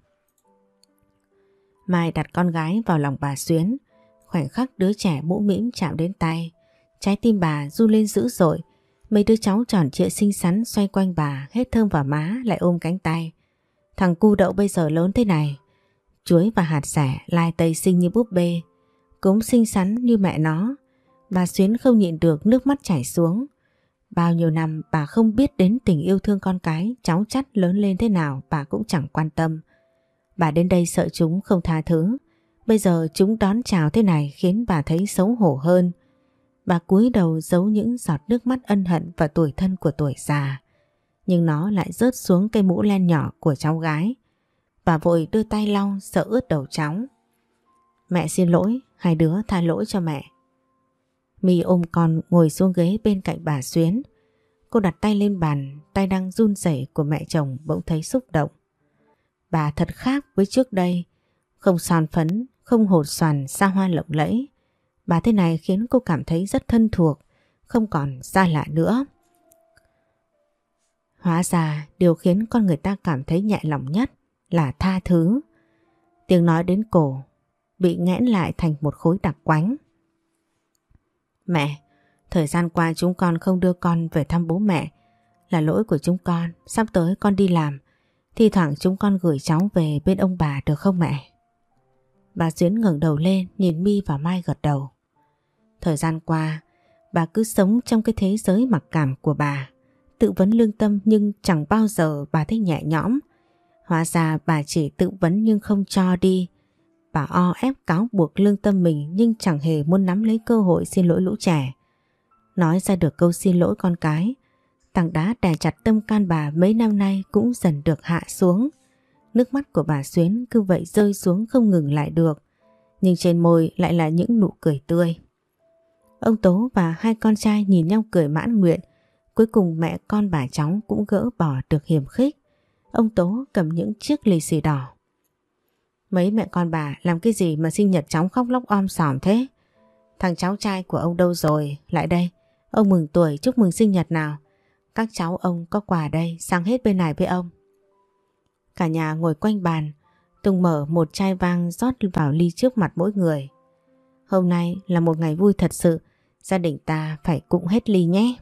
Mai đặt con gái vào lòng bà Xuyến. Khoảnh khắc đứa trẻ mũ mĩm chạm đến tay, trái tim bà run lên dữ dội. Mấy đứa cháu tròn trịa xinh xắn xoay quanh bà, hết thơm vào má lại ôm cánh tay. Thằng cu Đậu bây giờ lớn thế này. Chuối và hạt sẻ lai tây xinh như búp bê, cũng xinh xắn như mẹ nó. Bà Xuyến không nhịn được nước mắt chảy xuống. Bao nhiêu năm bà không biết đến tình yêu thương con cái, cháu chắt lớn lên thế nào bà cũng chẳng quan tâm. Bà đến đây sợ chúng không tha thứ. Bây giờ chúng đón chào thế này khiến bà thấy xấu hổ hơn. Bà cúi đầu giấu những giọt nước mắt ân hận và tủi thân của tuổi già. Nhưng nó lại rớt xuống cây mũ len nhỏ của cháu gái. Bà vội đưa tay lau sợ ướt đầu cháu. Mẹ xin lỗi, hai đứa tha lỗi cho mẹ. My ôm con ngồi xuống ghế bên cạnh bà Xuyến. Cô đặt tay lên bàn, tay đang run rẩy của mẹ chồng bỗng thấy xúc động. Bà thật khác với trước đây. Không son phấn, không hột xoàn xa hoa lộng lẫy. Bà thế này khiến cô cảm thấy rất thân thuộc, không còn xa lạ nữa. Hóa ra điều khiến con người ta cảm thấy nhẹ lòng nhất là tha thứ. Tiếng nói đến cổ bị nghẽn lại thành một khối đặc quánh. Mẹ, thời gian qua chúng con không đưa con về thăm bố mẹ là lỗi của chúng con. Sắp tới con đi làm, thi thoảng chúng con gửi cháu về bên ông bà được không mẹ? Bà Xuyến ngẩng đầu lên nhìn My và Mai gật đầu. Thời gian qua bà cứ sống trong cái thế giới mặc cảm của bà, tự vấn lương tâm nhưng chẳng bao giờ bà thấy nhẹ nhõm. Hóa ra bà chỉ tự vấn nhưng không cho đi. Bà o ép cáo buộc lương tâm mình nhưng chẳng hề muốn nắm lấy cơ hội xin lỗi lũ trẻ. Nói ra được câu xin lỗi con cái, tảng đá đè chặt tâm can bà mấy năm nay cũng dần được hạ xuống. Nước mắt của bà Xuyến cứ vậy rơi xuống không ngừng lại được, nhưng trên môi lại là những nụ cười tươi. Ông Tố và hai con trai nhìn nhau cười mãn nguyện. Cuối cùng mẹ con bà cháu cũng gỡ bỏ được hiềm khích. Ông Tố cầm những chiếc lì xì đỏ. Mấy mẹ con bà làm cái gì mà sinh nhật cháu khóc lóc om sòm thế? Thằng cháu trai của ông đâu rồi? Lại đây, ông mừng tuổi chúc mừng sinh nhật nào. Các cháu ông có quà đây, sang hết bên này với ông. Cả nhà ngồi quanh bàn, Tùng mở một chai vang rót vào ly trước mặt mỗi người. Hôm nay là một ngày vui thật sự, gia đình ta phải cụng hết ly nhé.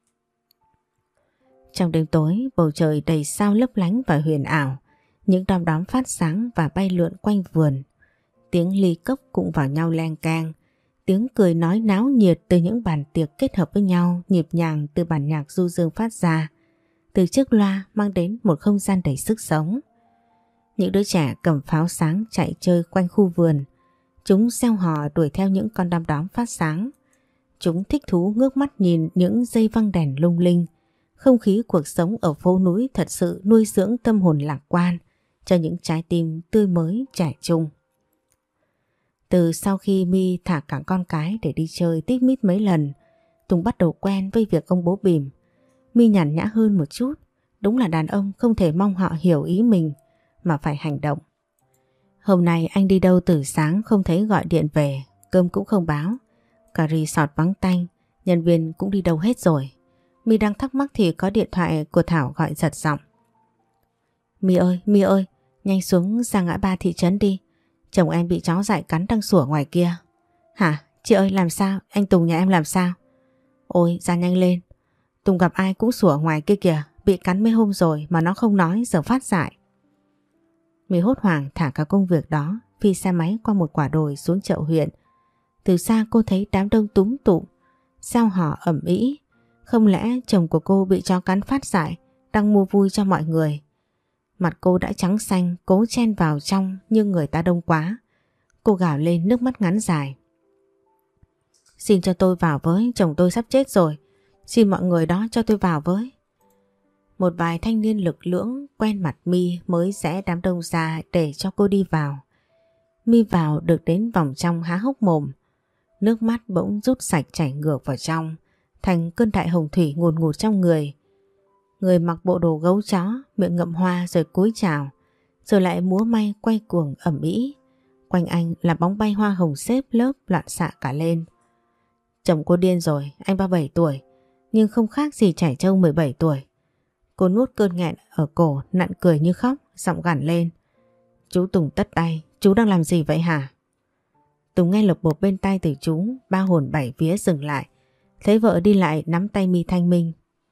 Trong đêm tối, bầu trời đầy sao lấp lánh và huyền ảo, những đom đóm phát sáng và bay lượn quanh vườn. Tiếng ly cốc cũng vào nhau leng keng, tiếng cười nói náo nhiệt từ những bàn tiệc kết hợp với nhau nhịp nhàng từ bản nhạc du dương phát ra. Từ chiếc loa mang đến một không gian đầy sức sống. Những đứa trẻ cầm pháo sáng chạy chơi quanh khu vườn. Chúng reo hò đuổi theo những con đom đóm phát sáng. Chúng thích thú ngước mắt nhìn những dây văng đèn lung linh. Không khí cuộc sống ở phố núi thật sự nuôi dưỡng tâm hồn lạc quan cho những trái tim tươi mới trẻ trung. Từ sau khi My thả cả con cái để đi chơi tít mít mấy lần, Tùng bắt đầu quen với việc ông bố bỉm. My nhàn nhã hơn một chút. Đúng là đàn ông không thể mong họ hiểu ý mình mà phải hành động. Hôm nay anh đi đâu từ sáng không thấy gọi điện về, cơm cũng không báo. Cả resort vắng tanh, nhân viên cũng đi đâu hết rồi. My đang thắc mắc thì có điện thoại của Thảo gọi giật giọng. My ơi, My ơi, nhanh xuống ra ngã ba thị trấn đi. Chồng em bị chó dại cắn đang sủa ngoài kia. Hả? Chị ơi làm sao? Anh Tùng nhà em làm sao? Ôi ra nhanh lên. Tùng gặp ai cũng sủa ngoài kia kìa. Bị cắn mấy hôm rồi mà nó không nói, giờ phát dại. My hốt hoảng thả cả công việc đó, phi xe máy qua một quả đồi xuống chợ huyện. Từ xa cô thấy đám đông túm tụm, sao họ ầm ĩ. Không lẽ chồng của cô bị chó cắn phát dại, đang mua vui cho mọi người. Mặt cô đã trắng xanh, cố chen vào trong nhưng người ta đông quá. Cô gào lên nước mắt ngắn dài. Xin cho tôi vào với, chồng tôi sắp chết rồi. Xin mọi người đó cho tôi vào với. Một vài thanh niên lực lưỡng quen mặt My mới rẽ đám đông ra để cho cô đi vào. My vào được đến vòng trong há hốc mồm. Nước mắt bỗng rút sạch chảy ngược vào trong, thành cơn đại hồng thủy ngùn ngụt trong người. Người mặc bộ đồ gấu chó, miệng ngậm hoa rồi cúi chào, rồi lại múa may quay cuồng ầm ĩ. Quanh anh là bóng bay hoa hồng xếp lớp loạn xạ cả lên. Chồng cô điên rồi, anh ba mươi bảy tuổi, nhưng không khác gì trẻ trâu mười bảy tuổi. Cô nuốt cơn nghẹn ở cổ, nặn cười như khóc, giọng gằn lên. Chú Tùng tất tay, chú đang làm gì vậy hả? Tùng nghe lộc bộp bên tai từ chú, ba hồn bảy vía dừng lại. Thấy vợ đi lại nắm tay My thanh minh.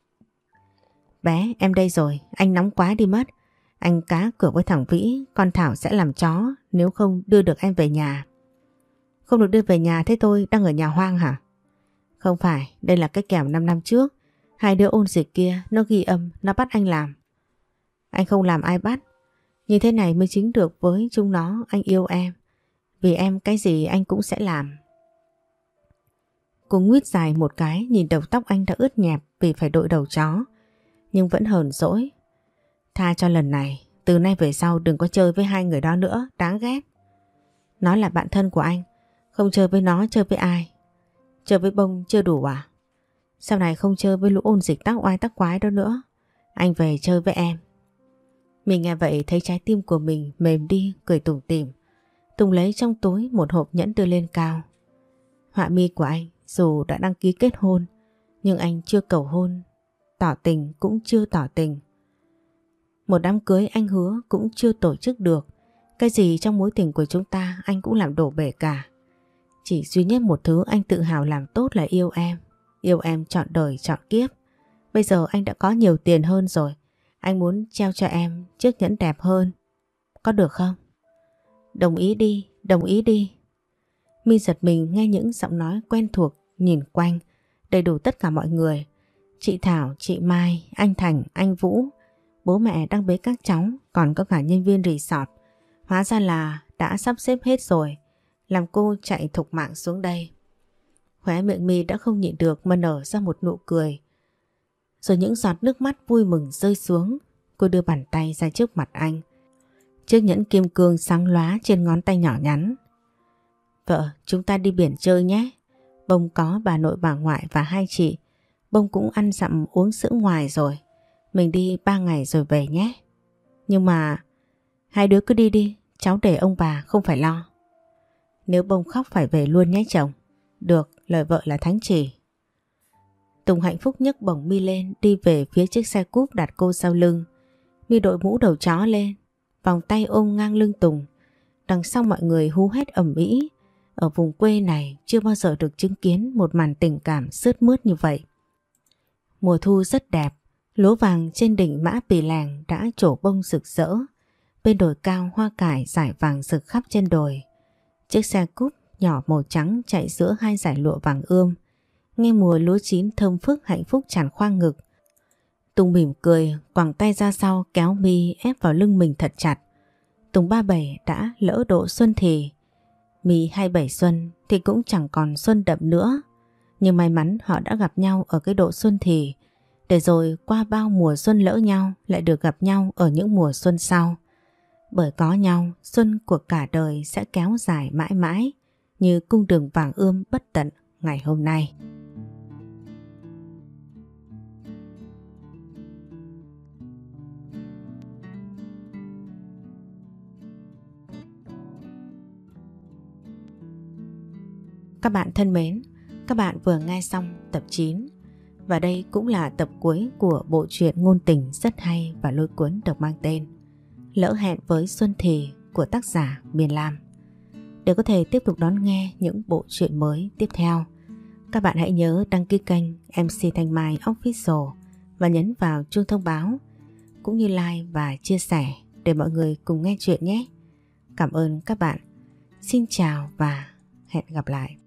Bé, em đây rồi, anh nóng quá đi mất. Anh cá cược với thằng Vĩ, con Thảo sẽ làm chó nếu không đưa được em về nhà. Không được đưa về nhà thế tôi đang ở nhà hoang hả? Không phải, đây là cái kèo năm năm trước. Hai đứa ôn dịch kia, nó ghi âm, nó bắt anh làm. Anh không làm ai bắt. Như thế này mới chính được với chúng nó, anh yêu em. Vì em cái gì anh cũng sẽ làm. Cô nguyết dài một cái, nhìn đầu tóc anh đã ướt nhẹp vì phải đội đầu chó. Nhưng vẫn hờn dỗi. Tha cho lần này, từ nay về sau đừng có chơi với hai người đó nữa, đáng ghét. Nó là bạn thân của anh, không chơi với nó chơi với ai? Chơi với bông chưa đủ à? Sau này không chơi với lũ ôn dịch tắc oai tắc quái đó nữa. Anh về chơi với em. Mình nghe vậy thấy trái tim của mình mềm đi, cười tủm tỉm. Tùng lấy trong túi một hộp nhẫn đưa lên cao. Họa mi của anh, dù đã đăng ký kết hôn, nhưng anh chưa cầu hôn, tỏ tình cũng chưa tỏ tình. Một đám cưới anh hứa cũng chưa tổ chức được. Cái gì trong mối tình của chúng ta anh cũng làm đổ bể cả. Chỉ duy nhất một thứ anh tự hào làm tốt là yêu em. Yêu em trọn đời trọn kiếp. Bây giờ anh đã có nhiều tiền hơn rồi. Anh muốn treo cho em chiếc nhẫn đẹp hơn. Có được không? Đồng ý đi, đồng ý đi. My giật mình nghe những giọng nói quen thuộc, nhìn quanh, đầy đủ tất cả mọi người. Chị Thảo, chị Mai, anh Thành, anh Vũ, bố mẹ đang bế các cháu, còn có cả nhân viên resort. Hóa ra là đã sắp xếp hết rồi, làm cô chạy thục mạng xuống đây. Khóe miệng My đã không nhịn được mà nở ra một nụ cười. Rồi những giọt nước mắt vui mừng rơi xuống, cô đưa bàn tay ra trước mặt anh. Chiếc nhẫn kim cương sáng lóa trên ngón tay nhỏ nhắn. Vợ, chúng ta đi biển chơi nhé. Bông có bà nội bà ngoại và hai chị. Bông cũng ăn dặm uống sữa ngoài rồi. Mình đi ba ngày rồi về nhé. Nhưng mà hai đứa cứ đi đi, cháu để ông bà không phải lo. Nếu Bông khóc phải về luôn nhé chồng. Được, lời vợ là thánh chỉ. Tùng hạnh phúc nhấc bổng My lên, đi về phía chiếc xe cúp đặt cô sau lưng. My đội mũ đầu chó lên, vòng tay ôm ngang lưng Tùng. Đằng sau mọi người hú hét ầm ĩ. Ở vùng quê này chưa bao giờ được chứng kiến một màn tình cảm sướt mướt như vậy. Mùa thu rất đẹp, lúa vàng trên đỉnh Mã Pì Lèng đã trổ bông rực rỡ. Bên đồi cao hoa cải rải vàng rực khắp trên đồi. Chiếc xe cúp nhỏ màu trắng chạy giữa hai dải lụa vàng ươm. Nghe mùa lúa chín thơm phức hạnh phúc tràn khoang ngực. Tùng mỉm cười, quàng tay ra sau kéo My ép vào lưng mình thật chặt. Tùng ba bảy đã lỡ độ xuân thì. My hai mươi bảy xuân thì cũng chẳng còn xuân đậm nữa. Nhưng may mắn họ đã gặp nhau ở cái độ xuân thì, để rồi qua bao mùa xuân lỡ nhau lại được gặp nhau ở những mùa xuân sau. Bởi có nhau, xuân của cả đời sẽ kéo dài mãi mãi như cung đường vàng ươm bất tận ngày hôm nay. Các bạn thân mến, các bạn vừa nghe xong tập chín và đây cũng là tập cuối của bộ truyện ngôn tình rất hay và lôi cuốn được mang tên Lỡ hẹn với Xuân Thì của tác giả Miền Lam. Để có thể tiếp tục đón nghe những bộ truyện mới tiếp theo, các bạn hãy nhớ đăng ký kênh em xê Thanh Mai Official và nhấn vào chuông thông báo cũng như like và chia sẻ để mọi người cùng nghe chuyện nhé. Cảm ơn các bạn. Xin chào và hẹn gặp lại.